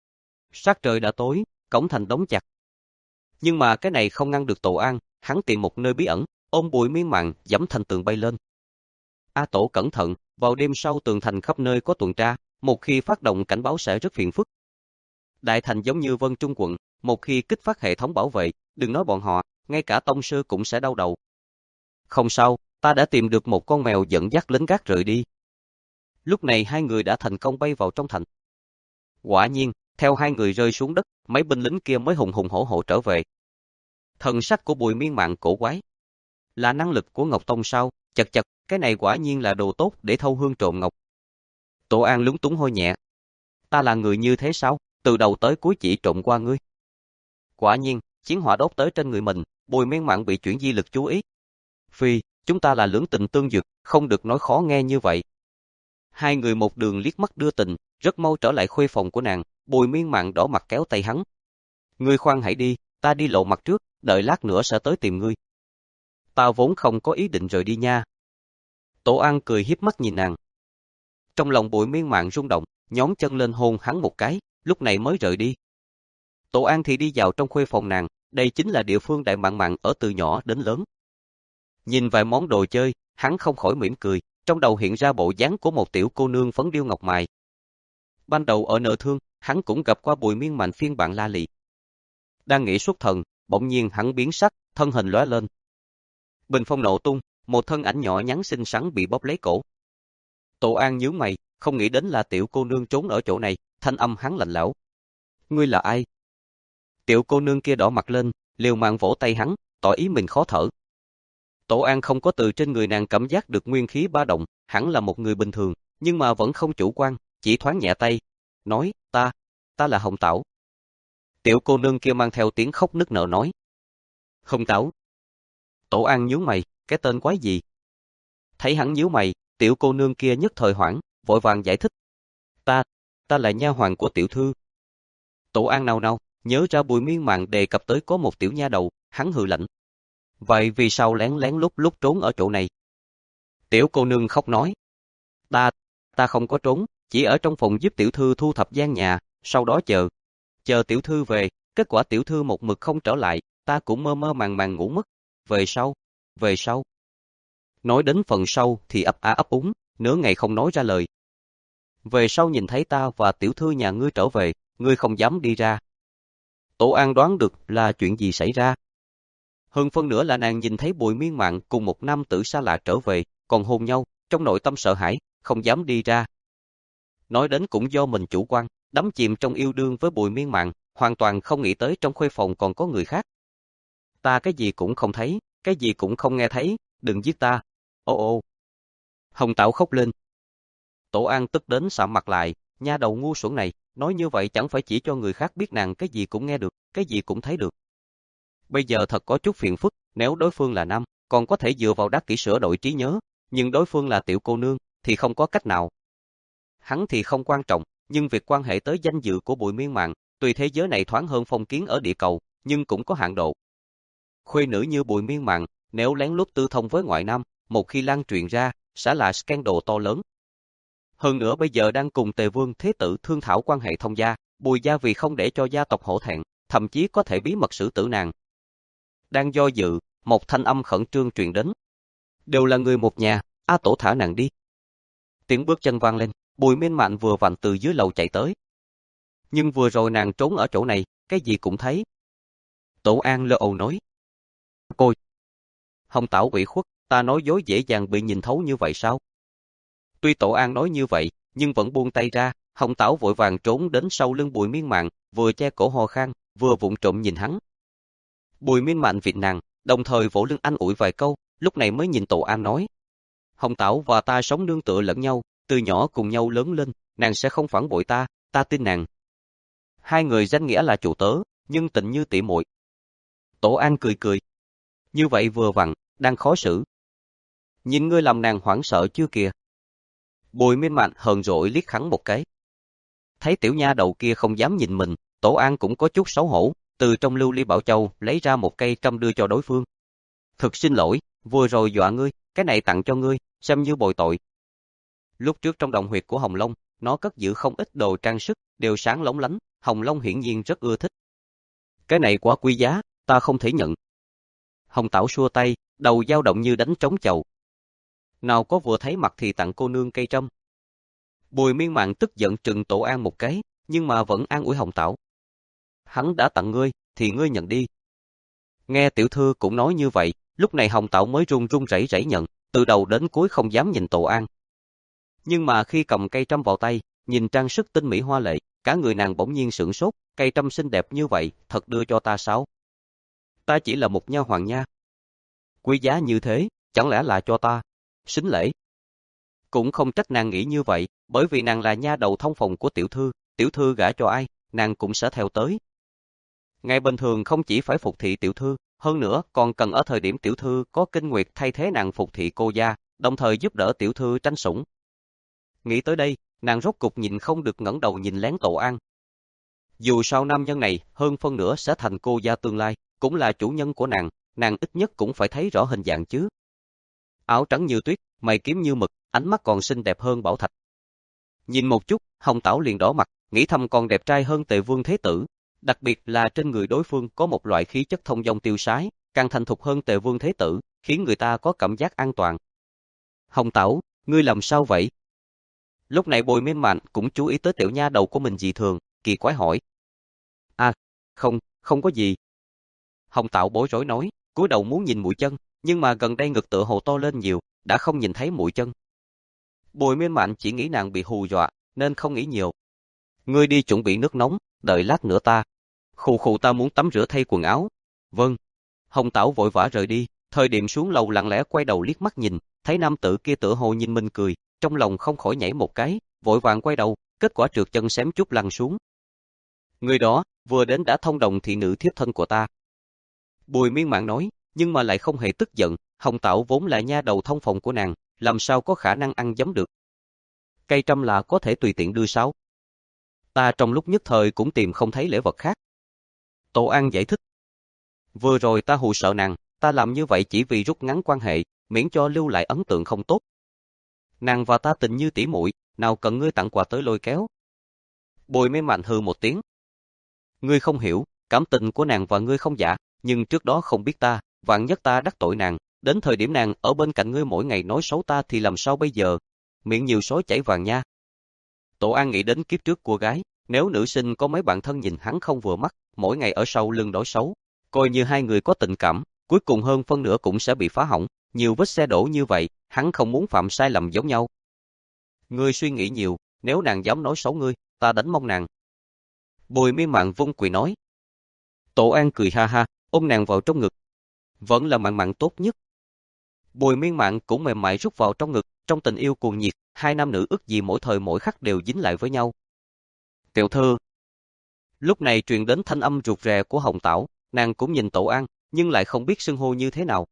Sắc trời đã tối, cổng thành đóng chặt. Nhưng mà cái này không ngăn được Tổ An, hắn tìm một nơi bí ẩn, ôm Bùi Miên Mạn giẫm thành tường bay lên. A Tổ cẩn thận, vào đêm sau tường thành khắp nơi có tuần tra, một khi phát động cảnh báo sẽ rất phiền phức. Đại thành giống như Vân Trung quận, một khi kích phát hệ thống bảo vệ, đừng nói bọn họ, ngay cả tông sư cũng sẽ đau đầu. Không sao, ta đã tìm được một con mèo dẫn dắt lính gác rời đi. Lúc này hai người đã thành công bay vào trong thành. Quả nhiên, theo hai người rơi xuống đất, mấy binh lính kia mới hùng hùng hổ hổ trở về. Thần sắc của Bùi Miên Mạn cổ quái. Là năng lực của Ngọc Tông sao? Chật chật, cái này quả nhiên là đồ tốt để thâu hương trộm ngọc. Tổ An lúng túng hôi nhẹ. Ta là người như thế sao? Từ đầu tới cuối chỉ trộm qua ngươi. Quả nhiên, chiến hỏa đốt tới trên người mình, Bùi Miên Mạn bị chuyển di lực chú ý. Phi, chúng ta là lưỡng tình tương dược, không được nói khó nghe như vậy. Hai người một đường liếc mắt đưa tình, rất mau trở lại khuê phòng của nàng, Bùi Miên Mạn đỏ mặt kéo tay hắn. Ngươi khoan hãy đi, ta đi lộ mặt trước, đợi lát nữa sẽ tới tìm ngươi. Ta vốn không có ý định rời đi nha. Tổ An cười hiếp mắt nhìn nàng. Trong lòng Bùi Miên Mạn rung động, nhón chân lên hôn hắn một cái, lúc này mới rời đi. Tổ An thì đi vào trong khuê phòng nàng, đây chính là địa phương Đại Mạn Mạn ở từ nhỏ đến lớn. Nhìn vài món đồ chơi, hắn không khỏi mỉm cười, trong đầu hiện ra bộ dáng của một tiểu cô nương phấn điêu ngọc mài. Ban đầu ở Nợ Thương, hắn cũng gặp qua Bùi Miên Mạn phiên bản la lị. Đang nghĩ xuất thần, bỗng nhiên hắn biến sắc, thân hình lóe lên. Bình phong nổ tung, một thân ảnh nhỏ nhắn xinh xắn bị bóp lấy cổ. Tổ An nhíu mày, không nghĩ đến là tiểu cô nương trốn ở chỗ này, thanh âm hắn lạnh lẽo. Ngươi là ai? Tiểu cô nương kia đỏ mặt lên, liều mạng vỗ tay hắn, tỏ ý mình khó thở. Tổ An không có từ trên người nàng cảm giác được nguyên khí ba động, hẳn là một người bình thường, nhưng mà vẫn không chủ quan, chỉ thoáng nhẹ tay, nói, ta, ta là Hồng Tảo. Tiểu cô nương kia mang theo tiếng khóc nức nở nói. Hồng Tảo. Tổ An nhíu mày, cái tên quái gì? Thấy hắn nhíu mày, tiểu cô nương kia nhất thời hoảng, vội vàng giải thích. Ta, ta là nha hoàn của tiểu thư. Tổ An nào nào, nhớ ra Bùi Miên Mạn đề cập tới có một tiểu nha đầu, hắn hừ lạnh. Vậy vì sao lén lén lúc lúc trốn ở chỗ này? Tiểu cô nương khóc nói. Ta, ta không có trốn, chỉ ở trong phòng giúp tiểu thư thu thập gian nhà, sau đó chờ. Chờ tiểu thư về, kết quả tiểu thư một mực không trở lại, ta cũng mơ mơ màng màng ngủ mất. Về sau, về sau. Nói đến phần sau thì ấp á ấp úng, nửa ngày không nói ra lời. Về sau nhìn thấy ta và tiểu thư nhà ngươi trở về, ngươi không dám đi ra. Tổ An đoán được là chuyện gì xảy ra. Hơn phân nữa là nàng nhìn thấy Bùi Miên Mạn cùng một nam tử xa lạ trở về, còn hôn nhau, trong nội tâm sợ hãi, không dám đi ra. Nói đến cũng do mình chủ quan, đắm chìm trong yêu đương với Bùi Miên Mạn, hoàn toàn không nghĩ tới trong khuê phòng còn có người khác. Ta cái gì cũng không thấy, cái gì cũng không nghe thấy, đừng giết ta. Ô ô. Hồng Tảo khóc lên. Tổ An tức đến sạm mặt lại, nha đầu ngu xuẩn này, nói như vậy chẳng phải chỉ cho người khác biết nàng cái gì cũng nghe được, cái gì cũng thấy được. Bây giờ thật có chút phiền phức, nếu đối phương là nam, còn có thể dựa vào đắc kỹ sửa đổi trí nhớ, nhưng đối phương là tiểu cô nương, thì không có cách nào. Hắn thì không quan trọng, nhưng việc quan hệ tới danh dự của Bùi Miên Mạn, tùy thế giới này thoáng hơn phong kiến ở địa cầu, nhưng cũng có hạn độ. Khuê nữ như Bùi Miên Mạn, nếu lén lút tư thông với ngoại nam, một khi lan truyền ra, sẽ là scandal to lớn. Hơn nữa bây giờ đang cùng Tề Vương Thế Tử thương thảo quan hệ thông gia, Bùi gia vì không để cho gia tộc hổ thẹn, thậm chí có thể bí mật xử tử nàng. Đang do dự, một thanh âm khẩn trương truyền đến. Đều là người một nhà, A Tổ thả nàng đi. Tiếng bước chân vang lên, Bùi Miên Mạn vừa vặn từ dưới lầu chạy tới. Nhưng vừa rồi nàng trốn ở chỗ này, cái gì cũng thấy. Tổ An lơ ầu nói. Cô. Hồng Tảo ủy khuất, ta nói dối dễ dàng bị nhìn thấu như vậy sao? Tuy Tổ An nói như vậy, nhưng vẫn buông tay ra, Hồng Tảo vội vàng trốn đến sau lưng Bùi Miên Mạn, vừa che cổ ho khan, vừa vụng trộm nhìn hắn. Bùi Miên Mạn vịn nàng, đồng thời vỗ lưng an ủi vài câu, lúc này mới nhìn Tổ An nói. Hồng Tảo và ta sống nương tựa lẫn nhau, từ nhỏ cùng nhau lớn lên, nàng sẽ không phản bội ta, ta tin nàng. Hai người danh nghĩa là chủ tớ, nhưng tình như tỉ muội. Tổ An cười cười. Như vậy vừa vặn, đang khó xử. Nhìn ngươi làm nàng hoảng sợ chưa kìa. Bùi Miên Mạn hờn dỗi liếc hắn một cái. Thấy tiểu nha đầu kia không dám nhìn mình, Tổ An cũng có chút xấu hổ, từ trong lưu ly bảo châu lấy ra một cây trăm đưa cho đối phương. Thực xin lỗi, vừa rồi dọa ngươi, cái này tặng cho ngươi, xem như bồi tội. Lúc trước trong động huyệt của Hồng Long, nó cất giữ không ít đồ trang sức, đều sáng lóng lánh, Hồng Long hiển nhiên rất ưa thích. Cái này quá quý giá, ta không thể nhận. Hồng Tảo xua tay, đầu dao động như đánh trống chầu. Nào có vừa thấy mặt thì tặng cô nương cây trăm. Bùi Miên Mạn tức giận trừng Tổ An một cái, nhưng mà vẫn an ủi Hồng Tảo. Hắn đã tặng ngươi, thì ngươi nhận đi. Nghe tiểu thư cũng nói như vậy, lúc này Hồng Tảo mới run run rẩy rẩy nhận, từ đầu đến cuối không dám nhìn Tổ An. Nhưng mà khi cầm cây trăm vào tay, nhìn trang sức tinh mỹ hoa lệ, cả người nàng bỗng nhiên sửng sốt, cây trăm xinh đẹp như vậy, thật đưa cho ta sao? Ta chỉ là một nha hoàn nha. Quý giá như thế, chẳng lẽ là cho ta? Xính lễ. Cũng không trách nàng nghĩ như vậy, bởi vì nàng là nha đầu thông phòng của tiểu thư, tiểu thư gả cho ai, nàng cũng sẽ theo tới. Ngày bình thường không chỉ phải phục thị tiểu thư, hơn nữa còn cần ở thời điểm tiểu thư có kinh nguyệt thay thế nàng phục thị cô gia, đồng thời giúp đỡ tiểu thư tranh sủng. Nghĩ tới đây, nàng rốt cục nhìn không được ngẩng đầu nhìn lén Tổ An. Dù sao nam nhân này hơn phân nửa sẽ thành cô gia tương lai, cũng là chủ nhân của nàng, nàng ít nhất cũng phải thấy rõ hình dạng chứ. Áo trắng như tuyết, mày kiếm như mực, ánh mắt còn xinh đẹp hơn bảo thạch. Nhìn một chút, Hồng Tảo liền đỏ mặt, nghĩ thầm còn đẹp trai hơn Tề Vương Thế Tử, đặc biệt là trên người đối phương có một loại khí chất thông dong tiêu sái, càng thành thục hơn Tề Vương Thế Tử, khiến người ta có cảm giác an toàn. Hồng Tảo, ngươi làm sao vậy? Lúc này Bùi Miên Mạn cũng chú ý tới tiểu nha đầu của mình dị thường, kỳ quái hỏi. À, không, không có gì. Hồng Tảo bối rối nói, cúi đầu muốn nhìn mũi chân, nhưng mà gần đây ngực tựa hồ to lên nhiều, đã không nhìn thấy mũi chân. Bùi Miên Mạn chỉ nghĩ nàng bị hù dọa, nên không nghĩ nhiều. Ngươi đi chuẩn bị nước nóng, đợi lát nữa ta. Khù khù ta muốn tắm rửa thay quần áo. Vâng. Hồng Tảo vội vã rời đi, thời điểm xuống lầu lặng lẽ quay đầu liếc mắt nhìn, thấy nam tử kia tựa hồ nhìn mình cười, trong lòng không khỏi nhảy một cái, vội vàng quay đầu, kết quả trượt chân xém chút lăn xuống. Người đó, vừa đến đã thông đồng thị nữ thiếp thân của ta. Bùi Miên Mạn nói, nhưng mà lại không hề tức giận, Hồng Tảo vốn là nha đầu thông phòng của nàng, làm sao có khả năng ăn giấm được. Cây trăm là có thể tùy tiện đưa sao? Ta trong lúc nhất thời cũng tìm không thấy lễ vật khác. Tổ An giải thích. Vừa rồi ta hù sợ nàng, ta làm như vậy chỉ vì rút ngắn quan hệ, miễn cho lưu lại ấn tượng không tốt. Nàng và ta tình như tỉ muội, nào cần ngươi tặng quà tới lôi kéo. Bùi Miên Mạn hừ một tiếng. Ngươi không hiểu, cảm tình của nàng và ngươi không giả, nhưng trước đó không biết ta, vạn nhất ta đắc tội nàng, đến thời điểm nàng ở bên cạnh ngươi mỗi ngày nói xấu ta thì làm sao bây giờ? Miệng nhiều sói chảy vàng nha. Tổ An nghĩ đến kiếp trước của gái, nếu nữ sinh có mấy bạn thân nhìn hắn không vừa mắt, mỗi ngày ở sau lưng đối xấu, coi như hai người có tình cảm, cuối cùng hơn phân nửa cũng sẽ bị phá hỏng, nhiều vết xe đổ như vậy, hắn không muốn phạm sai lầm giống nhau. Ngươi suy nghĩ nhiều, nếu nàng dám nói xấu ngươi, ta đánh mông nàng. Bùi Miên Mạn vung quỳ nói. Tổ An cười ha ha, ôm nàng vào trong ngực. Vẫn là Mạn Mạn tốt nhất. Bùi Miên Mạn cũng mềm mại rút vào trong ngực, trong tình yêu cuồng nhiệt, hai nam nữ ước gì mỗi thời mỗi khắc đều dính lại với nhau. Tiểu thư. Lúc này truyền đến thanh âm rụt rè của Hồng Tảo, nàng cũng nhìn Tổ An, nhưng lại không biết xưng hô như thế nào.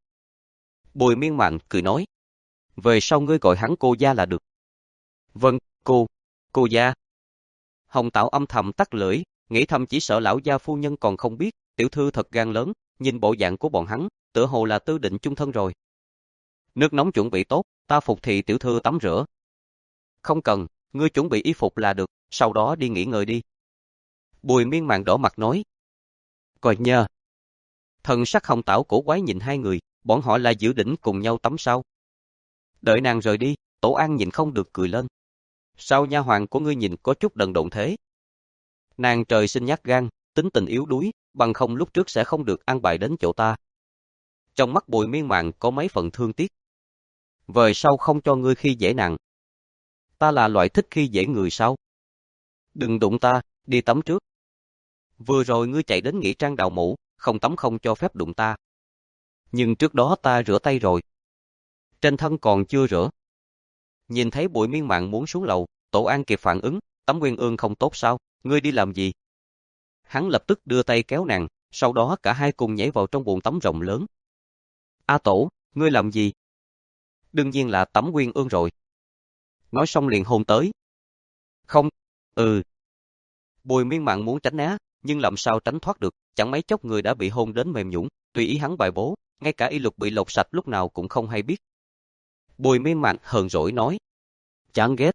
Bùi Miên Mạn cười nói. Về sau ngươi gọi hắn cô gia là được. Vâng, cô, cô gia. Hồng Tảo âm thầm tắt lưỡi, nghĩ thầm chỉ sợ lão gia phu nhân còn không biết, tiểu thư thật gan lớn, nhìn bộ dạng của bọn hắn, tựa hồ là tư định chung thân rồi. Nước nóng chuẩn bị tốt, ta phục thị tiểu thư tắm rửa. Không cần, ngươi chuẩn bị y phục là được, sau đó đi nghỉ ngơi đi. Bùi Miên Mạn đỏ mặt nói. Coi nhờ. Thần sắc Hồng Tảo cổ quái nhìn hai người, bọn họ là dự định cùng nhau tắm sao? Đợi nàng rời đi, Tổ An nhìn không được cười lên. Sao nha hoàn của ngươi nhìn có chút đần độn thế? Nàng trời sinh nhát gan, tính tình yếu đuối, bằng không lúc trước sẽ không được an bài đến chỗ ta. Trong mắt Bùi Miên Mạn có mấy phần thương tiếc. Vời sau không cho ngươi khi dễ nàng. Ta là loại thích khi dễ người sao? Đừng đụng ta, đi tắm trước. Vừa rồi ngươi chạy đến nghĩa trang đào mũ, không tắm không cho phép đụng ta. Nhưng trước đó ta rửa tay rồi. Trên thân còn chưa rửa. Nhìn thấy Bùi Miên Mạn muốn xuống lầu, Tổ An kịp phản ứng, tắm nguyên ương không tốt sao, ngươi đi làm gì? Hắn lập tức đưa tay kéo nàng, sau đó cả hai cùng nhảy vào trong bồn tắm rộng lớn. A Tổ, ngươi làm gì? Đương nhiên là tắm nguyên ương rồi. Nói xong liền hôn tới. Không, ừ. Bùi Miên Mạn muốn tránh né, nhưng làm sao tránh thoát được, chẳng mấy chốc người đã bị hôn đến mềm nhũn, tùy ý hắn bài bố, ngay cả y lục bị lột sạch lúc nào cũng không hay biết. Bùi Miên Mạn hờn dỗi nói. Chán ghét.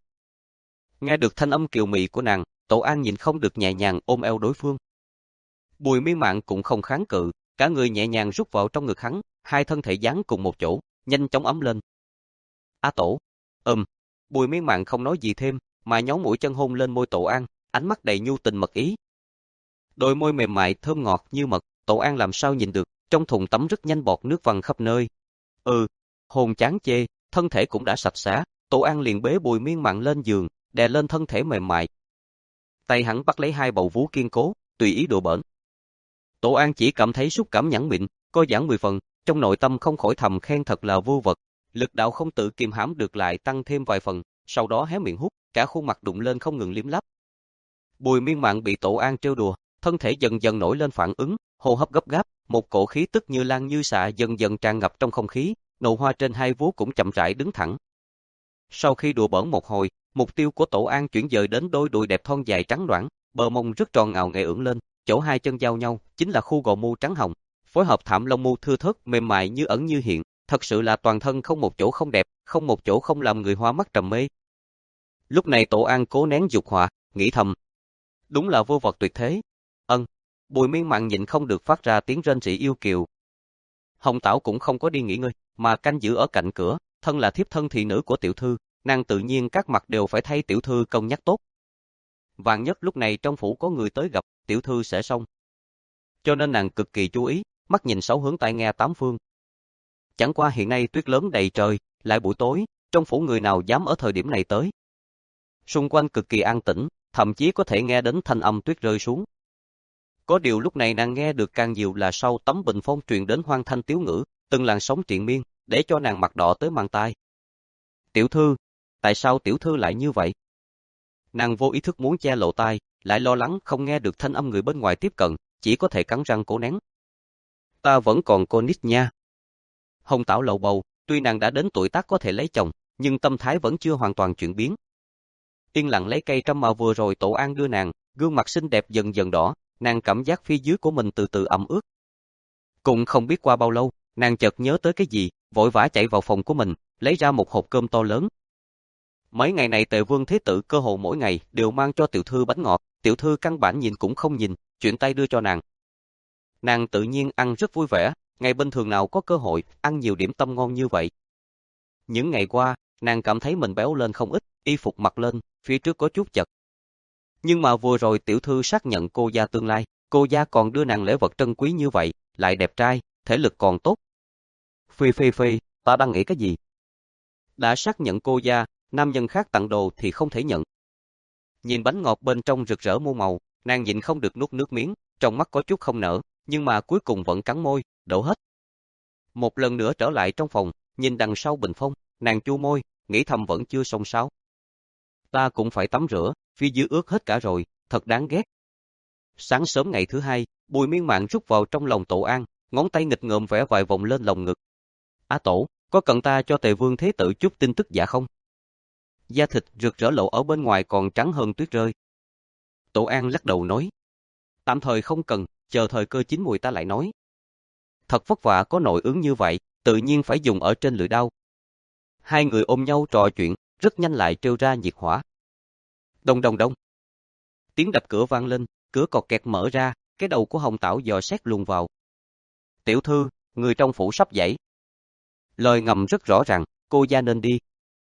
Nghe được thanh âm kiều mị của nàng, Tổ An nhìn không được nhẹ nhàng ôm eo đối phương. Bùi Miên Mạn cũng không kháng cự, cả người nhẹ nhàng rút vào trong ngực hắn, hai thân thể dán cùng một chỗ, nhanh chóng ấm lên. A Tổ, ừm. Bùi Miên Mạn không nói gì thêm, mà nhón mũi chân hôn lên môi Tổ An, ánh mắt đầy nhu tình mật ý. Đôi môi mềm mại thơm ngọt như mật, Tổ An làm sao nhìn được, trong thùng tắm rất nhanh bọt nước văng khắp nơi. Ừ, hôn chán chê, thân thể cũng đã sạch sẽ, Tổ An liền bế Bùi Miên Mạn lên giường, đè lên thân thể mềm mại. Tay hắn bắt lấy hai bầu vú kiên cố, tùy ý đùa bỡn. Tổ An chỉ cảm thấy xúc cảm nhẵn mịn, co giãn mười phần, trong nội tâm không khỏi thầm khen thật là vô vật, lực đạo không tự kiềm hãm được lại tăng thêm vài phần, sau đó hé miệng hút, cả khuôn mặt đụng lên không ngừng liếm láp. Bùi Miên Mạn bị Tổ An trêu đùa, thân thể dần dần nổi lên phản ứng, hô hấp gấp gáp, một cổ khí tức như lan như xạ dần dần tràn ngập trong không khí, nụ hoa trên hai vú cũng chậm rãi đứng thẳng. Sau khi đùa bỡn một hồi, mục tiêu của Tổ An chuyển dời đến đôi đùi đẹp thon dài trắng đoản, bờ mông rất tròn ngào nghệ ưỡn lên, chỗ hai chân giao nhau chính là khu gò mu trắng hồng, phối hợp thảm lông mu thưa thớt mềm mại như ẩn như hiện, thật sự là toàn thân không một chỗ không đẹp, không một chỗ không làm người hoa mắt trầm mê. Lúc này Tổ An cố nén dục hỏa, nghĩ thầm, đúng là vô vật tuyệt thế. Ân, Bùi Miên Mạn nhịn không được phát ra tiếng rên rỉ yêu kiều. Hồng Tảo cũng không có đi nghỉ ngơi, mà canh giữ ở cạnh cửa, thân là thiếp thân thị nữ của tiểu thư, nàng tự nhiên các mặt đều phải thay tiểu thư công nhắc tốt. Vạn nhất lúc này trong phủ có người tới gặp, tiểu thư sẽ xong. Cho nên nàng cực kỳ chú ý, mắt nhìn sáu hướng tai nghe tám phương. Chẳng qua hiện nay tuyết lớn đầy trời, lại buổi tối, trong phủ người nào dám ở thời điểm này tới. Xung quanh cực kỳ an tĩnh, thậm chí có thể nghe đến thanh âm tuyết rơi xuống. Có điều lúc này nàng nghe được càng nhiều là sau tấm bình phong truyền đến hoang thanh tiếu ngữ, từng làn sóng triền miên, để cho nàng mặt đỏ tới mang tai. Tiểu thư, tại sao tiểu thư lại như vậy? Nàng vô ý thức muốn che lộ tai, lại lo lắng không nghe được thanh âm người bên ngoài tiếp cận, chỉ có thể cắn răng cố nén. Ta vẫn còn cô nít nha. Hồng Tảo lầu bầu, tuy nàng đã đến tuổi tác có thể lấy chồng, nhưng tâm thái vẫn chưa hoàn toàn chuyển biến. Yên lặng lấy cây trăm mà vừa rồi Tổ An đưa nàng, gương mặt xinh đẹp dần dần đỏ, nàng cảm giác phía dưới của mình từ từ ẩm ướt. Cũng không biết qua bao lâu, nàng chợt nhớ tới cái gì, vội vã chạy vào phòng của mình, lấy ra một hộp cơm to lớn. Mấy ngày này Tề Vương Thế Tử cơ hồ mỗi ngày đều mang cho tiểu thư bánh ngọt, tiểu thư căn bản nhìn cũng không nhìn, chuyển tay đưa cho nàng. Nàng tự nhiên ăn rất vui vẻ, ngày bình thường nào có cơ hội ăn nhiều điểm tâm ngon như vậy. Những ngày qua, nàng cảm thấy mình béo lên không ít, y phục mặc lên, phía trước có chút chật. Nhưng mà vừa rồi tiểu thư xác nhận cô gia tương lai, cô gia còn đưa nàng lễ vật trân quý như vậy, lại đẹp trai, thể lực còn tốt. Phi phi phi, ta đang nghĩ cái gì? Đã xác nhận cô gia, nam nhân khác tặng đồ thì không thể nhận. Nhìn bánh ngọt bên trong rực rỡ muôn màu, nàng nhịn không được nuốt nước miếng, trong mắt có chút không nở, nhưng mà cuối cùng vẫn cắn môi, đổ hết. Một lần nữa trở lại trong phòng, nhìn đằng sau bình phong, nàng chu môi, nghĩ thầm vẫn chưa xong sao. Ta cũng phải tắm rửa, phía dưới ướt hết cả rồi, thật đáng ghét. Sáng sớm ngày thứ hai, Bùi Miên Mạn rút vào trong lòng Tổ An, ngón tay nghịch ngợm vẽ vài vòng lên lồng ngực. Á Tổ, có cần ta cho Tề Vương Thế Tử chút tin tức dạ không? Da thịt rực rỡ lộ ở bên ngoài còn trắng hơn tuyết rơi. Tổ An lắc đầu nói. Tạm thời không cần, chờ thời cơ chín mùi ta lại nói. Thật vất vả có nội ứng như vậy, tự nhiên phải dùng ở trên lưỡi đao. Hai người ôm nhau trò chuyện, rất nhanh lại trêu ra nhiệt hỏa. Đông đông đông. Tiếng đập cửa vang lên, cửa cọt kẹt mở ra, cái đầu của Hồng Tảo dò xét luồn vào. Tiểu thư, người trong phủ sắp dậy. Lời ngầm rất rõ ràng, cô gia nên đi.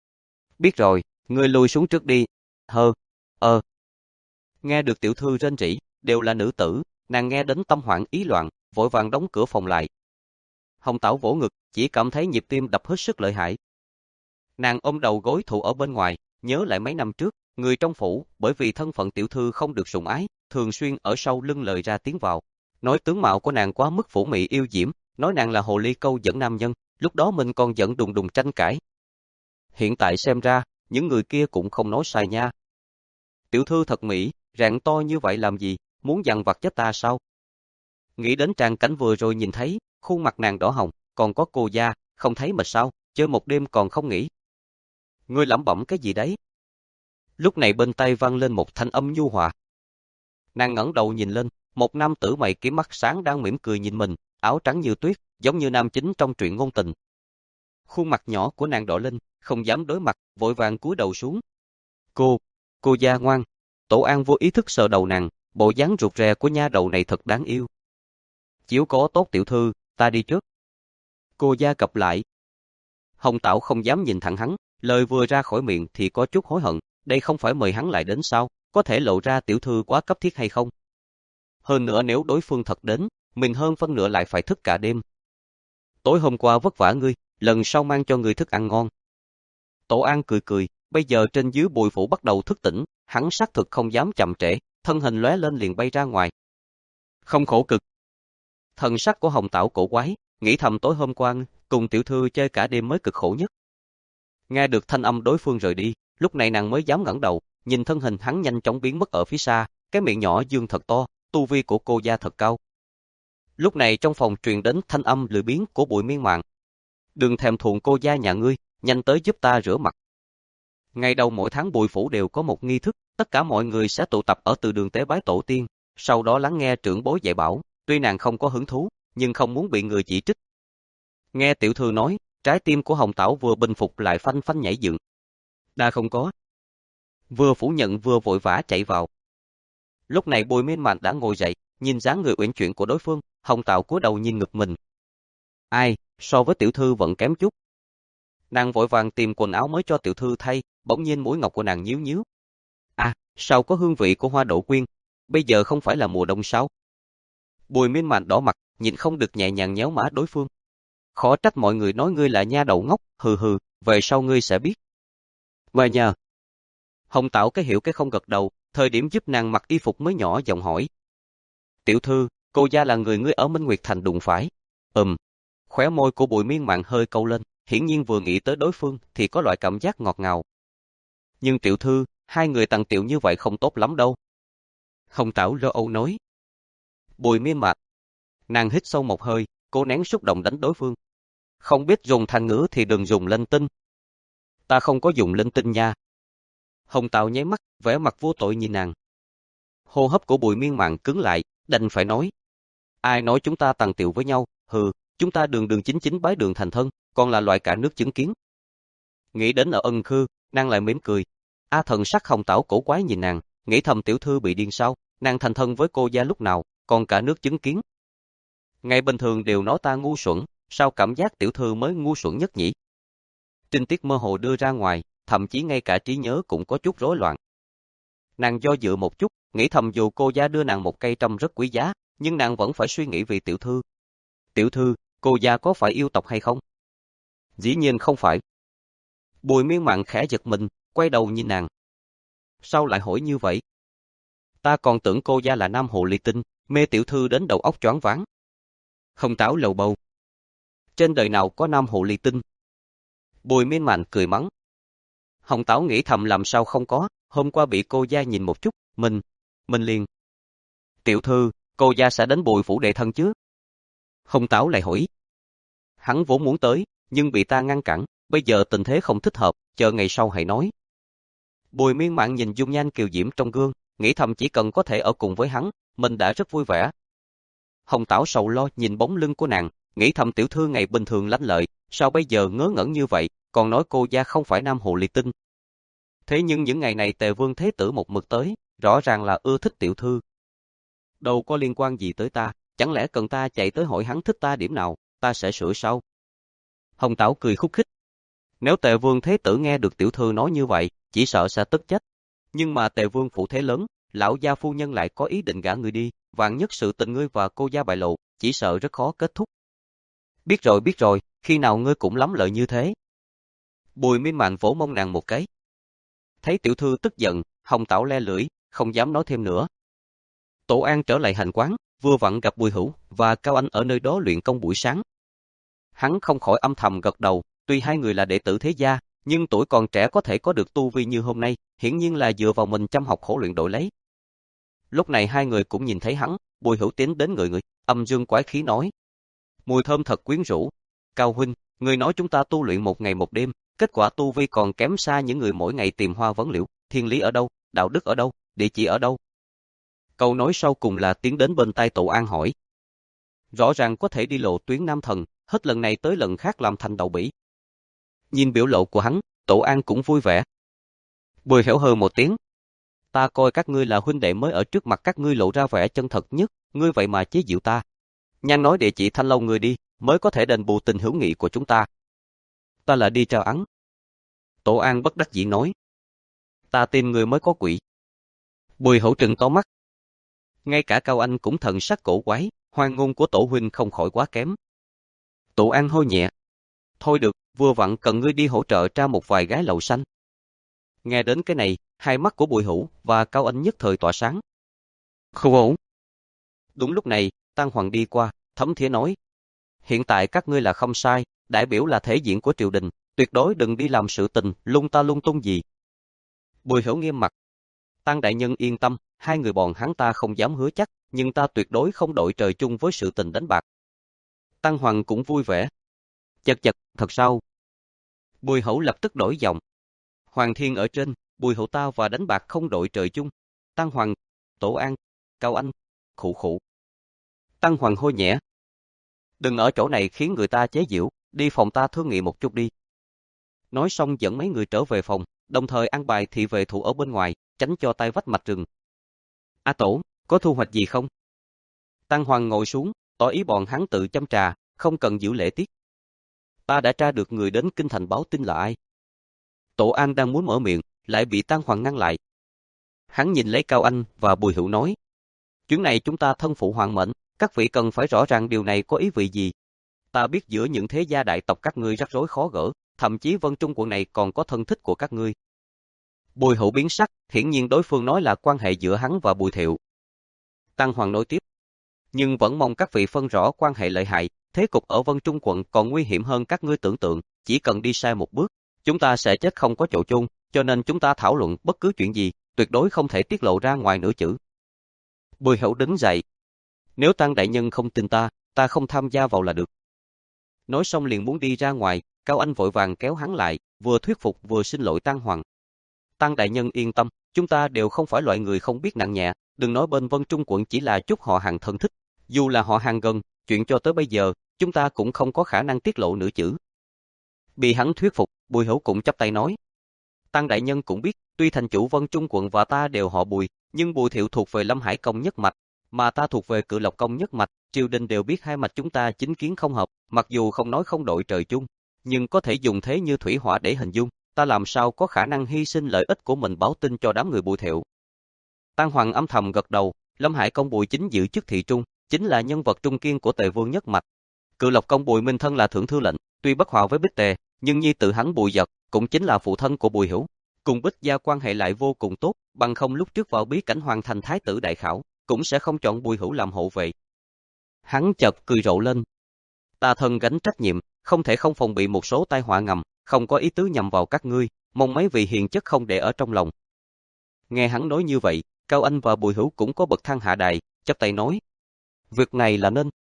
Biết rồi, ngươi lùi xuống trước đi. Hơ, ờ. Nghe được tiểu thư rên rỉ, đều là nữ tử, nàng nghe đến tâm hoảng ý loạn, vội vàng đóng cửa phòng lại. Hồng Tảo vỗ ngực, chỉ cảm thấy nhịp tim đập hết sức lợi hại. Nàng ôm đầu gối thụ ở bên ngoài, nhớ lại mấy năm trước, người trong phủ, bởi vì thân phận tiểu thư không được sủng ái, thường xuyên ở sau lưng lời ra tiếng vào. Nói tướng mạo của nàng quá mức phủ mị yêu diễm, nói nàng là hồ ly câu dẫn nam nhân, lúc đó mình còn giận đùng đùng tranh cãi. Hiện tại xem ra, những người kia cũng không nói sai nha. Tiểu thư thật mỹ, rạng to như vậy làm gì, muốn dằn vặt chết ta sao? Nghĩ đến tràng cảnh vừa rồi nhìn thấy, khuôn mặt nàng đỏ hồng, còn có cô gia, không thấy mệt sao, chơi một đêm còn không nghỉ. Ngươi lẩm bẩm cái gì đấy? Lúc này bên tai vang lên một thanh âm nhu hòa. Nàng ngẩng đầu nhìn lên, một nam tử mày kiếm mắt sáng đang mỉm cười nhìn mình, áo trắng như tuyết, giống như nam chính trong truyện ngôn tình. Khuôn mặt nhỏ của nàng đỏ lên, không dám đối mặt, vội vàng cúi đầu xuống. Cô, cô gia ngoan. Tổ An vô ý thức sờ đầu nàng, bộ dáng rụt rè của nha đầu này thật đáng yêu. Chiếu cố tốt tiểu thư, ta đi trước. Cô gia cập lại. Hồng Tảo không dám nhìn thẳng hắn, lời vừa ra khỏi miệng thì có chút hối hận, đây không phải mời hắn lại đến sao, có thể lộ ra tiểu thư quá cấp thiết hay không? Hơn nữa nếu đối phương thật đến, mình hơn phân nửa lại phải thức cả đêm. Tối hôm qua vất vả ngươi, lần sau mang cho ngươi thức ăn ngon. Tổ An cười cười, bây giờ trên dưới Bùi phủ bắt đầu thức tỉnh, hắn xác thực không dám chậm trễ, thân hình lóe lên liền bay ra ngoài. Không khổ cực. Thần sắc của Hồng Tảo cổ quái, nghĩ thầm tối hôm qua cùng tiểu thư chơi cả đêm mới cực khổ nhất. Nghe được thanh âm đối phương rời đi, lúc này nàng mới dám ngẩng đầu, nhìn thân hình hắn nhanh chóng biến mất ở phía xa, cái miệng nhỏ dương thật to, tu vi của cô gia thật cao. Lúc này trong phòng truyền đến thanh âm lười biếng của Bùi Miên Mạn. Đừng thèm thuồng cô gia nhà ngươi, nhanh tới giúp ta rửa mặt. Ngày đầu mỗi tháng Bùi phủ đều có một nghi thức, tất cả mọi người sẽ tụ tập ở từ đường tế bái tổ tiên, sau đó lắng nghe trưởng bối dạy bảo, tuy nàng không có hứng thú, nhưng không muốn bị người chỉ trích. Nghe tiểu thư nói, trái tim của Hồng Tảo vừa bình phục lại phanh phanh nhảy dựng. Đa không có. Vừa phủ nhận vừa vội vã chạy vào. Lúc này Bùi Miên Mạn đã ngồi dậy, nhìn dáng người uyển chuyển của đối phương, Hồng Tảo cúi đầu nhìn ngực mình. Ai, so với tiểu thư vẫn kém chút. Nàng vội vàng tìm quần áo mới cho tiểu thư thay, bỗng nhiên mũi ngọc của nàng nhíu nhíu. À, sao có hương vị của hoa đỗ quyên? Bây giờ không phải là mùa đông sao? Bùi Miên Mạn đỏ mặt, nhịn không được nhẹ nhàng nhéo má đối phương. Khó trách mọi người nói ngươi là nha đầu ngốc, hừ hừ, về sau ngươi sẽ biết. Mà nhờ. Hồng Tảo cái hiểu cái không gật đầu, thời điểm giúp nàng mặc y phục mới nhỏ giọng hỏi. Tiểu thư, cô gia là người ngươi ở Minh Nguyệt Thành đụng phải. Ừm. Khóe môi của Bùi Miên Mạn hơi câu lên, hiển nhiên vừa nghĩ tới đối phương thì có loại cảm giác ngọt ngào. Nhưng tiểu thư, hai người tàng tiểu như vậy không tốt lắm đâu. Hồng Tảo lo âu nói. Bùi Miên Mạn. Nàng hít sâu một hơi, cố nén xúc động đánh đối phương. Không biết dùng thành ngữ thì đừng dùng linh tinh. Ta không có dùng linh tinh nha. Hồng Tảo nháy mắt, vẻ mặt vô tội nhìn nàng. Hô hấp của Bùi Miên Mạn cứng lại, đành phải nói. Ai nói chúng ta tàng tiểu với nhau, hừ, chúng ta đường đường chính chính bái đường thành thân, còn là loại cả nước chứng kiến. Nghĩ đến ở Ân Khư, nàng lại mỉm cười. A thần sắc Hồng Tảo cổ quái nhìn nàng, nghĩ thầm tiểu thư bị điên sao, nàng thành thân với cô gia lúc nào, còn cả nước chứng kiến. Ngày bình thường đều nói ta ngu xuẩn, sao cảm giác tiểu thư mới ngu xuẩn nhất nhỉ? Trinh tiết mơ hồ đưa ra ngoài, thậm chí ngay cả trí nhớ cũng có chút rối loạn. Nàng do dự một chút, nghĩ thầm dù cô gia đưa nàng một cây trâm rất quý giá, nhưng nàng vẫn phải suy nghĩ vì tiểu thư. Tiểu thư, cô gia có phải yêu tộc hay không? Dĩ nhiên không phải. Bùi Miên Mạn khẽ giật mình, quay đầu nhìn nàng. Sao lại hỏi như vậy? Ta còn tưởng cô gia là nam hồ ly tinh, mê tiểu thư đến đầu óc choáng váng. Hồng Tảo lầu bầu. Trên đời nào có nam hồ ly tinh? Bùi Miên Mạn cười mắng. Hồng Tảo nghĩ thầm làm sao không có, hôm qua bị cô gia nhìn một chút, mình, mình liền. Tiểu thư, cô gia sẽ đến Bùi phủ đệ thân chứ? Hồng Tảo lại hỏi. Hắn vốn muốn tới, nhưng bị ta ngăn cản, bây giờ tình thế không thích hợp, chờ ngày sau hãy nói. Bùi Miên Mạn nhìn dung nhan kiều diễm trong gương, nghĩ thầm chỉ cần có thể ở cùng với hắn, mình đã rất vui vẻ. Hồng Tảo sầu lo nhìn bóng lưng của nàng, nghĩ thầm tiểu thư ngày bình thường lanh lợi, sao bây giờ ngớ ngẩn như vậy, còn nói cô gia không phải nam hồ ly tinh. Thế nhưng những ngày này Tề Vương Thế Tử một mực tới, rõ ràng là ưa thích tiểu thư. Đâu có liên quan gì tới ta, chẳng lẽ cần ta chạy tới hỏi hắn thích ta điểm nào, ta sẽ sửa sau. Hồng Tảo cười khúc khích. Nếu Tề Vương Thế Tử nghe được tiểu thư nói như vậy, chỉ sợ sẽ tức chết. Nhưng mà Tề Vương phụ thế lớn, lão gia phu nhân lại có ý định gả người đi, vạn nhất sự tình ngươi và cô gia bại lộ, chỉ sợ rất khó kết thúc. Biết rồi biết rồi, khi nào ngươi cũng lắm lợi như thế. Bùi Minh Mạng vỗ mông nàng một cái. Thấy tiểu thư tức giận, Hồng Tảo le lưỡi, không dám nói thêm nữa. Tổ An trở lại hành quán, vừa vặn gặp Bùi Hữu và Cao Anh ở nơi đó luyện công buổi sáng. Hắn không khỏi âm thầm gật đầu, tuy hai người là đệ tử thế gia, nhưng tuổi còn trẻ có thể có được tu vi như hôm nay, hiển nhiên là dựa vào mình chăm học khổ luyện đổi lấy. Lúc này hai người cũng nhìn thấy hắn, Bùi Hữu tiến đến người người, âm dương quái khí nói. Mùi thơm thật quyến rũ. Cao huynh, người nói chúng ta tu luyện một ngày một đêm, kết quả tu vi còn kém xa những người mỗi ngày tìm hoa vấn liệu, thiên lý ở đâu, đạo đức ở đâu, địa chỉ ở đâu. Câu nói sau cùng là tiến đến bên tai Tổ An hỏi. Rõ ràng có thể đi lộ tuyến nam thần, hết lần này tới lần khác làm thành đầu bỉ. Nhìn biểu lộ của hắn, Tổ An cũng vui vẻ. Bùi Hữu hừ một tiếng. Ta coi các ngươi là huynh đệ mới ở trước mặt các ngươi lộ ra vẻ chân thật nhất, ngươi vậy mà chế giễu ta. Nhanh nói địa chỉ Thanh Lâu ngươi đi, mới có thể đền bù tình hữu nghị của chúng ta. Ta là đi trao ắn. Tổ An bất đắc dĩ nói. Ta tìm người mới có quỷ. Bùi Hữu trừng to mắt. Ngay cả Cao Anh cũng thần sắc cổ quái, hoang ngôn của Tổ huynh không khỏi quá kém. Tổ An hôi nhẹ. Thôi được, vừa vặn cần ngươi đi hỗ trợ tra một vài gái lậu xanh. Nghe đến cái này, hai mắt của Bùi Hữu và Cao Anh nhất thời tỏa sáng. Không ổn. Đúng lúc này, Tăng Hoàng đi qua, thấm thía nói. Hiện tại các ngươi là không sai, đại biểu là thể diện của triều đình, tuyệt đối đừng đi làm sự tình, lung ta lung tung gì. Bùi Hữu nghiêm mặt. Tăng đại nhân yên tâm, hai người bọn hắn ta không dám hứa chắc, nhưng ta tuyệt đối không đội trời chung với sự tình đánh bạc. Tăng Hoàng cũng vui vẻ. Chật chật, thật sao? Bùi Hữu lập tức đổi giọng. Hoàng thiên ở trên, Bùi Hữu ta và đánh bạc không đội trời chung. Tăng Hoàng, Tổ An, Cao Anh, khụ khụ. Tăng Hoàng hôi nhẹ. Đừng ở chỗ này khiến người ta chế giễu, đi phòng ta thương nghị một chút đi. Nói xong dẫn mấy người trở về phòng, đồng thời an bài thị vệ thủ ở bên ngoài, tránh cho tay vách mạch rừng. A Tổ, có thu hoạch gì không? Tăng Hoàng ngồi xuống, tỏ ý bọn hắn tự châm trà, không cần giữ lễ tiết. Ta đã tra được người đến kinh thành báo tin là ai. Tổ An đang muốn mở miệng, lại bị Tăng Hoàng ngăn lại. Hắn nhìn lấy Cao Anh và Bùi Hữu nói. Chuyến này chúng ta thân phụ hoàng mệnh, các vị cần phải rõ ràng điều này có ý vị gì. Ta biết giữa những thế gia đại tộc các ngươi rắc rối khó gỡ, thậm chí Vân Trung quận này còn có thân thích của các ngươi. Bùi Hữu biến sắc, hiển nhiên đối phương nói là quan hệ giữa hắn và Bùi Thiệu. Tăng Hoàng nói tiếp. Nhưng vẫn mong các vị phân rõ quan hệ lợi hại, thế cục ở Vân Trung quận còn nguy hiểm hơn các ngươi tưởng tượng, chỉ cần đi sai một bước, chúng ta sẽ chết không có chỗ chôn, cho nên chúng ta thảo luận bất cứ chuyện gì, tuyệt đối không thể tiết lộ ra ngoài nửa chữ. Bùi Hữu đứng dậy. Nếu Tăng đại nhân không tin ta, ta không tham gia vào là được. Nói xong liền muốn đi ra ngoài, Cao Anh vội vàng kéo hắn lại, vừa thuyết phục vừa xin lỗi Tăng Hoàng. Tăng đại nhân yên tâm, chúng ta đều không phải loại người không biết nặng nhẹ, đừng nói bên Vân Trung quận chỉ là chút họ hàng thân thích, dù là họ hàng gần, chuyện cho tới bây giờ, chúng ta cũng không có khả năng tiết lộ nửa chữ. Bị hắn thuyết phục, Bùi Hữu cũng chắp tay nói. Tăng đại nhân cũng biết, tuy thành chủ Vân Trung quận và ta đều họ Bùi, nhưng Bùi Thiệu thuộc về Lâm Hải công nhất mạch, mà ta thuộc về Cự Lộc công nhất mạch, triều đình đều biết hai mạch chúng ta chính kiến không hợp, mặc dù không nói không đội trời chung, nhưng có thể dùng thế như thủy hỏa để hình dung, ta làm sao có khả năng hy sinh lợi ích của mình báo tin cho đám người Bùi Thiệu. Tăng Hoàng âm thầm gật đầu, Lâm Hải công Bùi chính giữ chức thị trung, chính là nhân vật trung kiên của Tề Vương nhất mạch. Cự Lộc công Bùi Minh thân là thượng thư lệnh, tuy bất hòa với Bích Tề, nhưng nhi tự hắn Bùi Dật cũng chính là phụ thân của Bùi Hữu, cùng Bích gia quan hệ lại vô cùng tốt, bằng không lúc trước vào bí cảnh hoàn thành thái tử đại khảo, cũng sẽ không chọn Bùi Hữu làm hộ vệ. Hắn chợt cười rộ lên. Ta thân gánh trách nhiệm, không thể không phòng bị một số tai họa ngầm, không có ý tứ nhằm vào các ngươi, mong mấy vị hiền chất không để ở trong lòng. Nghe hắn nói như vậy, Cao Anh và Bùi Hữu cũng có bậc thang hạ đài, chắp tay nói. Việc này là nên.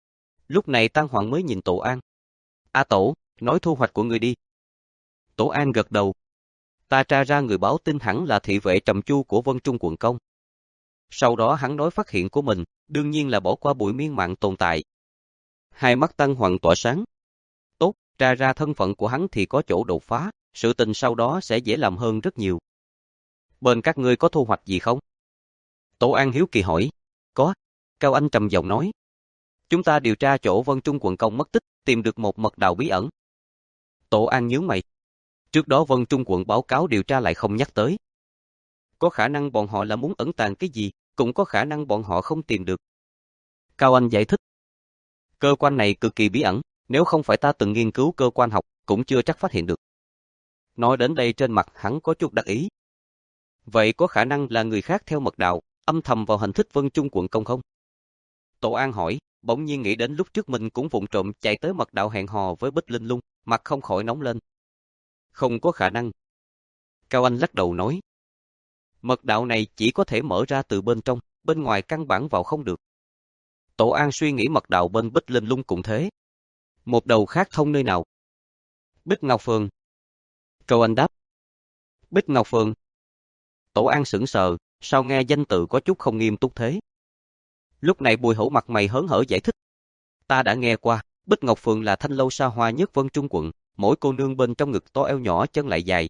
Lúc này Tăng Hoàng mới nhìn Tổ An. A Tổ, nói thu hoạch của người đi. Tổ An gật đầu. Ta tra ra người báo tin hẳn là thị vệ trầm chu của Vân Trung quận công. Sau đó hắn nói phát hiện của mình, đương nhiên là bỏ qua buổi miên mạng tồn tại. Hai mắt Tăng Hoàng tỏa sáng. Tốt, tra ra thân phận của hắn thì có chỗ đột phá, sự tình sau đó sẽ dễ làm hơn rất nhiều. Bên các ngươi có thu hoạch gì không? Tổ An hiếu kỳ hỏi. Có. Cao Anh trầm giọng nói. Chúng ta điều tra chỗ Vân Trung quận công mất tích, tìm được một mật đạo bí ẩn. Tổ An nhướng mày. Trước đó Vân Trung quận báo cáo điều tra lại không nhắc tới. Có khả năng bọn họ là muốn ẩn tàng cái gì, cũng có khả năng bọn họ không tìm được. Cao Anh giải thích. Cơ quan này cực kỳ bí ẩn, nếu không phải ta từng nghiên cứu cơ quan học, cũng chưa chắc phát hiện được. Nói đến đây trên mặt hắn có chút đắc ý. Vậy có khả năng là người khác theo mật đạo, âm thầm vào hành thích Vân Trung quận công không? Tổ An hỏi, bỗng nhiên nghĩ đến lúc trước mình cũng vụng trộm chạy tới mật đạo hẹn hò với Bích Linh Lung, mặt không khỏi nóng lên. Không có khả năng. Cao Anh lắc đầu nói. Mật đạo này chỉ có thể mở ra từ bên trong, bên ngoài căn bản vào không được. Tổ An suy nghĩ mật đạo bên Bích Linh Lung cũng thế. Một đầu khác thông nơi nào? Bích Ngọc Phường. Cao Anh đáp. Bích Ngọc Phường. Tổ An sững sờ, sao nghe danh tự có chút không nghiêm túc thế? Lúc này Bùi Hữu mặt mày hớn hở giải thích. Ta đã nghe qua, Bích Ngọc Phường là thanh lâu xa hoa nhất Vân Trung quận, mỗi cô nương bên trong ngực to eo nhỏ chân lại dài.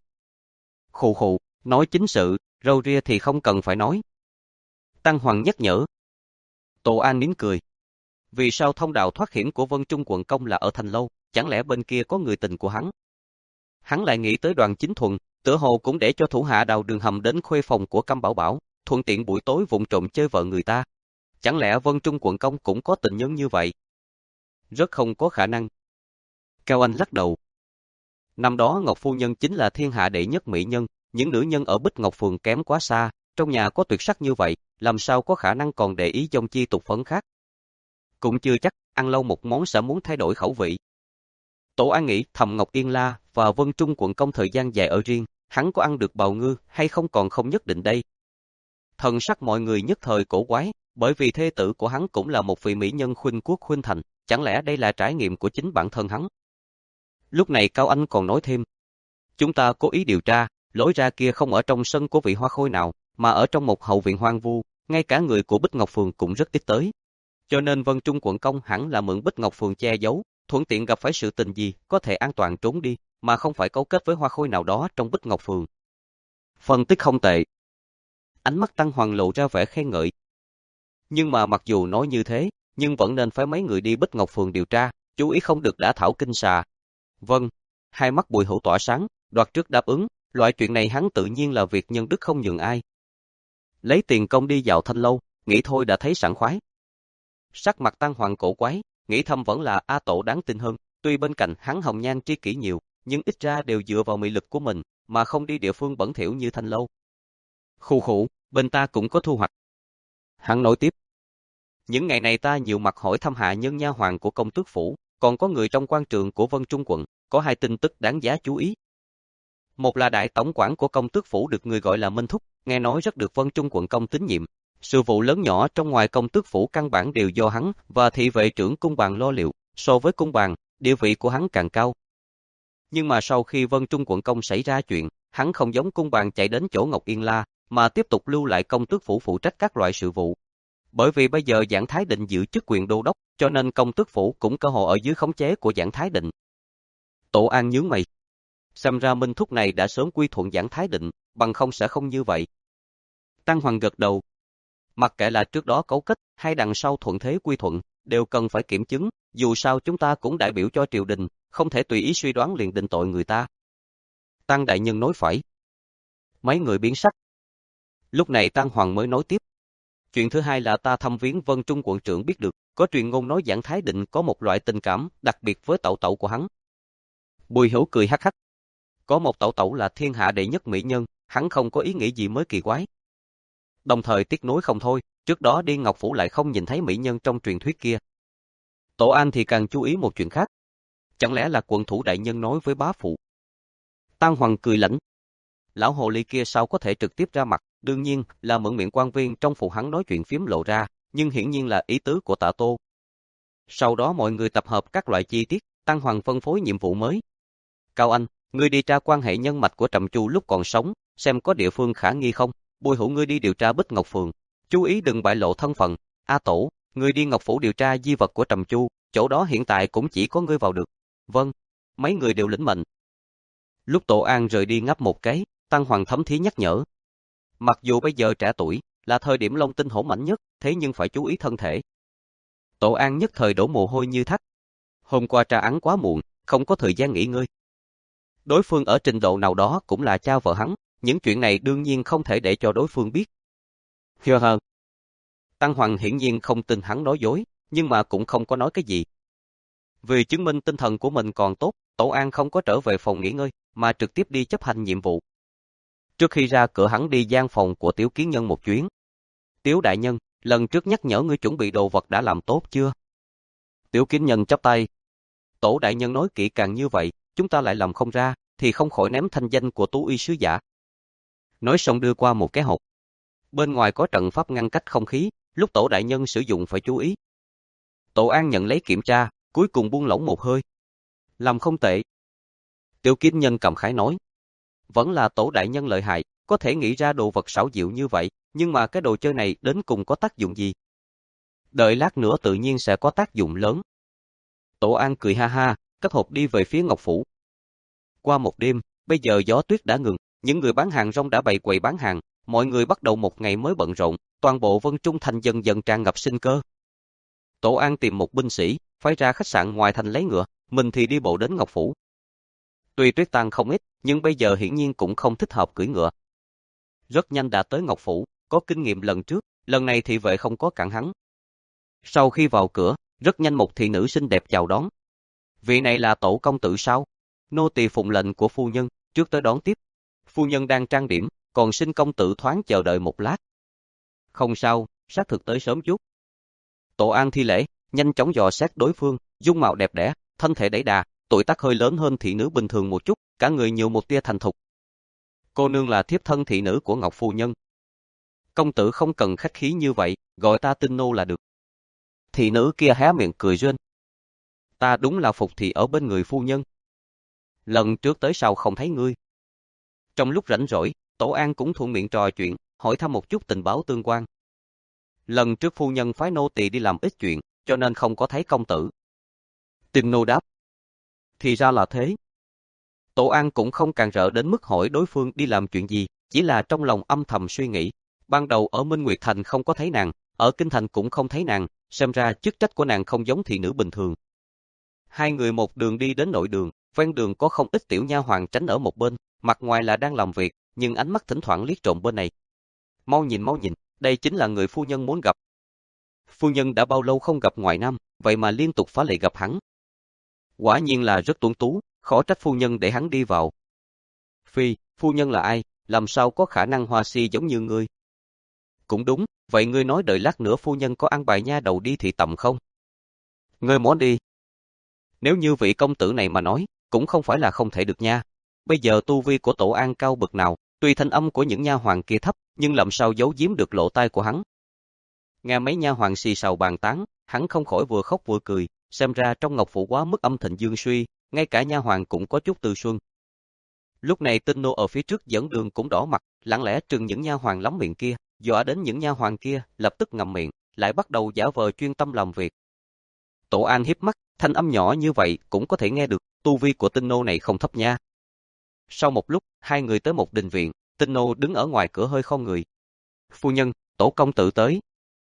Khụ khụ, nói chính sự, râu ria thì không cần phải nói. Tăng Hoàng nhắc nhở. Tổ An nín cười. Vì sao thông đạo thoát hiểm của Vân Trung quận công là ở thanh lâu, chẳng lẽ bên kia có người tình của hắn? Hắn lại nghĩ tới Đoàn Chính Thuần, tựa hồ cũng để cho thủ hạ đào đường hầm đến khuê phòng của Cam Bảo Bảo, thuận tiện buổi tối vụng trộm chơi vợ người ta. Chẳng lẽ Vân Trung quận công cũng có tình nhân như vậy? Rất không có khả năng. Cao Anh lắc đầu. Năm đó Ngọc Phu Nhân chính là thiên hạ đệ nhất mỹ nhân, những nữ nhân ở Bích Ngọc Phường kém quá xa, trong nhà có tuyệt sắc như vậy, làm sao có khả năng còn để ý dòng chi tục phấn khác. Cũng chưa chắc, ăn lâu một món sẽ muốn thay đổi khẩu vị. Tổ An nghĩ thầm Ngọc Yên La và Vân Trung quận công thời gian dài ở riêng, hắn có ăn được bào ngư hay không còn không nhất định đây. Thần sắc mọi người nhất thời cổ quái, bởi vì thê tử của hắn cũng là một vị mỹ nhân khuynh quốc khuynh thành, chẳng lẽ đây là trải nghiệm của chính bản thân hắn? Lúc này Cao Anh còn nói thêm, chúng ta cố ý điều tra, lối ra kia không ở trong sân của vị hoa khôi nào, mà ở trong một hậu viện hoang vu, ngay cả người của Bích Ngọc Phường cũng rất ít tới. Cho nên Vân Trung quận công hẳn là mượn Bích Ngọc Phường che giấu, thuận tiện gặp phải sự tình gì, có thể an toàn trốn đi, mà không phải cấu kết với hoa khôi nào đó trong Bích Ngọc Phường. Phân tích không tệ. Ánh mắt Tăng Hoàng lộ ra vẻ khen ngợi. Nhưng mà mặc dù nói như thế, nhưng vẫn nên phái mấy người đi Bích Ngọc Phường điều tra, chú ý không được đả thảo kinh xà. Vâng, hai mắt Bùi Hữu tỏa sáng, đoạt trước đáp ứng, loại chuyện này hắn tự nhiên là việc nhân đức không nhường ai. Lấy tiền công đi dạo thanh lâu, nghĩ thôi đã thấy sảng khoái. Sắc mặt Tăng Hoàng cổ quái, nghĩ thầm vẫn là A Tổ đáng tin hơn, tuy bên cạnh hắn hồng nhan tri kỷ nhiều, nhưng ít ra đều dựa vào mị lực của mình, mà không đi địa phương bẩn thỉu như thanh lâu. Khụ khụ, bên ta cũng có thu hoạch. Hắn nói tiếp. Những ngày này ta nhiều mặt hỏi thăm hạ nhân nha hoàng của công tước phủ, còn có người trong quan trường của Vân Trung quận, có hai tin tức đáng giá chú ý. Một là đại tổng quản của công tước phủ được người gọi là Minh Thúc, nghe nói rất được Vân Trung quận công tín nhiệm. Sự vụ lớn nhỏ trong ngoài công tước phủ căn bản đều do hắn và thị vệ trưởng cung bàn lo liệu, so với cung bàn, địa vị của hắn càng cao. Nhưng mà sau khi Vân Trung quận công xảy ra chuyện, hắn không giống cung bàn chạy đến chỗ Ngọc Yên La, mà tiếp tục lưu lại công tước phủ phụ trách các loại sự vụ. Bởi vì bây giờ Giảng Thái Định giữ chức quyền đô đốc, cho nên công tước phủ cũng cơ hội ở dưới khống chế của Giảng Thái Định. Tổ An nhướng mày. Xem ra Minh Thúc này đã sớm quy thuận Giảng Thái Định, bằng không sẽ không như vậy. Tăng Hoàng gật đầu. Mặc kệ là trước đó cấu kết hay đằng sau thuận thế quy thuận, đều cần phải kiểm chứng, dù sao chúng ta cũng đại biểu cho triều đình, không thể tùy ý suy đoán liền định tội người ta. Tăng đại nhân nói phải. Mấy người biến sắc. Lúc này Tăng Hoàng mới nói tiếp. Chuyện thứ hai là ta thăm viếng Vân Trung quận trưởng biết được, có truyền ngôn nói Giảng Thái Định có một loại tình cảm đặc biệt với tẩu tẩu của hắn. Bùi Hữu cười hắc hắc. Có một tẩu tẩu là thiên hạ đệ nhất mỹ nhân, hắn không có ý nghĩ gì mới kỳ quái. Đồng thời tiếc nuối không thôi, trước đó đi Ngọc Phủ lại không nhìn thấy mỹ nhân trong truyền thuyết kia. Tổ An thì càng chú ý một chuyện khác. Chẳng lẽ là quận thủ đại nhân nói với bá phụ? Tăng Hoàng cười lạnh. Lão hồ ly kia sao có thể trực tiếp ra mặt, đương nhiên là mượn miệng quan viên trong phủ hắn nói chuyện phiếm lộ ra, nhưng hiển nhiên là ý tứ của Tạ Tô. Sau đó mọi người tập hợp các loại chi tiết, Tăng Hoàng phân phối nhiệm vụ mới. Cao Anh, ngươi đi tra quan hệ nhân mạch của Trầm Chu lúc còn sống, xem có địa phương khả nghi không. Bùi Hữu ngươi đi điều tra Bích Ngọc Phường, chú ý đừng bại lộ thân phận. A Tổ, ngươi đi Ngọc Phủ điều tra di vật của Trầm Chu, chỗ đó hiện tại cũng chỉ có ngươi vào được. Vâng, mấy người đều lĩnh mệnh. Lúc Tổ An rời đi ngáp một cái, Tăng Hoàng thấm thía nhắc nhở. Mặc dù bây giờ trẻ tuổi, là thời điểm Long Tinh hổ mạnh nhất, thế nhưng phải chú ý thân thể. Tổ An nhất thời đổ mồ hôi như thác. Hôm qua trà án quá muộn, không có thời gian nghỉ ngơi. Đối phương ở trình độ nào đó cũng là cha vợ hắn, những chuyện này đương nhiên không thể để cho đối phương biết. Hừ hừ. Tăng Hoàng hiển nhiên không tin hắn nói dối, nhưng mà cũng không có nói cái gì. Vì chứng minh tinh thần của mình còn tốt, Tổ An không có trở về phòng nghỉ ngơi, mà trực tiếp đi chấp hành nhiệm vụ. Trước khi ra cửa hắn đi gian phòng của Tiểu Kiến Nhân một chuyến. Tiểu đại nhân, lần trước nhắc nhở ngươi chuẩn bị đồ vật đã làm tốt chưa? Tiểu Kiến Nhân chắp tay. Tổ đại nhân nói kỹ càng như vậy, chúng ta lại làm không ra, thì không khỏi ném thanh danh của Tú Y sứ giả. Nói xong đưa qua một cái hộp. Bên ngoài có trận pháp ngăn cách không khí, lúc Tổ đại nhân sử dụng phải chú ý. Tổ An nhận lấy kiểm tra, cuối cùng buông lỏng một hơi. Làm không tệ. Tiểu Kiến Nhân cảm khái nói. Vẫn là Tổ đại nhân lợi hại, có thể nghĩ ra đồ vật xảo diệu như vậy, nhưng mà cái đồ chơi này đến cùng có tác dụng gì? Đợi lát nữa tự nhiên sẽ có tác dụng lớn. Tổ An cười ha ha, cất hộp đi về phía Ngọc Phủ. Qua một đêm, bây giờ gió tuyết đã ngừng, những người bán hàng rong đã bày quầy bán hàng, mọi người bắt đầu một ngày mới bận rộn, toàn bộ Vân Trung Thành dần dần tràn ngập sinh cơ. Tổ An tìm một binh sĩ, phái ra khách sạn ngoài thành lấy ngựa, mình thì đi bộ đến Ngọc Phủ. Tuy tuyết tan không ít, nhưng bây giờ hiển nhiên cũng không thích hợp cưỡi ngựa. Rất nhanh đã tới Ngọc Phủ, có kinh nghiệm lần trước, lần này thị vệ không có cản hắn. Sau khi vào cửa, rất nhanh một thị nữ xinh đẹp chào đón. Vị này là Tổ công tử sao? Nô tỳ phụng lệnh của phu nhân, trước tới đón tiếp. Phu nhân đang trang điểm, còn xin công tử thoáng chờ đợi một lát. Không sao, xác thực tới sớm chút. Tổ An thi lễ, nhanh chóng dò xét đối phương, dung mạo đẹp đẽ, thân thể đẩy đà, tuổi tác hơi lớn hơn thị nữ bình thường một chút, cả người nhiều một tia thành thục. Cô nương là thiếp thân thị nữ của Ngọc phu nhân. Công tử không cần khách khí như vậy, gọi ta Tinh nô là được. Thị nữ kia hé miệng cười rên. Ta đúng là phục thị ở bên người phu nhân. Lần trước tới sau không thấy ngươi. Trong lúc rảnh rỗi, Tổ An cũng thuận miệng trò chuyện, hỏi thăm một chút tình báo tương quan. Lần trước phu nhân phái nô tỳ đi làm ít chuyện, cho nên không có thấy công tử. Tinh nô đáp. Thì ra là thế. Tổ An cũng không càng rỡ đến mức hỏi đối phương đi làm chuyện gì, chỉ là trong lòng âm thầm suy nghĩ. Ban đầu ở Minh Nguyệt Thành không có thấy nàng, ở Kinh Thành cũng không thấy nàng, xem ra chức trách của nàng không giống thị nữ bình thường. Hai người một đường đi đến nội đường, ven đường có không ít tiểu nha hoàn tránh ở một bên, mặt ngoài là đang làm việc, nhưng ánh mắt thỉnh thoảng liếc trộm bên này. Mau nhìn mau nhìn, đây chính là người phu nhân muốn gặp. Phu nhân đã bao lâu không gặp ngoại nam, vậy mà liên tục phá lệ gặp hắn. Quả nhiên là rất tuấn tú, khó trách phu nhân để hắn đi vào. Phi, phu nhân là ai, làm sao có khả năng hoa si giống như ngươi? Cũng đúng, vậy ngươi nói đợi lát nữa phu nhân có ăn bài nha đầu đi thị tầm không? Ngươi muốn đi? Nếu như vị công tử này mà nói, cũng không phải là không thể được nha. Bây giờ tu vi của Tổ An cao bậc nào, tuy thanh âm của những nha hoàn kia thấp, nhưng làm sao giấu giếm được lỗ tai của hắn. Nghe mấy nha hoàn xì xào bàn tán, hắn không khỏi vừa khóc vừa cười, xem ra trong Ngọc Phủ quá mức âm thịnh dương suy, ngay cả nha hoàn cũng có chút tư xuân. Lúc này Tinh nô ở phía trước dẫn đường cũng đỏ mặt, lặng lẽ trừng những nha hoàn lắm miệng kia, dọa đến những nha hoàn kia lập tức ngậm miệng, lại bắt đầu giả vờ chuyên tâm làm việc. Tổ An hiếp mắt, thanh âm nhỏ như vậy cũng có thể nghe được, tu vi của Tinh nô này không thấp nha. Sau một lúc, hai người tới một đình viện, Tinh nô đứng ở ngoài cửa hơi khom người. Phu nhân, Tổ công tử tới.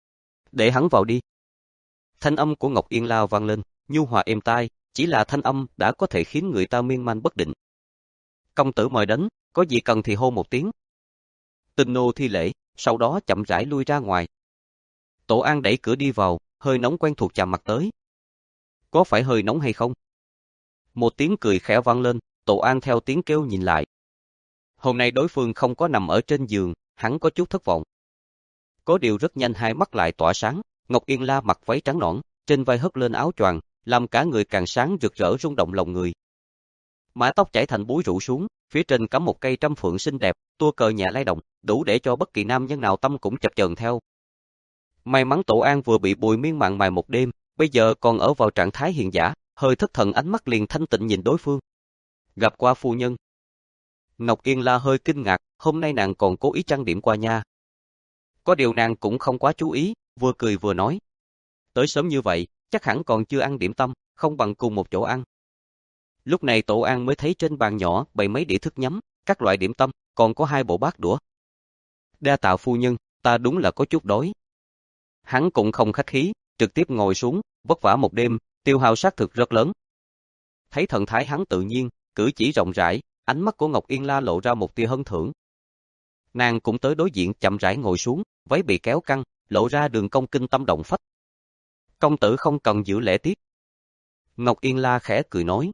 Để hắn vào đi. Thanh âm của Ngọc Yên Lao vang lên, nhu hòa êm tai, chỉ là thanh âm đã có thể khiến người ta miên man bất định. Công tử mời đến, có gì cần thì hô một tiếng. Tinh nô thi lễ, sau đó chậm rãi lui ra ngoài. Tổ An đẩy cửa đi vào, hơi nóng quen thuộc chạm mặt tới. Có phải hơi nóng hay không? Một tiếng cười khẽ vang lên, Tổ An theo tiếng kêu nhìn lại. Hôm nay đối phương không có nằm ở trên giường, hắn có chút thất vọng. Có điều rất nhanh hai mắt lại tỏa sáng, Ngọc Yên La mặc váy trắng nõn, trên vai hất lên áo choàng, làm cả người càng sáng rực rỡ rung động lòng người. Mái tóc chảy thành búi rủ xuống, phía trên cắm một cây trăm phượng xinh đẹp, tua cờ nhẹ lay động, đủ để cho bất kỳ nam nhân nào tâm cũng chập chờn theo. May mắn Tổ An vừa bị Bùi Miên mặn mài một đêm, bây giờ còn ở vào trạng thái hiền giả, hơi thất thần ánh mắt liền thanh tịnh nhìn đối phương. Gặp qua phu nhân. Ngọc Yên La hơi kinh ngạc, hôm nay nàng còn cố ý trang điểm qua nha. Có điều nàng cũng không quá chú ý, vừa cười vừa nói. Tới sớm như vậy, chắc hẳn còn chưa ăn điểm tâm, không bằng cùng một chỗ ăn. Lúc này Tổ An mới thấy trên bàn nhỏ bày mấy đĩa thức nhắm, các loại điểm tâm, còn có hai bộ bát đũa. Đa tạ phu nhân, ta đúng là có chút đói. Hắn cũng không khách khí, trực tiếp ngồi xuống, vất vả một đêm, tiêu hao xác thực rất lớn. Thấy thần thái hắn tự nhiên, cử chỉ rộng rãi, ánh mắt của Ngọc Yên La lộ ra một tia hân thưởng. Nàng cũng tới đối diện chậm rãi ngồi xuống, váy bị kéo căng, lộ ra đường cong kinh tâm động phách. Công tử không cần giữ lễ tiết. Ngọc Yên La khẽ cười nói.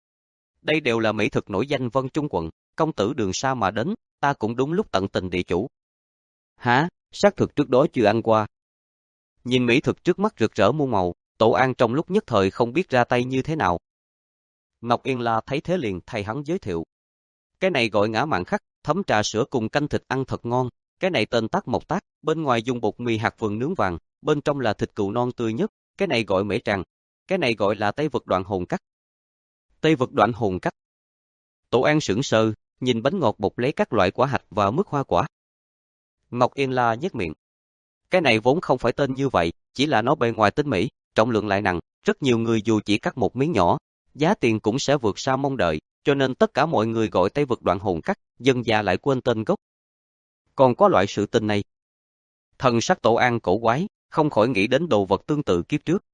Đây đều là mỹ thực nổi danh Vân Trung quận, công tử đường xa mà đến, ta cũng đúng lúc tận tình địa chủ. Hả, xác thực trước đó chưa ăn qua. Nhìn mỹ thực trước mắt rực rỡ muôn màu, Tổ An trong lúc nhất thời không biết ra tay như thế nào. Ngọc Yên La thấy thế liền thay hắn giới thiệu. Cái này gọi ngã mạn khắc, thấm trà sữa cùng canh thịt ăn thật ngon. Cái này tên tác mộc tác, bên ngoài dùng bột mì hạt vừng nướng vàng, bên trong là thịt cừu non tươi nhất. Cái này gọi mễ tràng, cái này gọi là Tây vực đoạn hồn cắt. Tây vực đoạn hồn cắt. Tổ An sững sờ, nhìn bánh ngọt bột lấy các loại quả hạch và mứt hoa quả. Ngọc Yên La nhếch miệng. Cái này vốn không phải tên như vậy, chỉ là nó bề ngoài tinh mỹ, trọng lượng lại nặng, rất nhiều người dù chỉ cắt một miếng nhỏ, giá tiền cũng sẽ vượt xa mong đợi, cho nên tất cả mọi người gọi Tây vực đoạn hồn cắt, dân già lại quên tên gốc. Còn có loại sự tình này. Thần sắc Tổ An cổ quái, không khỏi nghĩ đến đồ vật tương tự kiếp trước.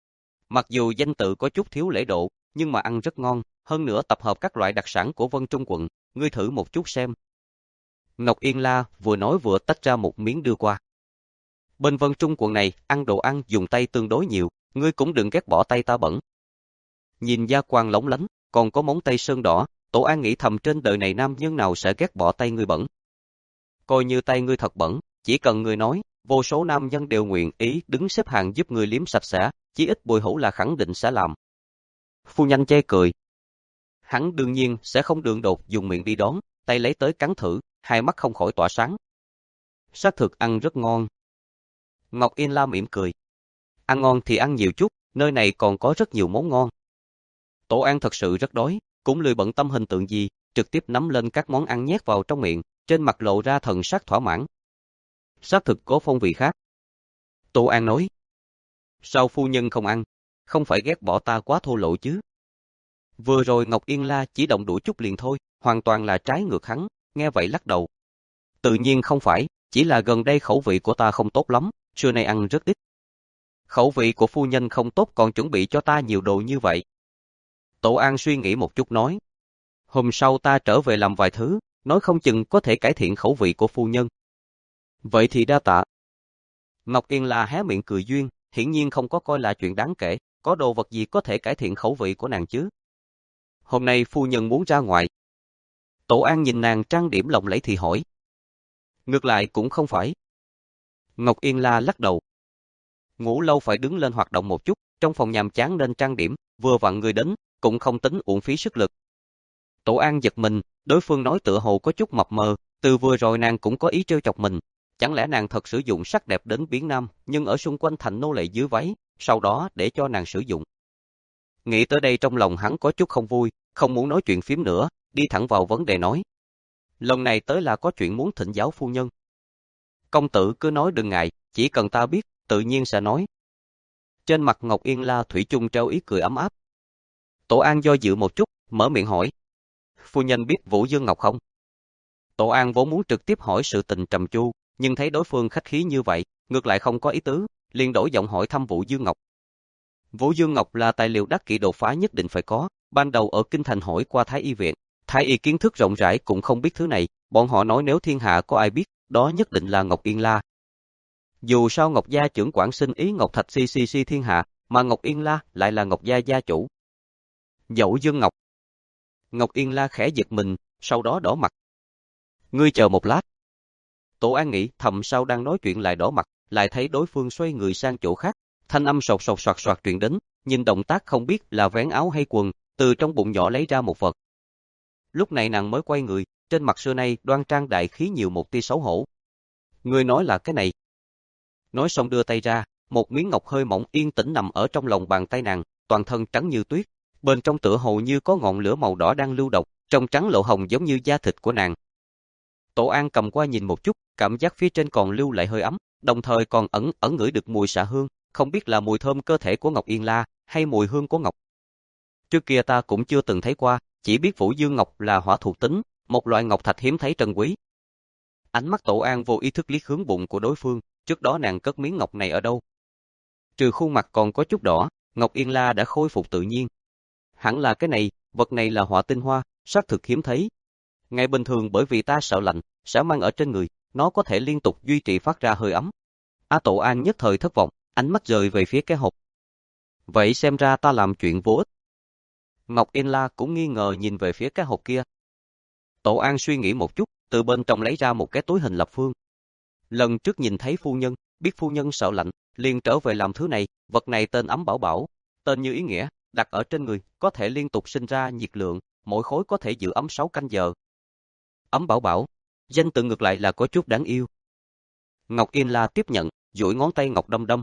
Mặc dù danh tự có chút thiếu lễ độ, nhưng mà ăn rất ngon, hơn nữa tập hợp các loại đặc sản của Vân Trung quận, ngươi thử một chút xem. Ngọc Yên La vừa nói vừa tách ra một miếng đưa qua. Bên Vân Trung quận này, ăn đồ ăn dùng tay tương đối nhiều, ngươi cũng đừng ghét bỏ tay ta bẩn. Nhìn da quang lóng lánh, còn có móng tay sơn đỏ, Tổ An nghĩ thầm trên đời này nam nhân nào sẽ ghét bỏ tay ngươi bẩn. Coi như tay ngươi thật bẩn, chỉ cần ngươi nói, vô số nam nhân đều nguyện ý đứng xếp hàng giúp ngươi liếm sạch sẽ, chí ít Bùi Hữu là khẳng định sẽ làm. Phu nhân chê cười. Hắn đương nhiên sẽ không đường đột dùng miệng đi đón, tay lấy tới cắn thử, hai mắt không khỏi tỏa sáng. Xác thực ăn rất ngon. Ngọc Yên La mỉm cười. Ăn ngon thì ăn nhiều chút, nơi này còn có rất nhiều món ngon. Tổ An thật sự rất đói, cũng lười bận tâm hình tượng gì, trực tiếp nắm lên các món ăn nhét vào trong miệng, trên mặt lộ ra thần sắc thỏa mãn. Xác thực có phong vị khác. Tổ An nói. Sao phu nhân không ăn? Không phải ghét bỏ ta quá thô lỗ chứ? Vừa rồi Ngọc Yên La chỉ động đũa chút liền thôi, hoàn toàn là trái ngược hắn, nghe vậy lắc đầu. Tự nhiên không phải, chỉ là gần đây khẩu vị của ta không tốt lắm, trưa nay ăn rất ít. Khẩu vị của phu nhân không tốt còn chuẩn bị cho ta nhiều đồ như vậy. Tổ An suy nghĩ một chút nói. Hôm sau ta trở về làm vài thứ, nói không chừng có thể cải thiện khẩu vị của phu nhân. Vậy thì đa tạ. Ngọc Yên La hé miệng cười duyên, hiển nhiên không có coi là chuyện đáng kể, có đồ vật gì có thể cải thiện khẩu vị của nàng chứ. Hôm nay phu nhân muốn ra ngoài. Tổ An nhìn nàng trang điểm lộng lẫy thì hỏi. Ngược lại cũng không phải. Ngọc Yên La lắc đầu. Ngủ lâu phải đứng lên hoạt động một chút, trong phòng nhàm chán nên trang điểm, vừa vặn người đến, cũng không tính uổng phí sức lực. Tổ An giật mình, đối phương nói tựa hồ có chút mập mờ, từ vừa rồi nàng cũng có ý trêu chọc mình. Chẳng lẽ nàng thật sử dụng sắc đẹp đến biến nam, nhưng ở xung quanh thành nô lệ dưới váy, sau đó để cho nàng sử dụng. Nghĩ tới đây trong lòng hắn có chút không vui, không muốn nói chuyện phím nữa, đi thẳng vào vấn đề nói. Lần này tới là có chuyện muốn thỉnh giáo phu nhân. Công tử cứ nói đừng ngại, chỉ cần ta biết, tự nhiên sẽ nói. Trên mặt Ngọc Yên La thủy chung treo ý cười ấm áp. Tổ An do dự một chút, mở miệng hỏi. Phu nhân biết Vũ Dương Ngọc không? Tổ An vốn muốn trực tiếp hỏi sự tình trầm chu, nhưng thấy đối phương khách khí như vậy, ngược lại không có ý tứ, liền đổi giọng hỏi thăm Vũ Dương Ngọc. Vũ Dương Ngọc là tài liệu đắc kỷ đột phá nhất định phải có, ban đầu ở Kinh Thành hỏi qua Thái Y viện, Thái Y kiến thức rộng rãi cũng không biết thứ này, bọn họ nói nếu thiên hạ có ai biết, đó nhất định là Ngọc Yên La. Dù sao Ngọc gia trưởng quản sinh ý Ngọc Thạch si si si thiên hạ, mà Ngọc Yên La lại là Ngọc gia gia chủ. Vũ Dương Ngọc. Ngọc Yên La khẽ giật mình, sau đó đỏ mặt. Ngươi chờ một lát. Tổ An nghĩ thầm sao đang nói chuyện lại đỏ mặt, lại thấy đối phương xoay người sang chỗ khác, thanh âm sột sột soạt soạt truyền đến, nhìn động tác không biết là vén áo hay quần, từ trong bụng nhỏ lấy ra một vật. Lúc này nàng mới quay người, trên mặt xưa nay đoan trang đại khí nhiều một tia xấu hổ. Ngươi nói là cái này. Nói xong đưa tay ra, một miếng ngọc hơi mỏng yên tĩnh nằm ở trong lòng bàn tay nàng, toàn thân trắng như tuyết, bên trong tựa hồ như có ngọn lửa màu đỏ đang lưu động, trong trắng lộ hồng giống như da thịt của nàng. Tổ An cầm qua nhìn một chút, cảm giác phía trên còn lưu lại hơi ấm, đồng thời còn ẩn ẩn ngửi được mùi xạ hương, không biết là mùi thơm cơ thể của Ngọc Yên La, hay mùi hương của ngọc. Trước kia ta cũng chưa từng thấy qua, chỉ biết Vũ Dương Ngọc là hỏa thuộc tính, một loại ngọc thạch hiếm thấy trân quý. Ánh mắt Tổ An vô ý thức liếc hướng bụng của đối phương, trước đó nàng cất miếng ngọc này ở đâu? Trừ khuôn mặt còn có chút đỏ, Ngọc Yên La đã khôi phục tự nhiên. Hẳn là cái này, vật này là hỏa tinh hoa, xác thực hiếm thấy. Ngày bình thường bởi vì ta sợ lạnh, sẽ mang ở trên người, nó có thể liên tục duy trì phát ra hơi ấm. A Tổ An nhất thời thất vọng, ánh mắt rời về phía cái hộp. Vậy xem ra ta làm chuyện vô ích. Ngọc Yên La cũng nghi ngờ nhìn về phía cái hộp kia. Tổ An suy nghĩ một chút, từ bên trong lấy ra một cái túi hình lập phương. Lần trước nhìn thấy phu nhân, biết phu nhân sợ lạnh, liền trở về làm thứ này, vật này tên ấm bảo bảo, tên như ý nghĩa, đặt ở trên người, có thể liên tục sinh ra nhiệt lượng, mỗi khối có thể giữ ấm sáu canh giờ. Ấm bảo bảo, danh tự ngược lại là có chút đáng yêu. Ngọc Yên La tiếp nhận, duỗi ngón tay ngọc đâm đâm.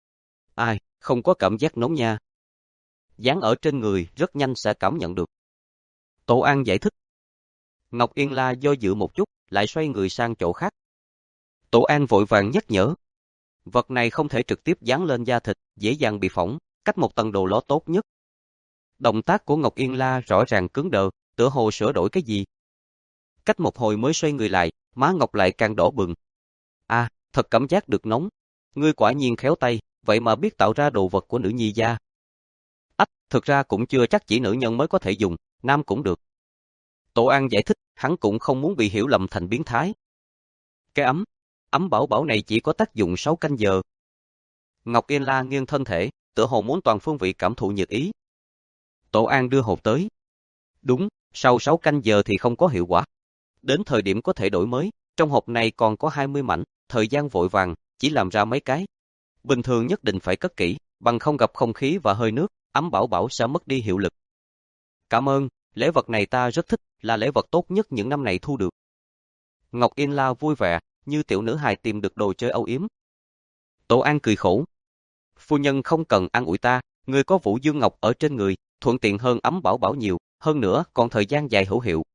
Ai, không có cảm giác nóng nha. Dán ở trên người rất nhanh sẽ cảm nhận được. Tổ An giải thích. Ngọc Yên La do dự một chút, lại xoay người sang chỗ khác. Tổ An vội vàng nhắc nhở. Vật này không thể trực tiếp dán lên da thịt, dễ dàng bị phỏng, cách một tầng đồ lót tốt nhất. Động tác của Ngọc Yên La rõ ràng cứng đờ, tựa hồ sửa đổi cái gì. Cách một hồi mới xoay người lại, má Ngọc lại càng đỏ bừng. À, thật cảm giác được nóng. Ngươi quả nhiên khéo tay, vậy mà biết tạo ra đồ vật của nữ nhi gia. Ách, thực ra cũng chưa chắc chỉ nữ nhân mới có thể dùng, nam cũng được. Tổ An giải thích, hắn cũng không muốn bị hiểu lầm thành biến thái. Cái ấm, ấm bảo bảo này chỉ có tác dụng sáu canh giờ. Ngọc Yên La nghiêng thân thể, tựa hồ muốn toàn phương vị cảm thụ nhiệt ý. Tổ An đưa hộp tới. Đúng, sau sáu canh giờ thì không có hiệu quả. Đến thời điểm có thể đổi mới, trong hộp này còn có hai mươi mảnh, thời gian vội vàng, chỉ làm ra mấy cái. Bình thường nhất định phải cất kỹ, bằng không gặp không khí và hơi nước, ấm bảo bảo sẽ mất đi hiệu lực. Cảm ơn, lễ vật này ta rất thích, là lễ vật tốt nhất những năm này thu được. Ngọc Yên La vui vẻ, như tiểu nữ hài tìm được đồ chơi âu yếm. Tổ An cười khổ. Phu nhân không cần an ủi ta, người có Vũ Dương Ngọc ở trên người, thuận tiện hơn ấm bảo bảo nhiều, hơn nữa còn thời gian dài hữu hiệu.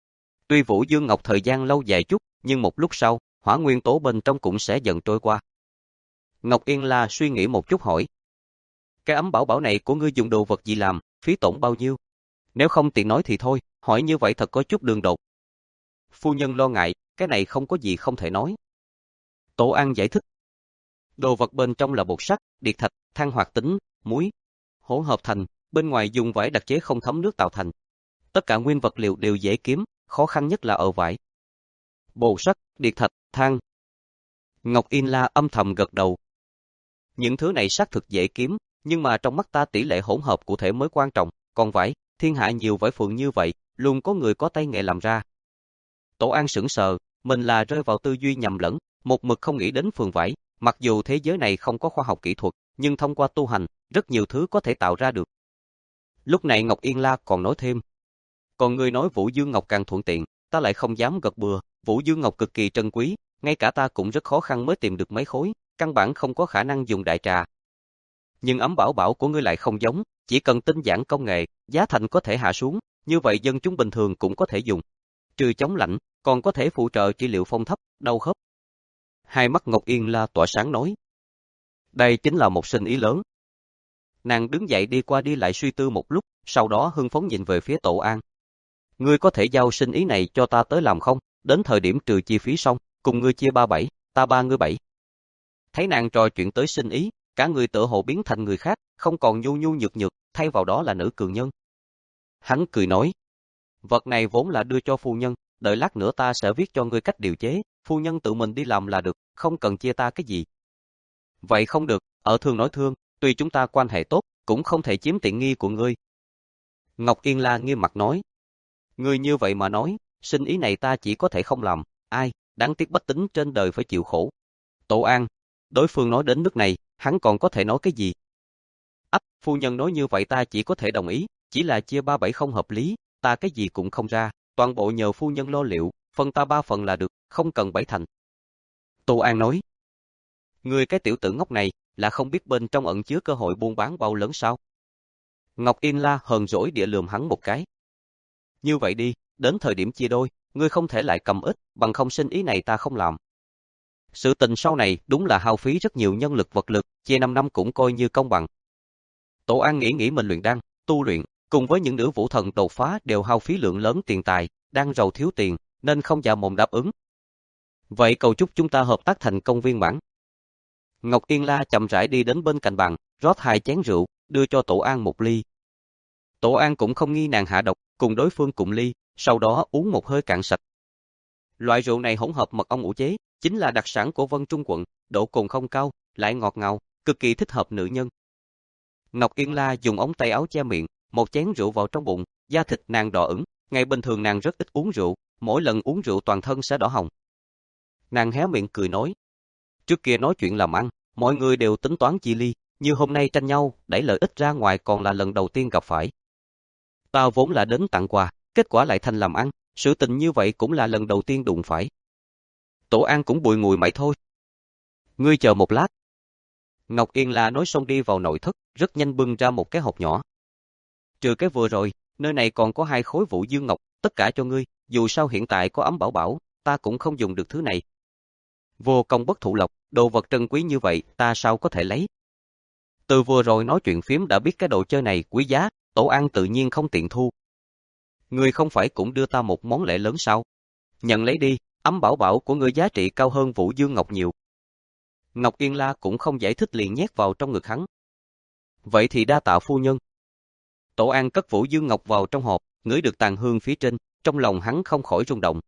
Tuy Vũ Dương Ngọc thời gian lâu dài chút, nhưng một lúc sau, hỏa nguyên tố bên trong cũng sẽ dần trôi qua. Ngọc Yên La suy nghĩ một chút hỏi. Cái ấm bảo bảo này của ngươi dùng đồ vật gì làm, phí tổn bao nhiêu? Nếu không tiện nói thì thôi, hỏi như vậy thật có chút đường đột. Phu nhân lo ngại, cái này không có gì không thể nói. Tổ An giải thích. Đồ vật bên trong là bột sắt, điệt thạch, than hoạt tính, muối, hỗn hợp thành, bên ngoài dùng vải đặc chế không thấm nước tạo thành. Tất cả nguyên vật liệu đều dễ kiếm, khó khăn nhất là ở vải. Bột sắt, điệt thạch, than. Ngọc Yên La âm thầm gật đầu. Những thứ này xác thực dễ kiếm, nhưng mà trong mắt ta tỷ lệ hỗn hợp cụ thể mới quan trọng, còn vải, thiên hạ nhiều vải phượng như vậy, luôn có người có tay nghề làm ra. Tổ An sững sờ, mình là rơi vào tư duy nhầm lẫn, một mực không nghĩ đến phường vải, mặc dù thế giới này không có khoa học kỹ thuật, nhưng thông qua tu hành, rất nhiều thứ có thể tạo ra được. Lúc này Ngọc Yên La còn nói thêm. Còn người nói Vũ Dương Ngọc càng thuận tiện, ta lại không dám gật bừa, Vũ Dương Ngọc cực kỳ trân quý, ngay cả ta cũng rất khó khăn mới tìm được mấy khối, căn bản không có khả năng dùng đại trà. Nhưng ấm bảo bảo của ngươi lại không giống, chỉ cần tinh giản công nghệ, giá thành có thể hạ xuống, như vậy dân chúng bình thường cũng có thể dùng. Trừ chống lạnh, còn có thể phụ trợ trị liệu phong thấp, đau khớp. Hai mắt Ngọc Yên La tỏa sáng nói. Đây chính là một sinh ý lớn. Nàng đứng dậy đi qua đi lại suy tư một lúc, sau đó hưng phấn nhìn về phía Tổ An. Ngươi có thể giao sinh ý này cho ta tới làm không? Đến thời điểm trừ chi phí xong, cùng ngươi chia ba bảy, ta ba ngươi bảy. Thấy nàng trò chuyện tới sinh ý, cả người tựa hồ biến thành người khác, không còn nhu nhu nhược nhược, thay vào đó là nữ cường nhân. Hắn cười nói. Vật này vốn là đưa cho phu nhân, đợi lát nữa ta sẽ viết cho ngươi cách điều chế, phu nhân tự mình đi làm là được, không cần chia ta cái gì. Vậy không được, ở thương nói thương, tuy chúng ta quan hệ tốt, cũng không thể chiếm tiện nghi của ngươi. Ngọc Yên La nghiêm mặt nói. Ngươi như vậy mà nói, sinh ý này ta chỉ có thể không làm, ai, đáng tiếc bách tính trên đời phải chịu khổ. Tổ An, đối phương nói đến nước này, hắn còn có thể nói cái gì? Ách, phu nhân nói như vậy ta chỉ có thể đồng ý, chỉ là chia ba bảy không hợp lý, ta cái gì cũng không ra, toàn bộ nhờ phu nhân lo liệu, phần ta ba phần là được, không cần bảy thành. Tô An nói. Ngươi cái tiểu tử ngốc này, là không biết bên trong ẩn chứa cơ hội buôn bán bao lớn sao? Ngọc Yên La hờn dỗi địa lườm hắn một cái. Như vậy đi, đến thời điểm chia đôi, ngươi không thể lại cầm ít, bằng không sinh ý này ta không làm. Sự tình sau này đúng là hao phí rất nhiều nhân lực vật lực, chia năm năm cũng coi như công bằng. Tổ An nghĩ nghĩ mình luyện đan, tu luyện, cùng với những nữ vũ thần đột phá đều hao phí lượng lớn tiền tài, đang giàu thiếu tiền, nên không dạ mồm đáp ứng. Vậy cầu chúc chúng ta hợp tác thành công viên mãn. Ngọc Yên La chậm rãi đi đến bên cạnh bàn, rót hai chén rượu, đưa cho Tổ An một ly. Tổ An cũng không nghi nàng hạ độc, cùng đối phương cùng ly, sau đó uống một hơi cạn sạch. Loại rượu này hỗn hợp mật ong ủ chế, chính là đặc sản của Vân Trung quận, độ cồn không cao, lại ngọt ngào, cực kỳ thích hợp nữ nhân. Ngọc Yên La dùng ống tay áo che miệng, một chén rượu vào trong bụng, da thịt nàng đỏ ửng, ngày bình thường nàng rất ít uống rượu, mỗi lần uống rượu toàn thân sẽ đỏ hồng. Nàng hé miệng cười nói, trước kia nói chuyện làm ăn, mọi người đều tính toán chi ly, như hôm nay tranh nhau, đẩy lợi ích ra ngoài còn là lần đầu tiên gặp phải. Ta vốn là đến tặng quà, kết quả lại thành làm ăn, sự tình như vậy cũng là lần đầu tiên đụng phải. Tổ An cũng bùi ngùi mãi thôi. Ngươi chờ một lát. Ngọc Yên La nói xong đi vào nội thất, rất nhanh bưng ra một cái hộp nhỏ. Trừ cái vừa rồi, nơi này còn có hai khối Vũ Dương Ngọc, tất cả cho ngươi, dù sao hiện tại có ấm bảo bảo, ta cũng không dùng được thứ này. Vô công bất thụ lộc, đồ vật trân quý như vậy, ta sao có thể lấy? Từ vừa rồi nói chuyện phiếm đã biết cái đồ chơi này quý giá, Tổ An tự nhiên không tiện thu. Ngươi không phải cũng đưa ta một món lễ lớn sao? Nhận lấy đi, ấm bảo bảo của ngươi giá trị cao hơn Vũ Dương Ngọc nhiều. Ngọc Yên La cũng không giải thích liền nhét vào trong ngực hắn. Vậy thì đa tạ phu nhân. Tổ An cất Vũ Dương Ngọc vào trong hộp, ngửi được tàn hương phía trên, trong lòng hắn không khỏi rung động.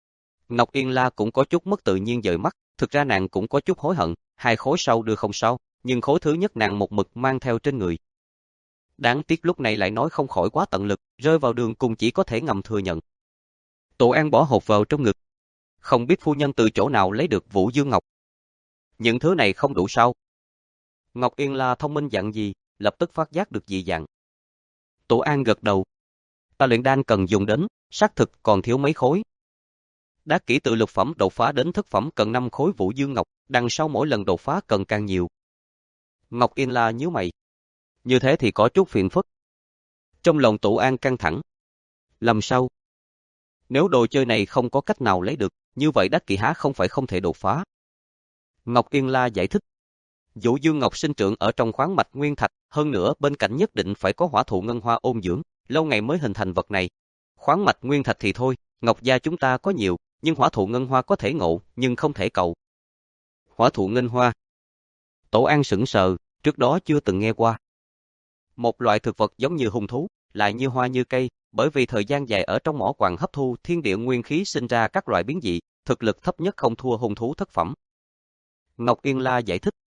Ngọc Yên La cũng có chút mất tự nhiên dời mắt, thực ra nàng cũng có chút hối hận, hai khối sau đưa không sao, nhưng khối thứ nhất nàng một mực mang theo trên người. Đáng tiếc lúc này lại nói không khỏi quá tận lực, rơi vào đường cùng chỉ có thể ngầm thừa nhận. Tổ An bỏ hộp vào trong ngực. Không biết phu nhân từ chỗ nào lấy được Vũ Dương Ngọc. Những thứ này không đủ sao? Ngọc Yên La thông minh dặn gì, lập tức phát giác được dị dạng. Tổ An gật đầu. Ta luyện đan cần dùng đến, xác thực còn thiếu mấy khối. Đắc kỹ từ lục phẩm đột phá đến thất phẩm cần năm khối Vũ Dương Ngọc, đằng sau mỗi lần đột phá cần càng nhiều. Ngọc Yên La nhíu mày. Như thế thì có chút phiền phức. Trong lòng Tổ An căng thẳng. Làm sao? Nếu đồ chơi này không có cách nào lấy được, như vậy Đắc kỹ há không phải không thể đột phá. Ngọc Yên La giải thích. Vũ Dương Ngọc sinh trưởng ở trong khoáng mạch nguyên thạch, hơn nữa bên cạnh nhất định phải có hỏa thụ ngân hoa ôn dưỡng, lâu ngày mới hình thành vật này. Khoáng mạch nguyên thạch thì thôi, Ngọc gia chúng ta có nhiều, nhưng hỏa thụ ngân hoa có thể ngộ, nhưng không thể cầu. Hỏa thụ ngân hoa. Tổ An sững sờ, trước đó chưa từng nghe qua. Một loại thực vật giống như hung thú, lại như hoa như cây, bởi vì thời gian dài ở trong mỏ quặng hấp thu thiên địa nguyên khí sinh ra các loại biến dị, thực lực thấp nhất không thua hung thú thất phẩm. Ngọc Yên La giải thích.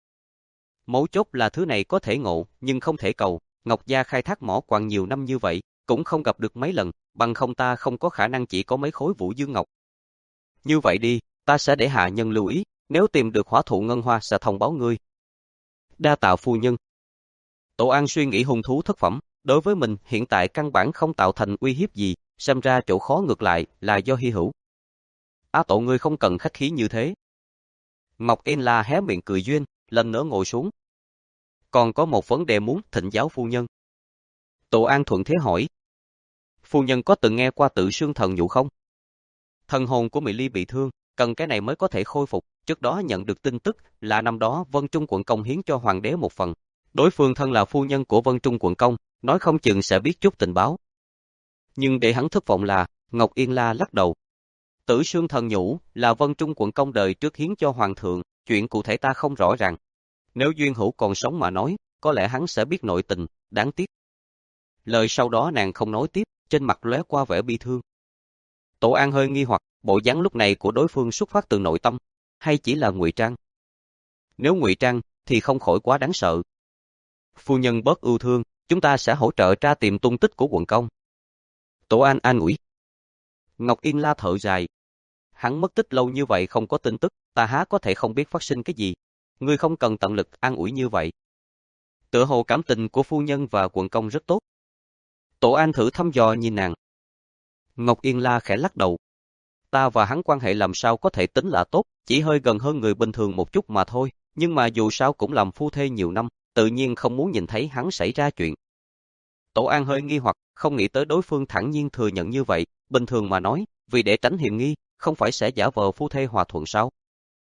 Mấu chốt là thứ này có thể ngộ, nhưng không thể cầu. Ngọc gia khai thác mỏ quặng nhiều năm như vậy, cũng không gặp được mấy lần, bằng không ta không có khả năng chỉ có mấy khối Vũ Dương Ngọc. Như vậy đi, ta sẽ để hạ nhân lưu ý, nếu tìm được hỏa thụ ngân hoa sẽ thông báo ngươi. Đa tạ phu nhân. Tổ An suy nghĩ hung thú thất phẩm, đối với mình hiện tại căn bản không tạo thành uy hiếp gì, xem ra chỗ khó ngược lại là do hy hữu. Á Tổ ngươi không cần khách khí như thế. Ngọc Yên La hé miệng cười duyên, lần nữa ngồi xuống. Còn có một vấn đề muốn thỉnh giáo phu nhân. Tổ An thuận thế hỏi. Phu nhân có từng nghe qua Tự Xương Thần Nhũ không? Thần hồn của Mỹ Ly bị thương, cần cái này mới có thể khôi phục. Trước đó nhận được tin tức là năm đó Vân Trung quận công hiến cho hoàng đế một phần. Đối phương thân là phu nhân của Vân Trung quận công, nói không chừng sẽ biết chút tình báo. Nhưng để hắn thất vọng là, Ngọc Yên La lắc đầu. Tử Xương Thần Nhũ là Vân Trung quận công đời trước hiến cho hoàng thượng, chuyện cụ thể ta không rõ ràng. Nếu Duyên Hữu còn sống mà nói, có lẽ hắn sẽ biết nội tình, đáng tiếc. Lời sau đó nàng không nói tiếp, trên mặt lóe qua vẻ bi thương. Tổ An hơi nghi hoặc, bộ dáng lúc này của đối phương xuất phát từ nội tâm, hay chỉ là ngụy trang? Nếu ngụy trang, thì không khỏi quá đáng sợ. Phu nhân bớt ưu thương, chúng ta sẽ hỗ trợ tra tìm tung tích của quận công. Tổ An an ủi. Ngọc Yên La thở dài. Hắn mất tích lâu như vậy không có tin tức, ta há có thể không biết phát sinh cái gì. Ngươi không cần tận lực an ủi như vậy. Tựa hồ cảm tình của phu nhân và quận công rất tốt. Tổ An thử thăm dò nhìn nàng. Ngọc Yên La khẽ lắc đầu. Ta và hắn quan hệ làm sao có thể tính là tốt, chỉ hơi gần hơn người bình thường một chút mà thôi, nhưng mà dù sao cũng làm phu thê nhiều năm, tự nhiên không muốn nhìn thấy hắn xảy ra chuyện. Tổ An hơi nghi hoặc, không nghĩ tới đối phương thẳng nhiên thừa nhận như vậy, bình thường mà nói, vì để tránh hiểm nghi, không phải sẽ giả vờ phu thê hòa thuận sao?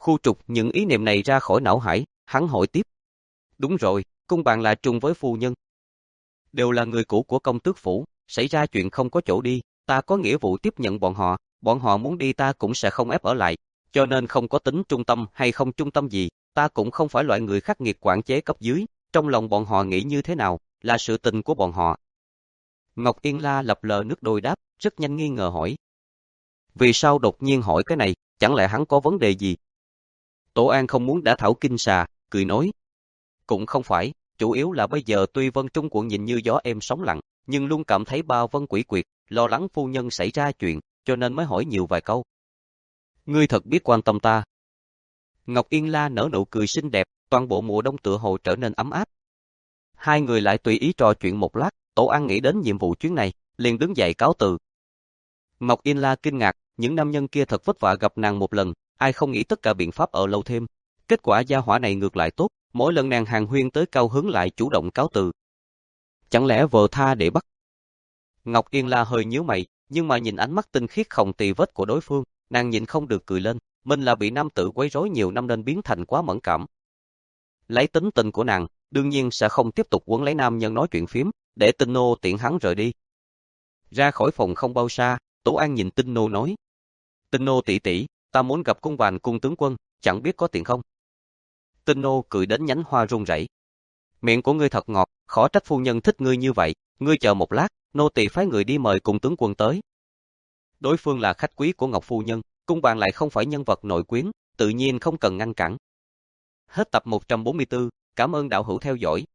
Khu trục những ý niệm này ra khỏi não hải, hắn hỏi tiếp. Đúng rồi, cung bạn là trùng với phu nhân. Đều là người cũ của công tước phủ, xảy ra chuyện không có chỗ đi, ta có nghĩa vụ tiếp nhận bọn họ, bọn họ muốn đi ta cũng sẽ không ép ở lại, cho nên không có tính trung tâm hay không trung tâm gì, ta cũng không phải loại người khắc nghiệt quản chế cấp dưới, trong lòng bọn họ nghĩ như thế nào, là sự tình của bọn họ. Ngọc Yên La lập lờ nước đôi đáp, rất nhanh nghi ngờ hỏi. Vì sao đột nhiên hỏi cái này, chẳng lẽ hắn có vấn đề gì? Tổ An không muốn đả thảo kinh xà, cười nói. Cũng không phải, chủ yếu là bây giờ tuy Vân Trung quận nhìn như gió êm sóng lặng, nhưng luôn cảm thấy bao vân quỷ quyệt, lo lắng phu nhân xảy ra chuyện, cho nên mới hỏi nhiều vài câu. Ngươi thật biết quan tâm ta. Ngọc Yên La nở nụ cười xinh đẹp, toàn bộ mùa đông tựa hồ trở nên ấm áp. Hai người lại tùy ý trò chuyện một lát, Tổ An nghĩ đến nhiệm vụ chuyến này, liền đứng dậy cáo từ. Ngọc Yên La kinh ngạc, những nam nhân kia thật vất vả gặp nàng một lần, ai không nghĩ tất cả biện pháp ở lâu thêm. Kết quả gia hỏa này ngược lại tốt, mỗi lần nàng hàng huyên tới cao hứng lại chủ động cáo từ. Chẳng lẽ vợ tha để bắt? Ngọc Yên La hơi nhíu mày, nhưng mà nhìn ánh mắt tinh khiết không tì vết của đối phương, nàng nhịn không được cười lên, mình là bị nam tử quấy rối nhiều năm nên biến thành quá mẫn cảm. Lấy tính tình của nàng, đương nhiên sẽ không tiếp tục quấn lấy nam nhân nói chuyện phím, để Tinh Nô tiện hắn rời đi. Ra khỏi phòng không bao xa, Tổ An nhìn Tinh Nô nói. Tinh Nô tỷ tỷ, ta muốn gặp cung vàn cung tướng quân, chẳng biết có tiện không? Tinh Nô cười đến nhánh hoa run rẩy. Miệng của ngươi thật ngọt, khó trách phu nhân thích ngươi như vậy, ngươi chờ một lát, nô tỳ phái người đi mời cung tướng quân tới. Đối phương là khách quý của Ngọc phu nhân, cung vàn lại không phải nhân vật nội quyến, tự nhiên không cần ngăn cản. Hết tập một trăm bốn mươi tư, cảm ơn đạo hữu theo dõi.